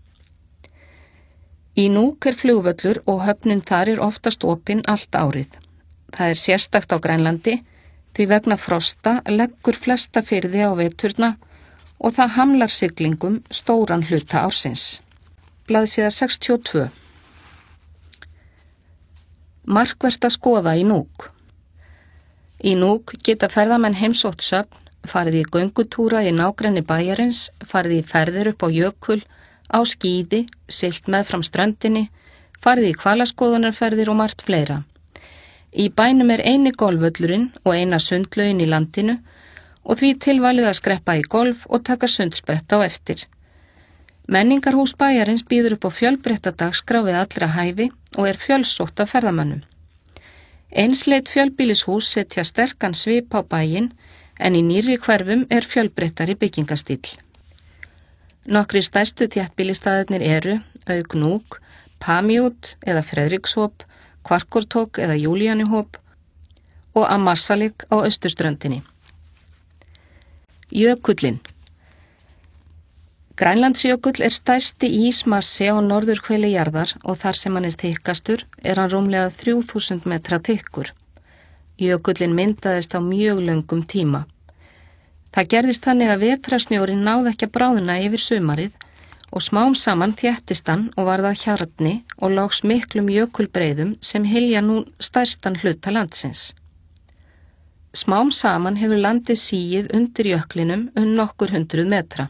Í Nuuk er flugvöllur og höfnin þar er oftast opin allt árið. Það er sérstakt á Grænlandi því vegna frosta leggur flesta firði á veturna og það hamlar siglingum stóran hluta ársins. Blaðsíða 62. Markvert að skoða í Nuuk. Í Nuuk geta ferðamenn heimsótt söfn, farið í göngutúra í nágrenni bæjarins, farið í ferðir upp á jökul, á skíði, siglt meðfram ströndinni, farið í hvalaskoðunarferðir og margt fleira. Í bænum er eini golfvöllurinn og eina sundlaugin í landinu og því tilvalið að skreppa í golf og taka sundsprett á eftir. Menningarhús bæjarins býður upp á fjölbreyttadagskrá við allra hæfi og er fjölsótt af ferðamönnum. Einsleit fjölbýlishús setja sterkan svip á bæinn en í nýrri hverfum er fjölbreyttari byggingastíll. Nokkri stærstu þéttbýlistaðirnir eru auk Nuuk, Pamiut eða Fredrikshóp, Qaqortoq eða Julianihóp og Ammassalik á austurströndinni. Jökullinn. Grænlandsjökull er stærsti ísmassi á norðurhveli jarðar og þar sem hann er þykkastur er hann rúmlega 3000 metra þykkur. Jökullinn myndaðist á mjög löngum tíma. Það gerðist þannig að vetrasnjórinn náði ekki að bráðna yfir sumarið og smám saman þéttist hann og varð að hjarni og loks miklum jökulbreiðum sem hylja nú stærstan hluta landsins. Smám saman hefur landið sigið undir jöklinum nokkur 100 metra.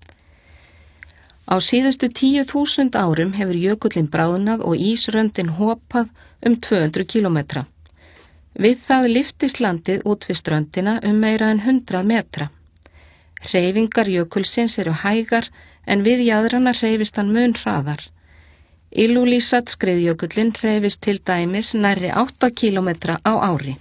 Á síðustu 10.000 árum hefur jökullinn bráðnað og ísröndin hopað 200 kilometra. Við það lyftist landið út við ströndina meira en 100 metra. Hreyfingar jökulsins eru hægar en við jaðrana hreyfist hann mun hraðar. Ilulissat skriðjökullinn hreyfist til dæmis nærri 8 kilometra á ári.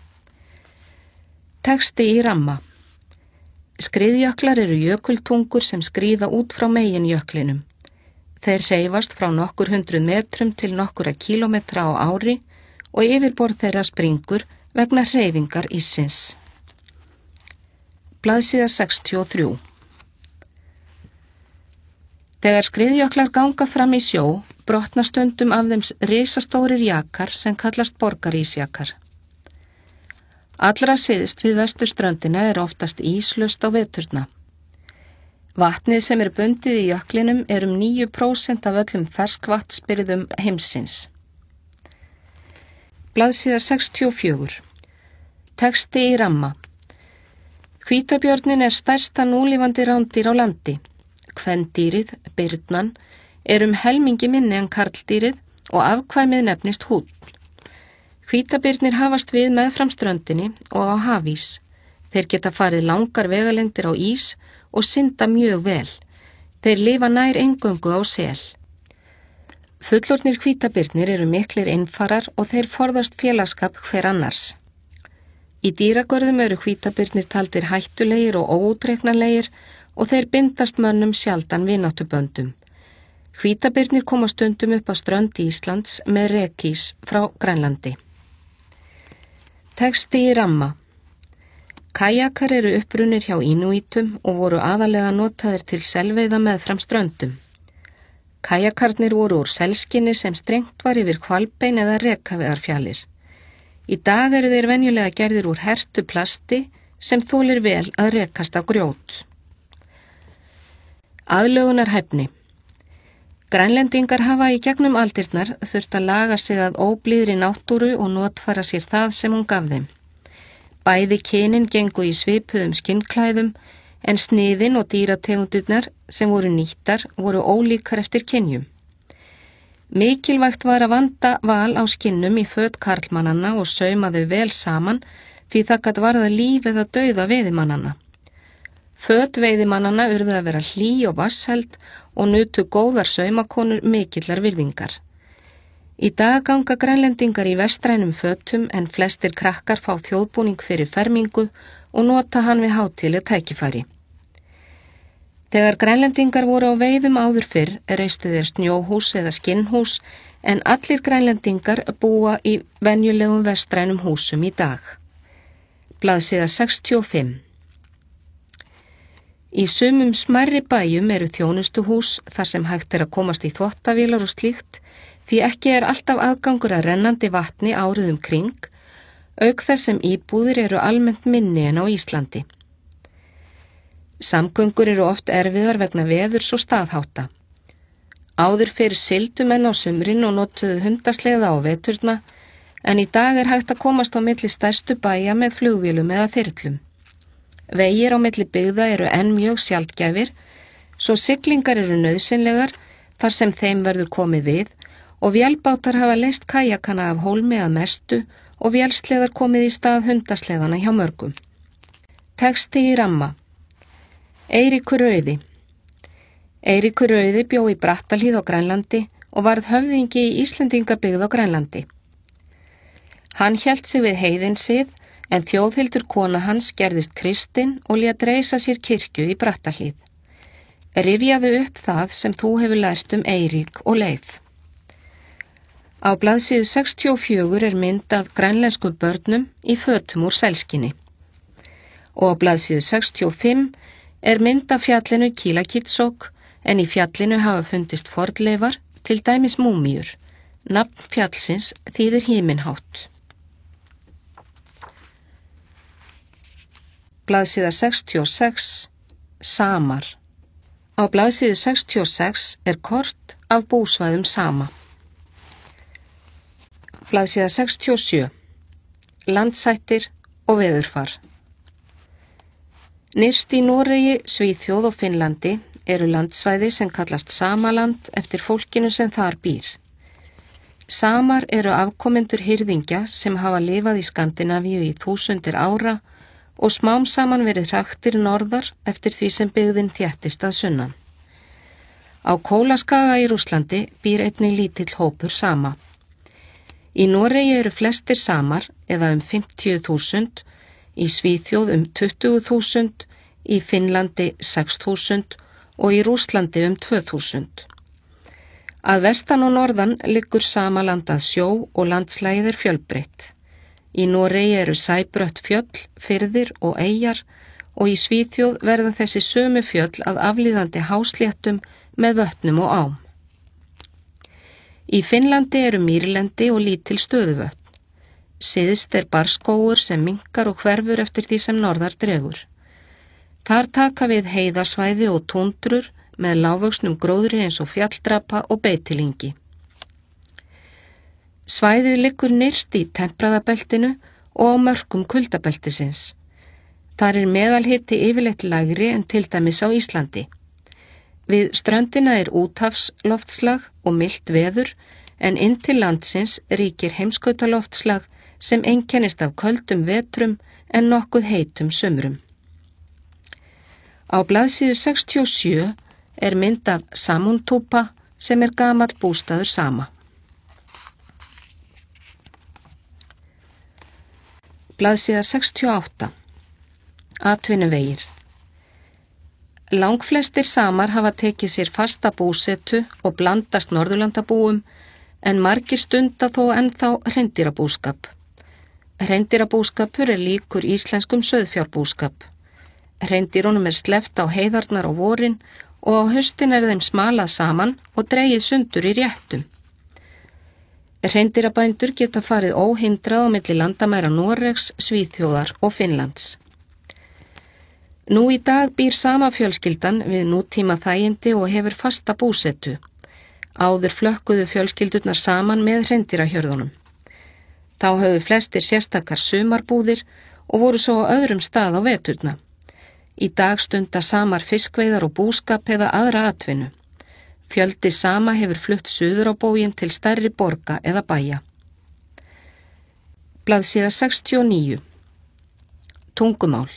Texti í ramma. Skriðjöklar eru jökultungur sem skríða út frá meginjöklinum. Þeir hreyfast frá nokkur 100 metrum til nokkura kílómetra á ári og yfirborð þeirra springur vegna hreyfingar íssins. Blaðsíða 63. Þegar skriðjöklar ganga fram í sjó, brotna stundum af þeim risastórir jakar sem kallast borgarísjakar. Allra syðst við vesturströndina oftast íslaust á veturna. Vatnið sem bundið í jöklinum 9% af öllum ferskvatnsbirgðum heimsins. Blaðsíða 64. Texti í ramma. Hvítabjörninn stærsta núlifandi rándýr á landi. Kvendýrið, birnan, helmingi minni en karldýrið og afkvæmið nefnist húnn. Hvítabirnir hafast við meðfram ströndinni og á hafís. Þeir geta farið langar vegalengdir á ís og synda mjög vel. Þeir lifa nær eingöngu á sel. Fullorðnir hvítabirnir miklir einfarar og þeir forðast félagsskap hver annars. Í dýragörðum hvítabirnir taldir hættulegir og óútreiknanlegir og þeir bindast mönnum sjaldan vináttuböndum. Hvítabirnir koma stundum upp á strönd Íslands með rekís frá Grænlandi. Texti í ramma. Kajakar upprunnir hjá Inúítum og voru aðalega notaðir til selveiða meðfram ströndum. Kajakarnir voru úr selskinni sem strengt var yfir hvalbein eða rekaviðarfjalir. Í dag þeir venjulega gerðir úr hertu plasti sem þolir vel að rekast á grjót. Aðlögunarhæfni. Grænlendingar hafa í gegnum aldirnar þurft að laga sig að óblíðri náttúru og notfæra sér það sem hún gaf þeim. Bæði kynin gengu í svipuðum skinnklæðum en sniðin og dýrategundirnar sem voru nýttar voru ólíkar eftir kynjum. Mikilvægt var að vanda val á skinnum í föt karlmannanna og sauma þau vel saman því það gat varða líf eða dauða veiðimannanna. Föt veiðimannanna urðu að vera hlý og vatnsheld og nutu góðar saumakonur mikillar virðingar. Í dag ganga grænlendingar í vestrænum fötum en flestir krakkar fá þjóðbúning fyrir fermingu og nota hann við hátíðleg tækifæri. Þegar grænlendingar voru á veiðum áður fyrr reistu þeir snjóhús eða skinnhús en allir grænlendingar búa í venjulegum vestrænum húsum í dag. Blaðsíða 65. Í sumum smærri bæjum þjónustuhús þar sem hægt að komast í þvottavélar og slíkt því ekki alltaf aðgangur að rennandi vatni árið kring, auk þess sem íbúðir almennt minni en á Íslandi. Samgöngur oft erfiðar vegna veðurs og staðhátta. Áður fyrir sigldu menn á sumrin og notuðu hundasleiða á veturna, en í dag hægt að komast á milli stærstu bæja með flugvélum eða þyrlum. Vegir á milli byggða enn mjög sjaldgæfir, svo siglingar nauðsynlegar þar sem þeim verður komið við og vélbátar hafa leyst kajakana af hólmi að mestu og vélsleðar komið í stað hundasleðana hjá mörgum. Texti í ramma. Eiríkur rauði. Eiríkur rauði bjó í Brattahlíð á Grænlandi og varð höfðingi í Íslendingabyggð á Grænlandi. Hann hélt sig við heiðin sið en Þjóðhildur kona hans gerðist kristin og lét reisa sér kirkju í Brattahlíð. Rifjaðu upp það sem þú hefur lært Eirík og Leif. Á blaðsíðu 64 mynd af grænlensku börnum í fötum úr selskinni. Og á blaðsíðu 65 mynd af fjallinu Kílakitsok en í fjallinu hafa fundist fornleifar, til dæmis múmíur. Nafn fjallsins þýðir himinhátt. Blaðsíða 66. Samar. Á blaðsíðu 66 er kort af búsvæðum Sama. Blaðsíða 67. Landsættir og veðurfar. Nyrst í Noregi, Svíþjóð og Finnlandi eru landsvæði sem kallast Samaland eftir fólkinu sem þar býr. Samar eru afkomendur hirðingja sem hafa lifað í Skandinavíu í þúsundir ára og smám saman verið hraktir norðar eftir því sem byggðin þéttist að sunnan. Á Kólaskaga í Rússlandi býr einnig lítill hópur Sama. Í Noregi eru flestir Samar eða 50.000, í Svíþjóð 20.000, í Finnlandi 6.000 og í Rússlandi 2.000. Að vestan og norðan liggur Samaland að sjó og landslagið er fjölbreytt. Í Noregi eru sæbrött fjöll, firðir og eyjar og í Svíþjóð verða þessi sömu fjöll að aflíðandi hásléttum með vötnum og ám. Í Finnlandi eru mýrlendi og lítil stöðuvötn. Syðst er barskógur sem minnkar og hverfur eftir því sem norðar dregur. Þar taka við heiðasvæði og túndrur með lágvöxnum gróðri eins og fjalldrapa og beitilingi. Svæðið liggur nyrst í tempraðabeltinu og á mörkum kuldabeltisins. Þar er meðalhiti yfirleitt lægri en til dæmis á Íslandi. Við ströndina er úthafsloftslag og milt veður en inn til landsins ríkir heimskautaloftslag sem einkennist af köldum vetrum en nokkuð heitum sumrum. Á blaðsíðu 67 er mynd af Samuntúpa sem er gamall bústaður Sama. Blaðsíða 68. Atvinnuvegir. Langflestir Samar hafa tekið sér fasta búsetu og blandast Norðurlandabúum en margir stunda þó ennþá hreindýrabúskap. Hreindýrabúskapur er líkur íslenskum sauðfjárbúskap. Hreindýrunum er sleppt á heiðarnar á vorin og á haustin er þeim smalað saman og dregið sundur í réttum. Hreindýrabændur geta farið óhindrað á milli landamæra Noregs, Svíþjóðar og Finnlands. Nú í dag býr Sama fjölskyldan við nútíma þægindi og hefur fasta búsetu. Áður flökkuðu fjölskyldurnar saman með hreindýrahjörðunum. Þá höfðu flestir sérstakar sumarbúðir og voru svo á öðrum stað á veturna. Í dag stunda Samar fiskveiðar og búskap eða aðra atvinnu. Fjöldi Sama hefur flutt suður á bóginn til stærri borga eða bæja. Blaðsíða 69. Tungumál.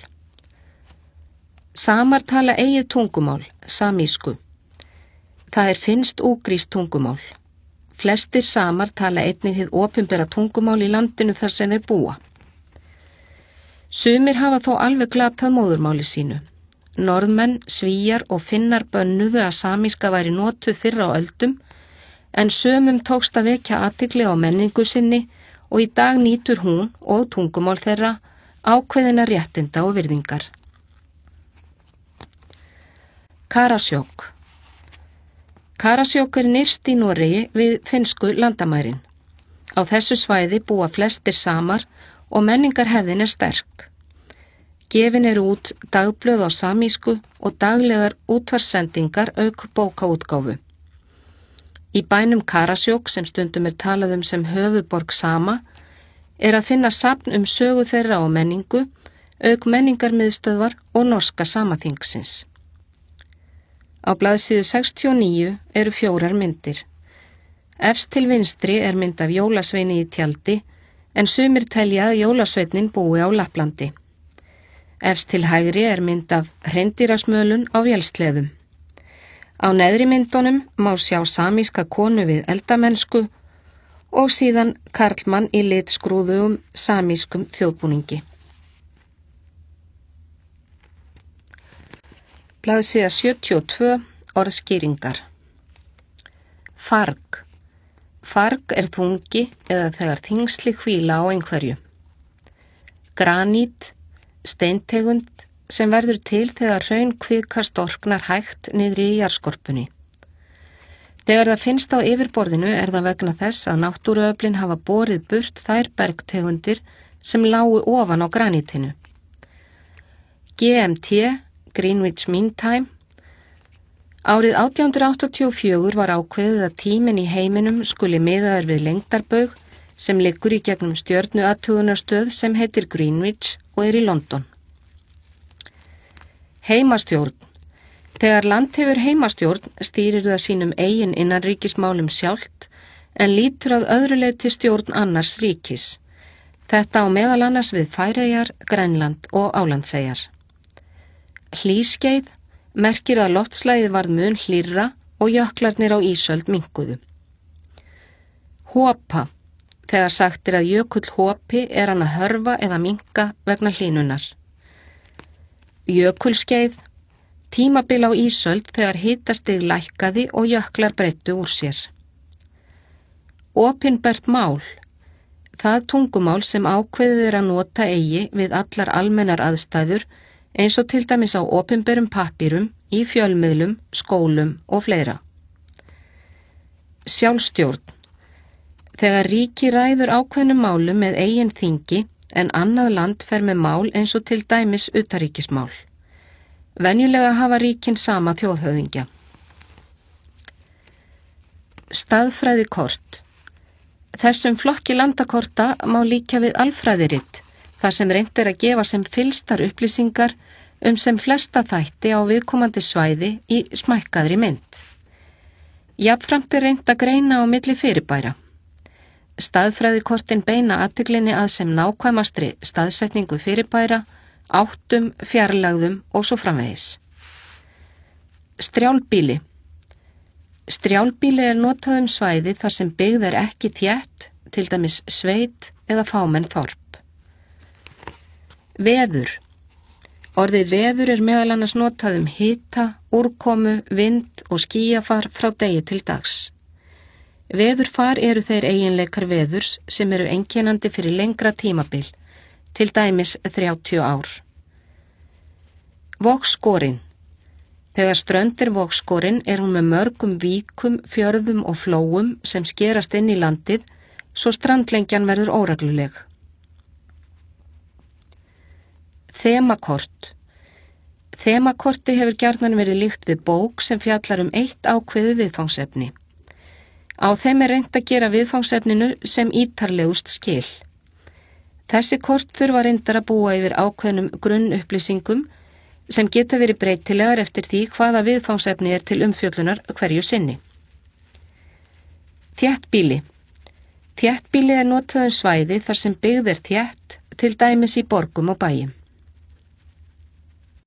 Samar tala eigið tungumál, samísku. Það er finnst úgrískt tungumál. Flestir Samar tala einnig hið opinbera tungumál í landinu þar sem þeir búa. Sumir hafa þó alveg glatað móðurmáli sínu. Norðmenn, Svíar og Finnar bönnuðu að samíska væri notuð fyrr á öldum en sömum tókst að vekja athygli á menningu sinni og í dag nýtur hún og tungumál þeirra ákveðina réttinda og virðingar. Karasjók. Karasjók er nyrst í Noregi við finnsku landamærin. Á þessu svæði búa flestir Samar og menningarhefðin er sterk. Gefin eru út dagblöð á samísku og daglegar útvarssendingar auk bókaútgáfu. Í bænum Karasjók, sem stundum er talað sem höfuðborg Sama, er að finna safn sögu þeirra og menningu, auk menningarmiðstöðvar og norska samaþingsins. Á blaðsíðu 69 eru 4 myndir. Efst til vinstri er mynd af jólasveini í tjaldi, en sumir telja að jólasveinin búi á Lapplandi. Efst til hægri er mynd af hreindýrasmölun á vélsleðum. Á neðri myndunum má sjá samíska konu við eldamennsku og síðan karlmann í litskrúðugum samískum þjóðbúningi. Blaðsíða 72. Orðskýringar. Farg. Farg er þungi eða þegar þyngsli hvíla á einhverju. Granít, steintegund sem verður til þegar hraunkvika storknar hægt niðri í jarðskorpunni. Þegar það finnst á yfirborðinu er það vegna þess að náttúruöflin hafa borið burt þær bergtegundir sem lágu ofan á granítinu. GMT, Greenwich Mean Time, Árið 1884 var ákveðið að tíminn í heiminum skuli miðaður við lengdarbaug sem liggur í gegnum stjörnuathugunarstöð sem heitir Greenwich og í London. Heimastjórn. Þegar land hefur heimastjórn stýrir það sínum eigin innanríkismálum sjálft en lítur að öðru leyti stjórn annars ríkis. Þetta á meðal annars við Færeyjar, Grænland og Álandseyjar. Hlýskeið merkir að loftslagið varð mun hlýrra og jöklarnir á ísöld minnkuðu. Hopa. Þegar sagt að jökull hopi hann að hörfa eða minnka vegna hlýnunar. Jökulskeið. Tímabil á ísöld þegar hitastig lækkaði og jöklar breiddu úr sér. Opinbert mál. Það tungumál sem ákveðið að nota eigi við allar almennar aðstæður eins og til dæmis á opinberum pappírum, í fjölmiðlum, skólum og fleira. Sjálfstjórn. Þegar ríki ræður ákveðnum málum með eigin þingi en annað land fer með mál eins og til dæmis utanríkismál. Venjulega hafa ríkin sama þjóðhöfðingja. Staðfræðikort. Þessum flokki landakorta má líkja við alfræðiritt, þar sem reynt að gefa sem fyllstar upplýsingar sem flesta þætti á viðkomandi svæði í smækkaðri mynd. Jafnframt reynt að greina á milli fyrirbæra. Staðfræðikortin beina athyglinni að sem nákvæmastri staðsetningu fyrirbæra, áttum, fjarlægðum og svo framvegis. Strjálbýli. Strjálbýli notað svæði þar sem byggð ekki þétt, til dæmis sveit eða fámenn þorp. Veður. Orðið veður meðal annars notað hita, úrkomu, vind og skýjafar frá degi til dags. Veðurfar eru þeir eiginleikar veðurs sem eru einkennandi fyrir lengra tímabil, til dæmis 30 ár. Vogskorin. Þegar strönd vogskorin hún með mörgum víkum, fjörðum og flóum sem skerast inn í landið, svo strandlengjan verður óregluleg. Þemakort. Þemakorti hefur gjarnan verið líkt við bók sem fjallar eitt ákveðið viðfangsefni. Á þeim reynt að gera viðfangsefninu sem ítarlegust skil. Þessi kort þurfa reyndar að búa yfir ákveðnum grunnupplýsingum sem geta verið breytilegar eftir því hvaða viðfangsefni til umfjöllunar hverju sinni. Þéttbýli. Þéttbýli notað svæði þar sem byggð þétt, til dæmis í borgum og bæjum.